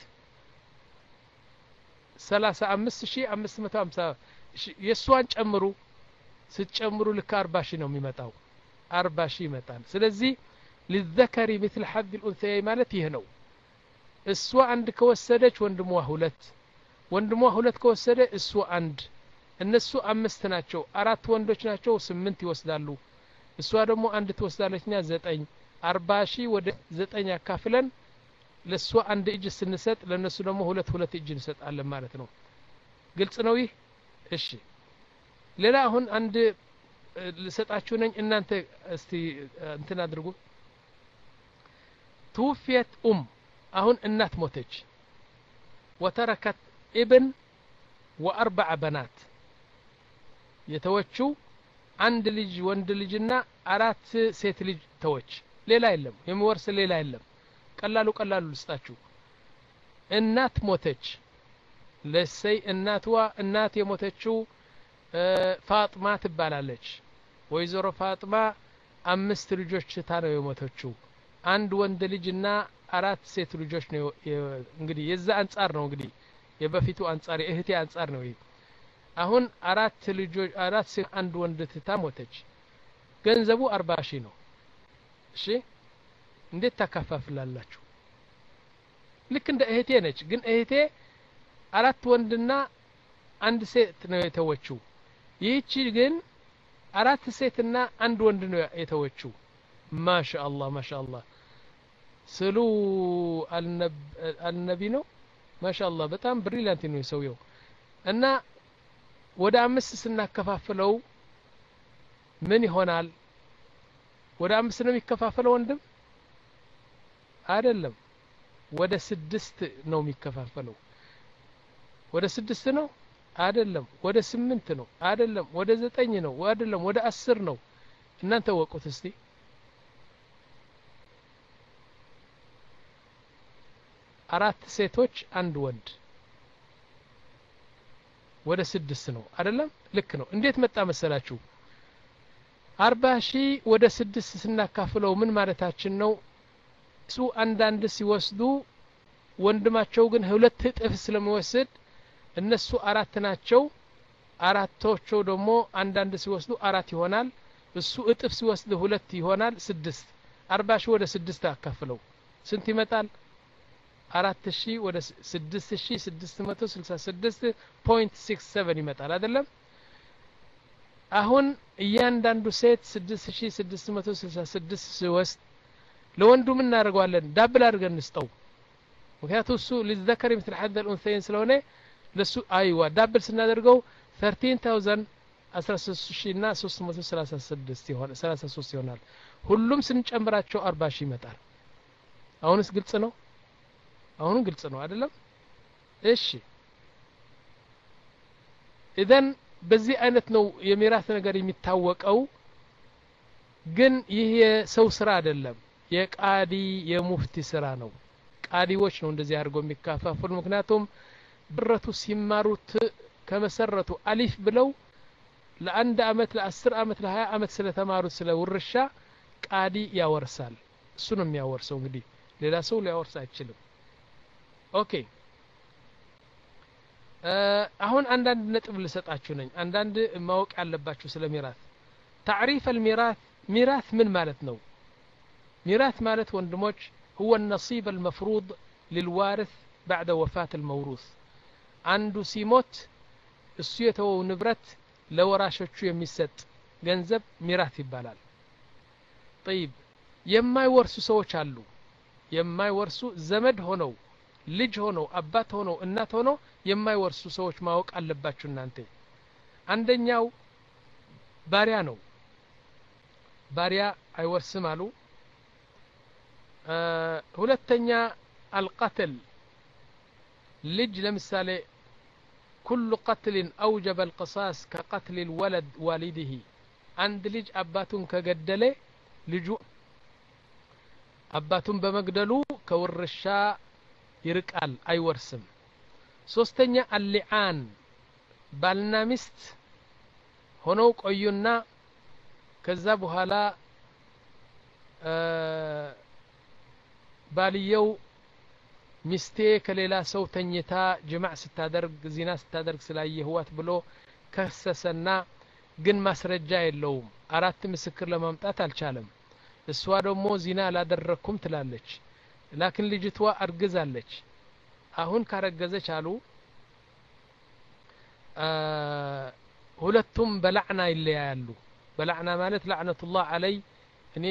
ሰላሳ አምስት ሺህ አምስት መቶ ሃምሳ የሷን ጨምሩ ስትጨምሩ ልክ አርባ ሺህ ነው የሚመጣው አርባ ሺህ ይመጣል ስለዚህ للذكر مثل حظ الأنثيين ማለት ይህ ነው እሷ አንድ ከወሰደች ወንድሟ ሁለት ወንድሟ ሁለት ከወሰደ እሷ አንድ እነሱ አምስት ናቸው አራት ወንዶች ናቸው ስምንት ይወስዳሉ እሷ ደግሞ አንድ ትወስዳለችና ዘጠኝ አርባ ሺህ ወደ ዘጠኝ ያካፍለን ለሷ አንድ እጅ ስንሰጥ ለነሱ ደግሞ ሁለት ሁለት እጅ እንሰጣለን ማለት ነው ግልጽ ነው ይህ እሺ ሌላ አሁን አንድ ልሰጣችሁ ነኝ እናንተ እስቲ እንትን አድርጉ توفيت ام አሁን እናት ሞተች وتركت ابن واربع بنات የተወችው አንድ ልጅ ወንድ ልጅና አራት ሴት ልጅ ተወች ሌላ የለም የሚወርስ ሌላ የለም ቀላሉ ቀላሉ ልስጣችሁ እናት ሞተች ለሰይ እናትዋ እናት የሞተችው ፋጥማ ትባላለች ወይዘሮ ፋጥማ አምስት ልጆች ታነው የሞተችው አንድ ወንድ ልጅና አራት ሴት ልጆች ነው እንግዲህ የዛ አንጻር ነው እንግዲህ የበፊቱ አንጻር የእህቴ አንጻር ነው ይሄ አሁን አራት ልጆች አራት ሴት አንድ ወንድ ትታሞተች ገንዘቡ አርባ ሺህ ነው እሺ እንዴት ታካፋፍላላችሁ ልክ እንደ እህቴ ነች ግን እህቴ አራት ወንድና አንድ ሴት ነው የተወችው ይህቺ ግን አራት ሴትና አንድ ወንድ ነው የተወችው ማሻአላህ ማሻአላህ ስሉ አልነቢ ነው ማሻአላህ በጣም ብሪሊያንት ነው ሰውየው እና ወደ አምስት ስናከፋፍለው ምን ይሆናል ወደ አምስት ነው የሚከፋፈለው ወንድም አይደለም ወደ ስድስት ነው የሚከፋፈለው ወደ ስድስት ነው አይደለም ወደ ስምንት ነው አይደለም ወደ ዘጠኝ ነው አይደለም ወደ አስር ነው እናንተ ወቁት እስቲ አራት ሴቶች አንድ ወንድ ወደ ስድስት ነው አይደለም ልክ ነው እንዴት መጣ መሰላችሁ አርባ ሺህ ወደ ስድስት ስናካፍለው ምን ማለታችን ነው እሱ አንዳንድ ሲወስዱ ወንድማቸው ግን ሁለት እጥፍ ስለሚወስድ እነሱ አራት ናቸው አራቶቹ ደግሞ አንዳንድ ሲወስዱ አራት ይሆናል እሱ እጥፍ ሲወስድ ሁለት ይሆናል ስድስት አርባ ሺህ ወደ ስድስት አካፍለው ስንት ይመጣል አራት ሺህ ወደ ስድስት ሺህ ስድስት መቶ ስልሳ ስድስት ነጥብ ስድስት ሰባት ይመጣል አይደለም አሁን እያንዳንዱ ሴት ስድስት ሺህ ስድስት መቶ ስልሳ ስድስት ሲወስድ ለወንዱ ምን እናደርጋለን ዳብል አድርገን እንስጠው ምክንያቱም እሱ للذكر مثل حظ الأنثيين ስለሆነ ለሱ አይዋ ዳብል ስናደርገው ثلاثة عشر አስራ ሶስት ሺህ እና ሶስት መቶ ሰላሳ ስድስት ይሆናል ሰላሳ ሶስት ይሆናል ሁሉም ስንጨምራቸው አርባ ሺህ ይመጣል አሁንስ ግልጽ ነው አሁን ግልጽ ነው አይደለም እሺ اذن በዚህ አይነት ነው የሚራስ ነገር የሚታወቀው ግን ይህ የሰው ስራ አይደለም የቃዲ የሙፍቲ ስራ ነው ቃዲዎች ነው እንደዚህ አድርገው የሚካፋፈሉ ምክንያቱም ብረቱ ሲማሩት ከመሰረቱ አሊፍ ብለው ለአንድ አመት ለአስር አመት ለሀያ አመት ስለተማሩት ስለ ውርሻ ቃዲ ያወርሳል እሱ ነው የሚያወርሰው እንግዲህ ሌላ ሰው ሊያወርስ አይችልም ኦኬ አሁን አንዳንድ ነጥብ ልሰጣችሁ ነኝ አንዳንድ ማወቅ ያለባችሁ ስለ ሚራስ تعريف الميراث ሚራስ ምን ማለት ነው ሚራስ ማለት ወንድሞች هو النصيب المفروض للوارث بعد وفاة الموروث አንዱ ሲሞት እሱ የተወው ንብረት ለወራሾቹ የሚሰጥ ገንዘብ ሚራስ ይባላል طيب የማይወርሱ ሰዎች አሉ የማይወርሱ ዘመድ ሆነው ልጅ ሆነው አባት ሆነው እናት ሆነው የማይወርሱ ሰዎች ማወቅ አለባችሁ እናንተ አንደኛው ባሪያ ነው ባሪያ አይወርስም አሉ ሁለተኛ القتل ልጅ ለምሳሌ كل قتل أوجب القصاص كقتل الولد والده عند ልጅ አባቱን ከገደለ ልጁ አባቱን በመግደሉ ከውርሻ ይርቃል አይወርስም ሶስተኛ አልሊዓን ባልና ሚስት ሆነው ቆዩና ከዛ በኋላ ባልየው ሚስቴ ከሌላ ሰው ተኝታ ጅማዕ ስታደርግ ዚና ስታደርግ ስላየህዋት ብሎ ከሰሰና ግን ማስረጃ የለውም አራት ምስክር ለማምጣት አልቻለም እሷ ደግሞ ዚና አላደረኩም ትላለች ላኪን ልጅቷ አርግዛለች አሁን ካረገዘች አሉ ሁለቱም በላዕና ይለያያሉ በላዕና ማለት ለዕነቱላህ አለይ እኔ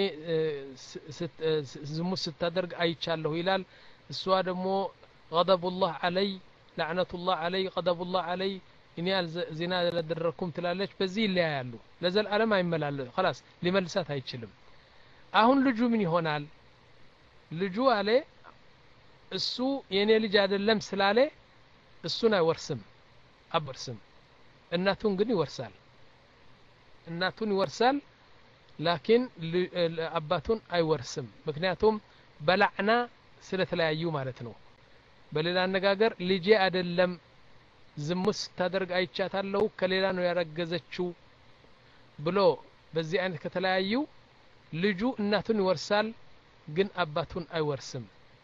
ዝሙት ስታደርግ አይቻለሁ ይላል እሷ ደግሞ غضبullah አለይ ለዕነቱላህ አለይ غضبullah አለይ እኔ ዚና አላደረኩም ትላለች በዚህ ይለያያሉ ለዘላለም አይመላለስ خلاص ሊመልሳት አይችልም አሁን ልጁ ምን ይሆናል ልጁ አለ እሱ የኔ ልጅ አይደለም ስላለ እሱን አይወርስም አበርስም እናቱን ግን ይወርሳል እናቱን ይወርሳል ላኪን አባቱን አይወርስም ምክንያቱም በላዕና ስለተለያዩ ማለት ነው በሌላ አነጋገር ልጄ አይደለም ዝሙት ስታደርግ አይቻታለሁ ከሌላ ነው ያረገዘችው ብሎ በዚህ አይነት ከተለያዩ ልጁ እናቱን ይወርሳል ግን አባቱን አይወርስም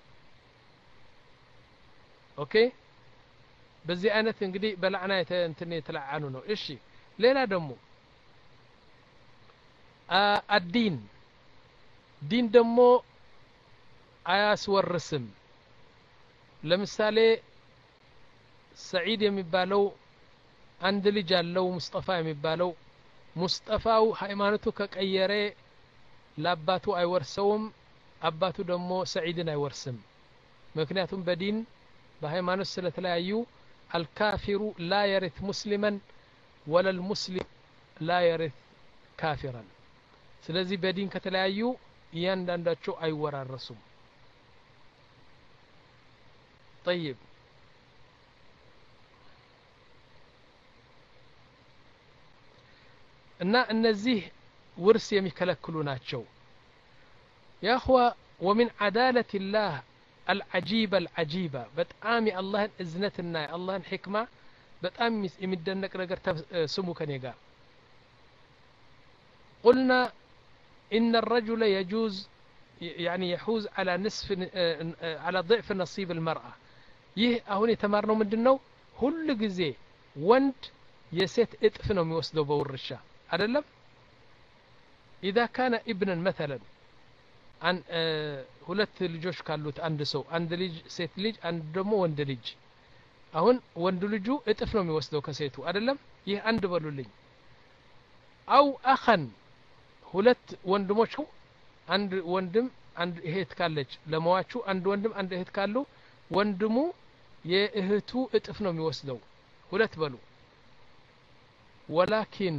ኦኬ በዚህ አይነት እንግዲህ በላዕና እንትን የተለዓኑ ነው እሺ ሌላ ደግሞ አዲን ዲን ደግሞ አያስወርስም ለምሳሌ ሰዒድ የሚባለው አንድ ልጅ አለው ሙስጠፋ የሚባለው ሙስጠፋው ሃይማኖቱ ከቀየረ ለአባቱ አይወርሰውም አባቱ ደግሞ ሰዒድን አይወርስም ምክንያቱም በዲን በሃይማኖት ስለተለያዩ الكافر لا يرث مسلما ولا المسلم لا يرث كافرا ስለዚህ በዲን ከተለያዩ እያንዳንዳቸው አይወራረሱም طيب እና እነዚህ ውርስ የሚከለክሉ ናቸው يا اخوة ومن عدالة الله العجيبة العجيبة بتأم الله إذنتنا الله الحكمة بتأم يمدنك نجر سمو كنيجا قلنا إن الرجل يجوز يعني يحوز على نصف على ضعف نصيب المرأة يه أهون يتمرنوا من دنو كل جزء وند يسيت اتفنهم يوصلوا بورشة أدلم إذا كان ابنا مثلا عن ሁለት ልጆች ካሉት አንድ ሰው አንድ ልጅ ሴት ልጅ አንድ ደግሞ ወንድ ልጅ አሁን ወንድ ልጁ እጥፍ ነው የሚወስደው ከሴቱ አይደለም ይህ አንድ በሉልኝ አው አኸን ሁለት ወንድሞች አንድ ወንድም አንድ እህት ካለች ለማዋቹ አንድ ወንድም አንድ እህት ካሉ ወንድሙ የእህቱ እጥፍ ነው የሚወስደው ሁለት በሉ ولكن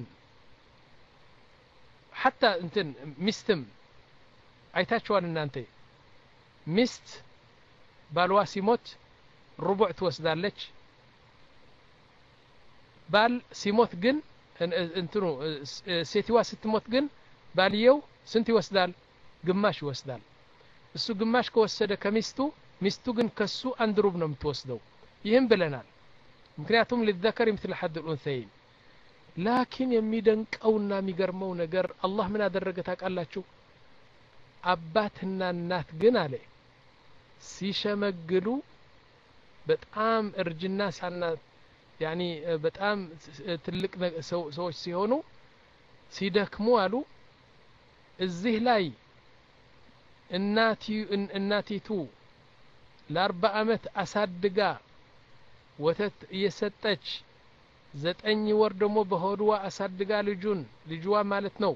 حتى እንትን ሚስትም አይታችኋል እናንተ ሚስት ባልዋ ሲሞት ሩቡዕ ትወስዳለች ባል ሲሞት ግን እንትኑ ሴትዋ ስትሞት ግን ባልየው ስንት ይወስዳል? ግማሽ ይወስዳል። እሱ ግማሽ ከወሰደ ከሚስቱ ሚስቱ ግን ከሱ አንድ ሩብ ነው የምትወስደው። ይህም ብለናል። ምክንያቱም للذكر مثل حظ الأنثيين ላኪን የሚደንቀውና የሚገርመው ነገር አላህ ምን አደረገ ታውቃላችሁ? አባትና እናት ግን አለ ሲሸመግሉ በጣም እርጅና ሳና ያኒ በጣም ትልቅ ሰዎች ሲሆኑ ሲደክሙ አሉ እዚህ ላይ እናቲ እናቲቱ ለአርባ አመት አሳድጋ ወተት እየሰጠች ዘጠኝ ወር ደግሞ በሆድዋ አሳድጋ ልጁን ልጅዋ ማለት ነው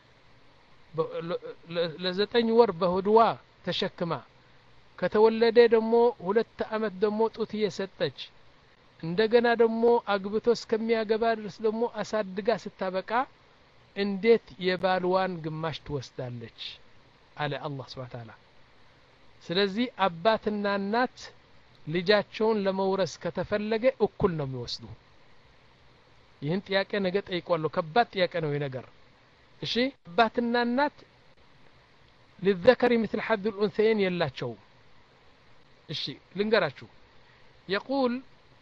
ለዘጠኝ ወር በሆድዋ ተሸክማ ከተወለደ ደግሞ ሁለት አመት ደግሞ ጡት እየሰጠች እንደገና ደግሞ አግብቶ እስከሚያገባ ድረስ ደግሞ አሳድጋ ስታበቃ እንዴት የባልዋን ግማሽ ትወስዳለች አለ አላህ Subhanahu Wa Ta'ala። ስለዚህ አባትና እናት ልጃቸውን ለመውረስ ከተፈለገ እኩል ነው የሚወስዱ። ይህን ጥያቄ ነገ ጠይቋለሁ። ከባድ ጥያቄ ነው የነገር። እሺ አባትና እናት للذكر مثل حظ الأنثيين የላቸው። እሺ ልንገራችሁ يقول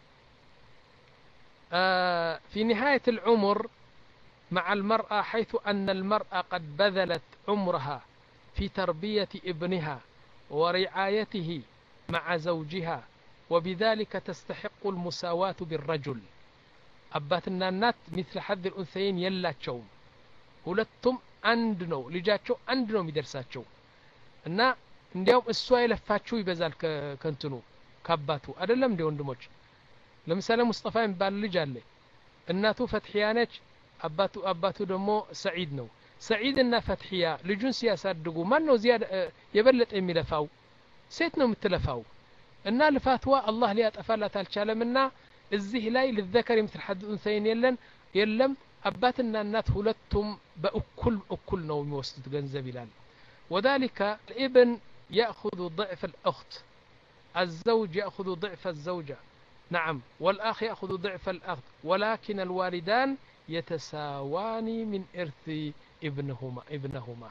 آه في نهاية العمر مع المرأة حيث أن المرأة قد بذلت عمرها في تربية ابنها ورعايته مع زوجها وبذلك تستحق المساواة بالرجل. أباتنا النات مثل حظ الأنثيين يلاتشو ሁለቱም አንድ ነው ልጃቸው አንድ ነው የሚደርሳቸው እና እንዲያውም እሷ የለፋችሁ ይበዛል ከንትኑ ከአባቱ አይደለም እንደ ወንድሞች ለምሳሌ ሙስጠፋ የሚባል ልጅ አለ እናቱ ፈትሂያ ነች አባቱ አባቱ ደግሞ ሰዒድ ነው ሰዒድ እና ፈትሂያ ልጁን ሲያሳድጉ ማን ነው ዚያዳ የበለጠ የሚለፋው ሴት ነው የምትለፋው እና ልፋትዋ አላህ ሊያጠፋላት አልቻለምና እዚህ ላይ للذكر مثل حظ الأنثيين የለን የለም አባትና እናት ሁለቱም በእኩል እኩል ነው የሚወስዱት ገንዘብ ይላል وذلك الابن يأخذ ضعف الأخت الزوج يأخذ ضعف الزوجة نعم والأخ يأخذ ضعف الأخ ولكن الوالدان يتساوان من إرث ابنهما ابنهما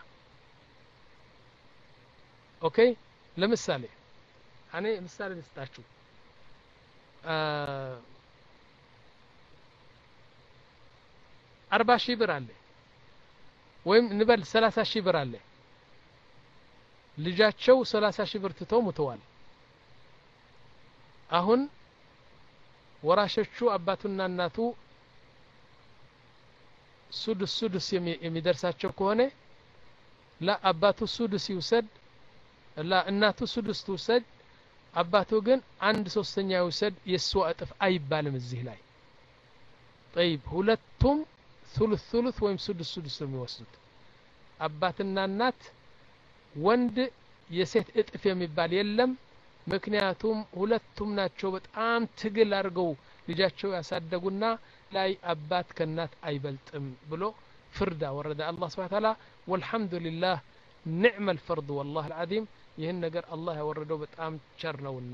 أوكي لمثال أنا مثال نستعشو آه أربع شي بر አለ ወይም ንበል ሰላሳ ሺህ ብር አለ ልጃቸው ሰላሳ ሺህ ብር ትተው ሙተዋል አሁን ወራሾቹ አባቱና እናቱ ሱዱስ ሱዱስ የሚደርሳቸው ከሆነ ላ አባቱ ሱዱስ ይውሰድ ላ እናቱ ሱዱስ ትውሰድ አባቱ ግን አንድ ሶስተኛ ይውሰድ የሱ እጥፍ አይባልም እዚህ ላይ طيب ሁለቱም ثلث ثلث ወይም ሱዱስ ሱዱስ ነው የሚወስዱት አባትና እናት ወንድ የሴት እጥፍ የሚባል የለም ምክንያቱም ሁለቱም ናቸው በጣም ትግል አድርገው ልጃቸው ያሳደጉና ላይ አባት ከናት አይበልጥም ብሎ ፍርዳ ወረደ አላህ Subhanahu Wa Ta'ala والحمد لله نعم الفرض والله العظيم ይህን ነገር አላህ ያወረደው በጣም ቸር ነውና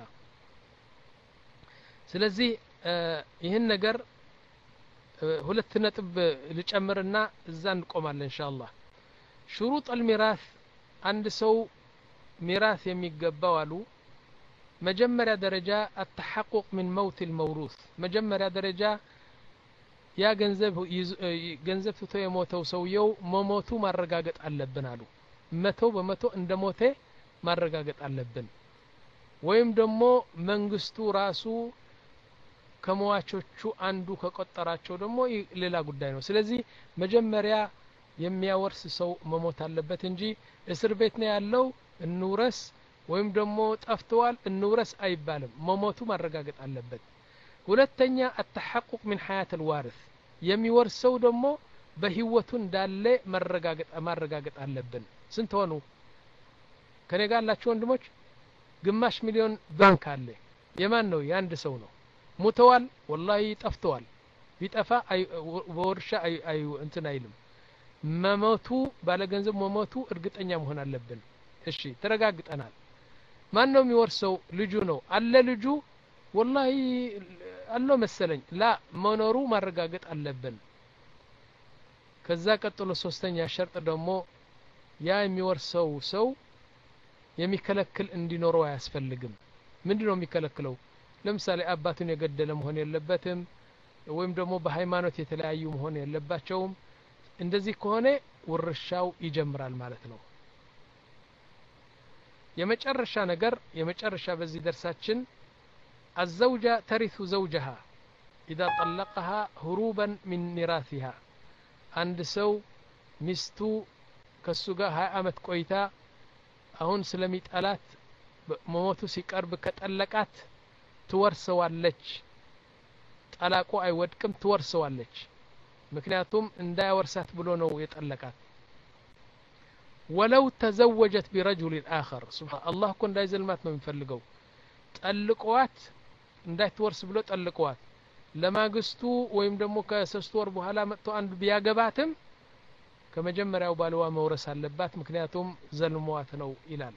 ስለዚህ ይህን ነገር ሁለት ነጥብ ልጨምርና እዛ እንቆማለን ኢንሻአላህ شروط الميراث አንድ ሰው ሚራስ የሚገባው አሉ መጀመሪያ ደረጃ التحقق من موت الموروث መጀመሪያ ደረጃ ያ ገንዘብ ገንዘብ ትቶ የሞተው ሰውየው መሞቱ ማረጋገጥ አለብን አሉ መቶ በመቶ እንደሞተ ማረጋገጥ አለብን ወይም ደግሞ መንግስቱ ራሱ ከመዋቾቹ አንዱ ከቆጠራቸው ደግሞ ሌላ ጉዳይ ነው ስለዚህ መጀመሪያ የሚያወርስ ሰው መሞት አለበት እንጂ እስር ቤት ነው ያለው እንውረስ ወይም ደግሞ ጠፍተዋል እንውረስ አይባልም መሞቱ ማረጋገጥ አለበት ሁለተኛ التحقق من حياة الوارث የሚወርሰው ደግሞ በህይወቱ እንዳለ ማረጋገጥ ማረጋገጥ አለብን ስንት ሆኑ ከኔ ጋር ያላችሁ ወንድሞች ግማሽ ሚሊዮን ባንክ አለ የማን ነው የአንድ ሰው ነው ሙተዋል والله ጠፍተዋል ቢጠፋ በወርሻ አይ አይ እንትን አይልም መሞቱ ባለገንዘብ መሞቱ እርግጠኛ መሆን አለብን እሺ ተረጋግጠናል ማን ነው የሚወርሰው ልጁ ነው አለ ልጁ والله አለው መሰለኝ ላ መኖሩ ማረጋገጥ አለብን ከዛ ቀጥሎ ሶስተኛ ሸርጥ ደግሞ ያ የሚወርሰው ሰው የሚከለክል እንዲኖረው አያስፈልግም ምንድነው የሚከለክለው ለምሳሌ አባቱን የገደለ መሆን የለበትም ወይም ደግሞ በሃይማኖት የተለያዩ መሆን የለባቸውም እንደዚህ ከሆነ ውርሻው ይጀምራል ማለት ነው የመጨረሻ ነገር የመጨረሻ በዚህ ደርሳችን الزوجة ترث زوجها إذا طلقها هروبا من ميراثها عند سو مستو كسوغا هاي أمت كويتا أهون سلميت ألات موتو سيقرب كتألقات تورسوالج ጠላቁ አይወድቅም ትወርሰዋለች ምክንያቱም እንዳይወርሳት ብሎ ነው የጠለቃት ولو تزوجت برجل آخر سبحان الله እኮ እንዳይዘልማት ነው የሚፈልገው ጠልቋት እንዳይትወርስ ብሎ ጠልቋት ለማግስቱ ወይም ደግሞ ከሶስት ወር በኋላ መጥቶ አንድ ቢያገባትም ከመጀመሪያው ባልዋ መውረስ አለባት ምክንያቱም ዘልሟት ነው ይላል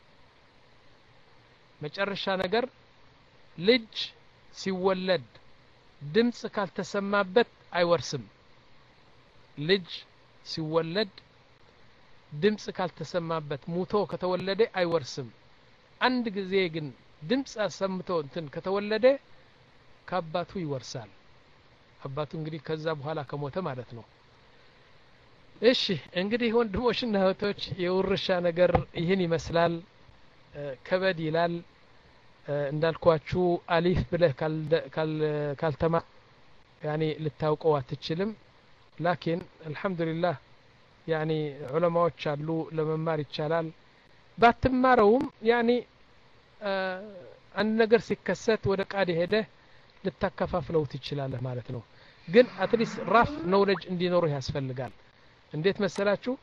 መጨረሻ ነገር ልጅ ሲወለድ ድምጽ ካልተሰማበት አይወርስም ልጅ ሲወለድ ድምጽ ካልተሰማበት ሙቶ ከተወለደ አይወርስም አንድ ጊዜ ግን ድምጽ አሰምቶ እንትን ከተወለደ ከአባቱ ይወርሳል አባቱ እንግዲህ ከዛ በኋላ ከሞተ ማለት ነው እሺ እንግዲህ ወንድሞችና እህቶች የውርሻ ነገር ይህን ይመስላል ከበድ ይላል እንዳልኳችሁ አሊፍ ብለህ ካልተማ يعني ልታውቀው አትችልም لكن الحمد لله يعني ዑለማዎች አሉ ለመማር ይቻላል ባትማረውም يعني አንድ ነገር ሲከሰት ወደ ቃዲ ሄደ ልታከፋፍለው ትችላለህ ማለት ነው ግን አትሊስት ራፍ ኖሌጅ እንዲኖርህ ያስፈልጋል እንዴት መሰላችሁ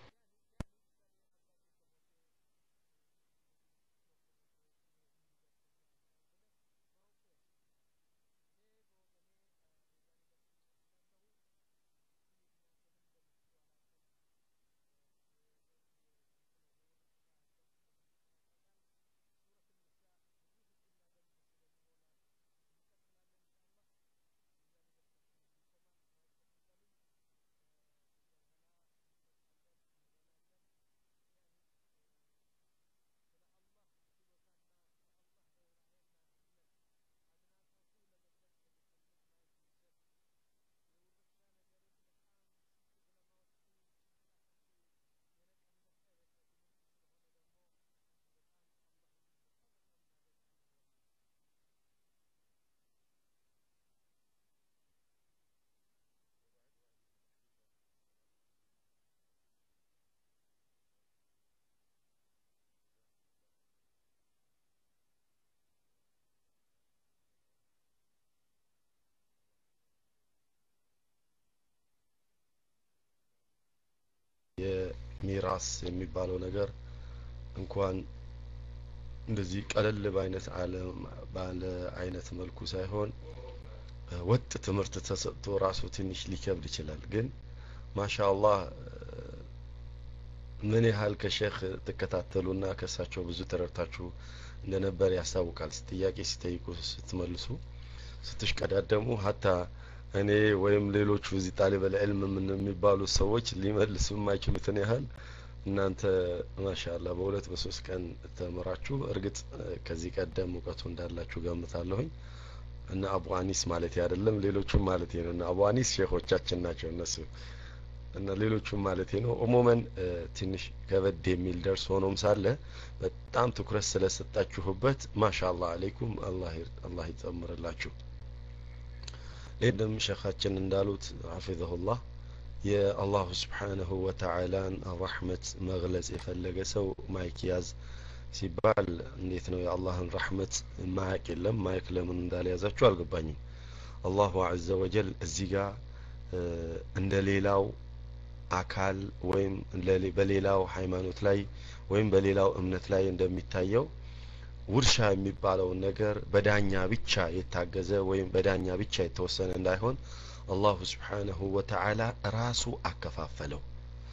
የሚራስ የሚባለው ነገር እንኳን እንደዚህ ቀለል ባይነት ዓለም ባለ አይነት መልኩ ሳይሆን ወጥ ትምህርት ተሰጥቶ ራሱ ትንሽ ሊከብድ ይችላል ግን ማሻአላህ ምን ያህል ከሼክ ተከታተሉና ከሳቸው ብዙ ተረርታችሁ እንደነበር ያሳውቃል ጥያቄ ሲጠይቁ ስትመልሱ ስትሽቀዳደሙ hatta እኔ ወይም ሌሎቹ እዚህ ጣሊበ العلم ምን የሚባሉ ሰዎች ሊመልሱ የማይችሉትን ያህል እናንተ ማሻአላህ በሁለት በሶስት ቀን ተመራችሁ እርግጥ ከዚህ ቀደም ወቀቱ እንዳላችሁ ገምታለሁኝ እና አቡ አኒስ ማለት አይደለም ሌሎቹም ማለት ነው እና አቡ አኒስ ሼኾቻችን ናቸው እነሱ እና ሌሎቹም ማለት ነው ኡሙመን ትንሽ ከበድ የሚል ደርስ ሆኖም ሳለ በጣም ትኩረት ስለሰጣችሁበት ማሻአላህ አለይኩም አላህ አላህ ይጨምርላችሁ ለደም ሸኻችን እንዳሉት حفظه የአላህ Subhanahu Wa Ta'ala ረህመት መግለጽ የፈለገ ሰው ማይክ ያዝ ሲባል እንዴት ነው የአላህን ረህመት ማያቅ የለም ማይክ ለምን እንዳልያዛችሁ አልገባኝም አላሁ Azza wa Jal እዚህ ጋር እንደሌላው አካል ወይም በሌላው ሃይማኖት ላይ ወይም በሌላው እምነት ላይ እንደሚታየው ውርሻ የሚባለው ነገር በዳኛ ብቻ የታገዘ ወይም በዳኛ ብቻ የተወሰነ እንዳይሆን አላሁ Subhanahu Wa Ta'ala ራሱ አከፋፈለው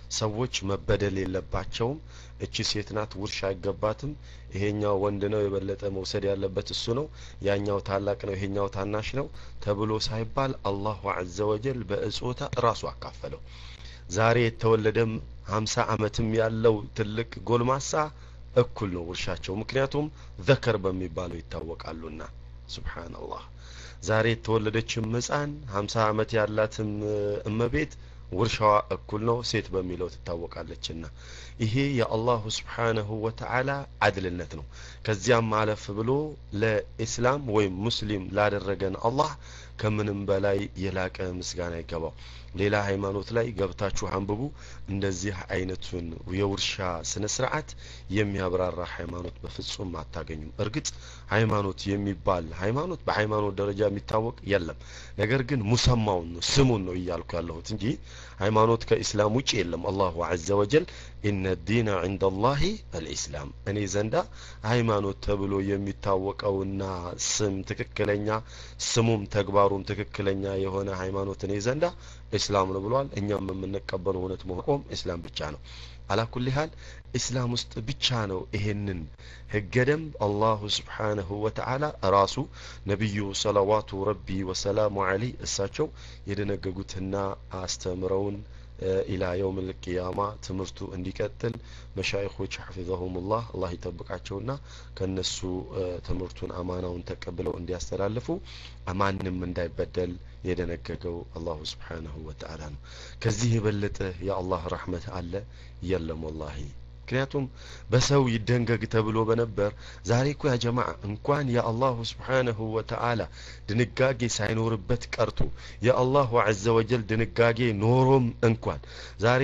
ሰዎች መበደል የለባቸውም እቺ ሴት ናት ውርሻ አይገባትም ይሄኛው ወንድ ነው የበለጠ መውሰድ ያለበት እሱ ነው ያኛው ታላቅ ነው ይሄኛው ታናሽ ነው ተብሎ ሳይባል አላሁ ዐዘ ወጀል በእጾታ ራሱ አካፈለው ዛሬ የተወለደም ሀምሳ አመትም ያለው ትልቅ ጎልማሳ እኩል ነው ውርሻቸው ምክንያቱም ዘከር በሚባለው ይታወቃሉና ሱብሃንአላህ ዛሬ የተወለደችም ህፃን ሀምሳ አመት ያላትም እመቤት ውርሻዋ እኩል ነው ሴት በሚለው ትታወቃለችና ይሄ የአላሁ Subhanahu Wa Ta'ala አድልነት ነው ከዚያም ማለፍ ብሎ ለኢስላም ወይ ሙስሊም ላደረገን አላህ ከምንም በላይ የላቀ ምስጋና ይገባው ሌላ ሃይማኖት ላይ ገብታችሁ አንብቡ እንደዚህ አይነቱን የውርሻ ስነ ስርዓት የሚያብራራ ሃይማኖት በፍጹም አታገኙም እርግጥ ሃይማኖት የሚባል ሃይማኖት በሃይማኖት ደረጃ የሚታወቅ የለም ነገር ግን ሙሰማውን ነው ስሙን ነው ይያልኩ ያለሁት እንጂ ሃይማኖት ከኢስላም ውጪ የለም አላሁ ዐዘ ወጀል ኢነ ዲነ عند الله الاسلام እኔ ዘንዳ ሃይማኖት ተብሎ የሚታወቀውና ስም ትክክለኛ ስሙም ተግባሩም ትክክለኛ የሆነ ሃይማኖት እኔ ዘንዳ እስላም ነው ብሏል እኛም የምንቀበለው እውነት መቆም እስላም ብቻ ነው على كل حال اسلام ውስጥ ብቻ ነው ይሄንን ህገደም አላሁ Subhanahu Wa Ta'ala ራሱ ነብዩ ሰለዋቱ ረቢ ወሰላሙ ዐለይሂ እሳቸው የደነገጉትና አስተምረውን الى يوم القيامه ትምርቱ እንዲቀጥል መሻይኾች حفظهم الله الله ይጠብቃቸውና ከነሱ ትምርቱን አማናውን ተቀብለው እንዲያስተላልፉ አማንም እንዳይበደል የደነገገው አላሁ Subhanahu Wa Ta'ala ነው ከዚህ የበለጠ ያ አላህ ረህመት አለ የለም والله ምክንያቱም በሰው ይደንገግ ተብሎ በነበር ዛሬ እኮ ያ ጀማዓ እንኳን ያ አላሁ Subhanahu Wa Ta'ala ድንጋጌ ሳይኖርበት ቀርቶ ያ አላሁ Azza wa Jal ድንጋጌ ኖሮም እንኳን ዛሬ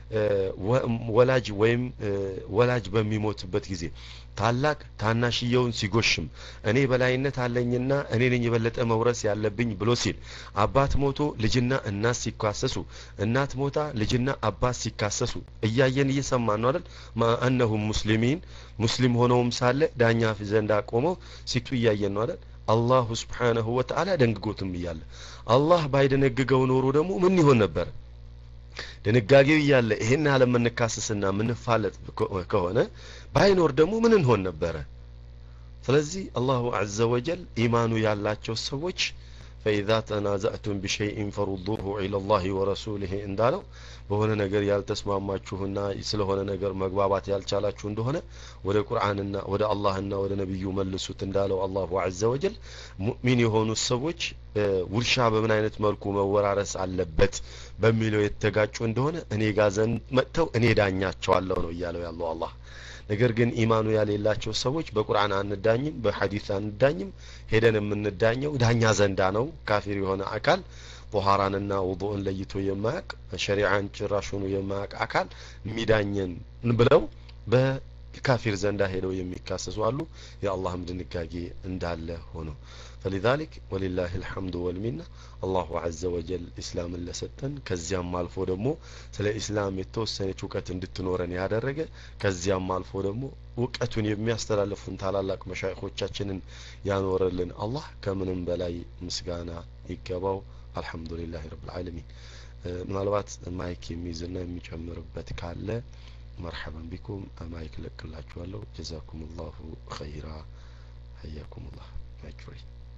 ወላጅ ወይም ወላጅ በሚሞትበት ጊዜ ታላቅ ታናሽየውን ሲጎሽም እኔ በላይነት አለኝና እኔ ነኝ የበለጠ መውረስ ያለብኝ ብሎ ሲል አባት ሞቶ ልጅና እናት ሲካሰሱ እናት ሞታ ልጅና አባት ሲካሰሱ እያየን እየሰማን ነው አይደል ማአነሁም ሙስሊሚን ሙስሊም ሆነውም ሳለ ዳኛ ዘንዳ ቆመው ሲቱ እያየን ነው አይደል አላሁ Subhanahu Wa Ta'ala ደንግጎትም ይያለ አላህ ባይደነግገው ኖሮ ደግሞ ምን ይሆን ነበር ድንጋጌው ይያለ ይሄን ያለ መንካሰስና ምንፋለጥ ከሆነ ባይኖር ደግሞ ምን እንሆን ነበር ስለዚህ አላሁ Azza wa Jal ኢማኑ ያላቸው ሰዎች فإذا تنازعتم بشيء فردوه إلى الله ورسوله እንዳለው በሆነ ነገር ያልተስማማችሁና ስለሆነ ነገር መግባባት ያልቻላችሁ እንደሆነ ወደ ቁርአንና ወደ አላህና ወደ ነብዩ መልሱት እንዳለው አላሁ Azza wa Jal ሙእሚን የሆኑ ሰዎች ውርሻ በምን አይነት መልኩ መወራረስ አለበት በሚለው የተጋጩ እንደሆነ እኔ ጋር ዘንድ መጥተው እኔ ዳኛቸዋለሁ ነው ያለው ያለው አላህ ነገር ግን ኢማኑ ያሌላቸው ሰዎች በቁርአን አንዳኝም በሐዲስ አንዳኝም ሄደን የምንዳኘው ዳኛ ዘንዳ ነው ካፊር የሆነ አካል ጧሃራንና ውዱእን ለይቶ የማያቅ ሸሪዓን ጭራሹኑ የማያቅ አካል ሚዳኘን ብለው በካፊር ዘንዳ ሄደው የሚካሰሱ አሉ የአላህም ድንጋጌ እንዳለ ሆኖ فلذلك ولله الحمد والمنه الله عز وجل اسلام ለሰጠን ከዚያም አልፎ ደግሞ ስለ እስላም የተወሰነች ዕውቀት እንድትኖረን ያደረገ ከዚያም አልፎ ደግሞ ዕውቀቱን የሚያስተላልፉን ታላላቅ መሻይኾቻችንን ያኖረልን አላህ ከምንም በላይ ምስጋና ይገባው አልহামዱሊላህ ረብል ዓለሚን ምናልባት ማይክ የሚይዝና የሚጨምርበት ካለ مرحبا بكم ማይክ ለክላችኋለሁ جزاكم الله خيرا حياكم الله مايك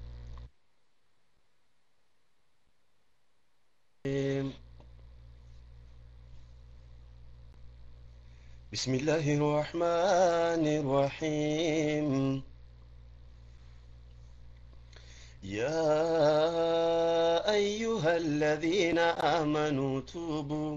بسم الله الرحمن الرحيم يا أيها الذين آمنوا توبوا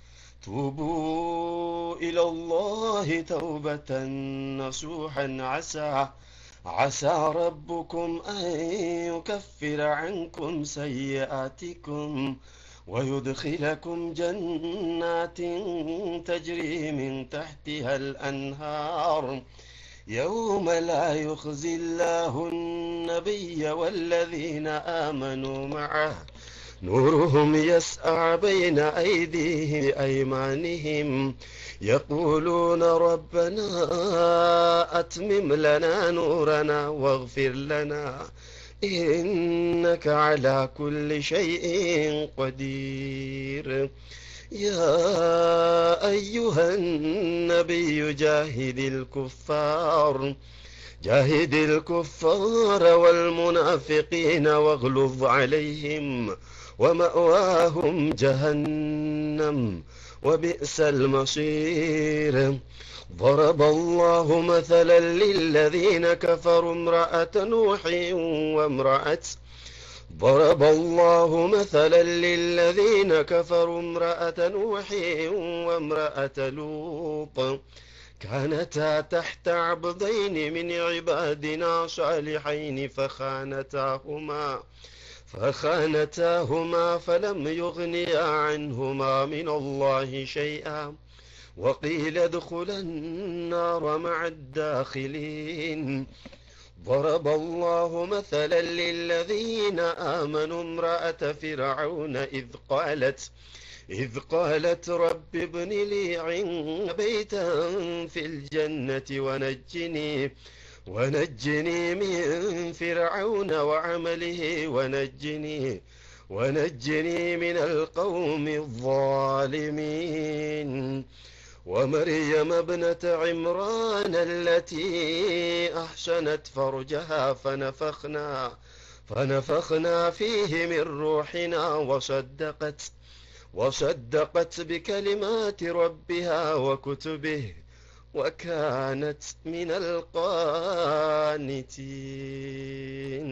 توبوا إلى الله توبة نصوحا عسى عسى ربكم أن يكفر عنكم سيئاتكم ويدخلكم جنات تجري من تحتها الأنهار يوم لا يخزي الله النبي والذين آمنوا معه نورهم يسعى بين أيديهم بأيمانهم يقولون ربنا أتمم لنا نورنا واغفر لنا إنك على كل شيء قدير يا أيها النبي جاهد الكفار جاهد الكفار والمنافقين واغلظ عليهم ومأواهم جهنم وبئس المصير ضرب الله مثلا للذين كفروا امرأة نوح وامرأة ضرب الله مثلا للذين كفروا امرأة نوح وامرأة لوط كانتا تحت عبدين من عبادنا صالحين فخانتاهما فخانتاهما فلم يغنيا عنهما من الله شيئا وقيل ادخلا النار مع الداخلين ضرب الله مثلا للذين آمنوا امرأة فرعون إذ قالت إذ قالت رب ابن لي عندك بيتا في الجنة ونجني ونجني من فرعون وعمله ونجني ونجني من القوم الظالمين ومريم ابنة عمران التي أحسنت فرجها فنفخنا فنفخنا فيه من روحنا وصدقت وصدقت بكلمات ربها وكتبه وكانت من القانتين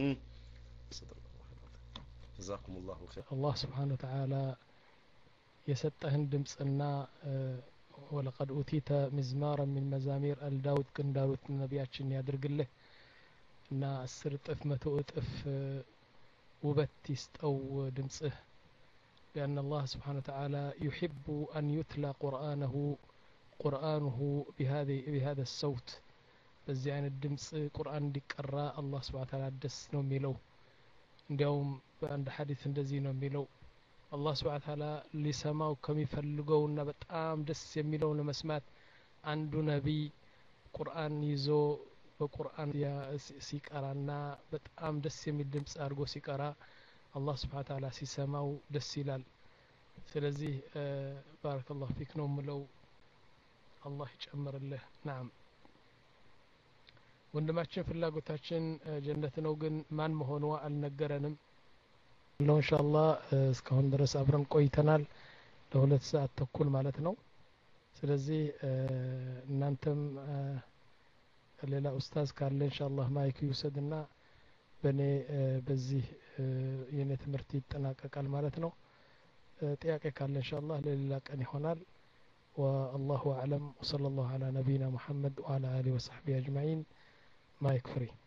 جزاكم الله خير الله سبحانه وتعالى يسطهن دمصنا ولقد أوتيت مزمارا من مزامير الداود كن داود نبياتشن يادرقله እና አስር እጥፍ መቶ እጥፍ ውበት ይስጠው ድምጽህ لأن الله سبحانه وتعالى يحب أن يتلى قرآنه قرآنه بهذه بهذا الصوت በዚህ አይነት ድምጽ ቁርአን እንዲቀራ አላህ Subhanahu Wa Ta'ala ደስ ነው የሚለው እንዲያውም በአንድ ሐዲስ እንደዚህ ነው የሚለው አላህ Subhanahu Wa Ta'ala ሊሰማው ከሚፈልገውና በጣም ደስ የሚለው ለመስማት አንዱ ነብይ ቁርአን ይዞ በቁርአን ሲቀራና በጣም ደስ የሚል ድምጽ አድርጎ ሲቀራ አላህ Subhanahu Wa Ta'ala ሲሰማው ደስ ይላል ስለዚህ ባረከላሁ ፊክ ነው ምለው አላህ ይጨምርልህ ናም ወንድማችን ፍላጎታችን ጀነት ነው ግን ማን መሆኑ አልነገረንም ለው ኢንሻአላህ እስካሁን ድረስ አብረን ቆይተናል ለሁለት ሰዓት ተኩል ማለት ነው ስለዚህ እናንተም ሌላ ኡስታዝ ካለ ኢንሻአላህ ማይክ ይውሰድና በኔ በዚህ የኔ ትምህርት ይጠናቀቃል ማለት ነው ጥያቄ ካለ ኢንሻአላህ ለሌላ ቀን ይሆናል والله أعلم وصلى الله على نبينا محمد وعلى آله وصحبه أجمعين مايك فري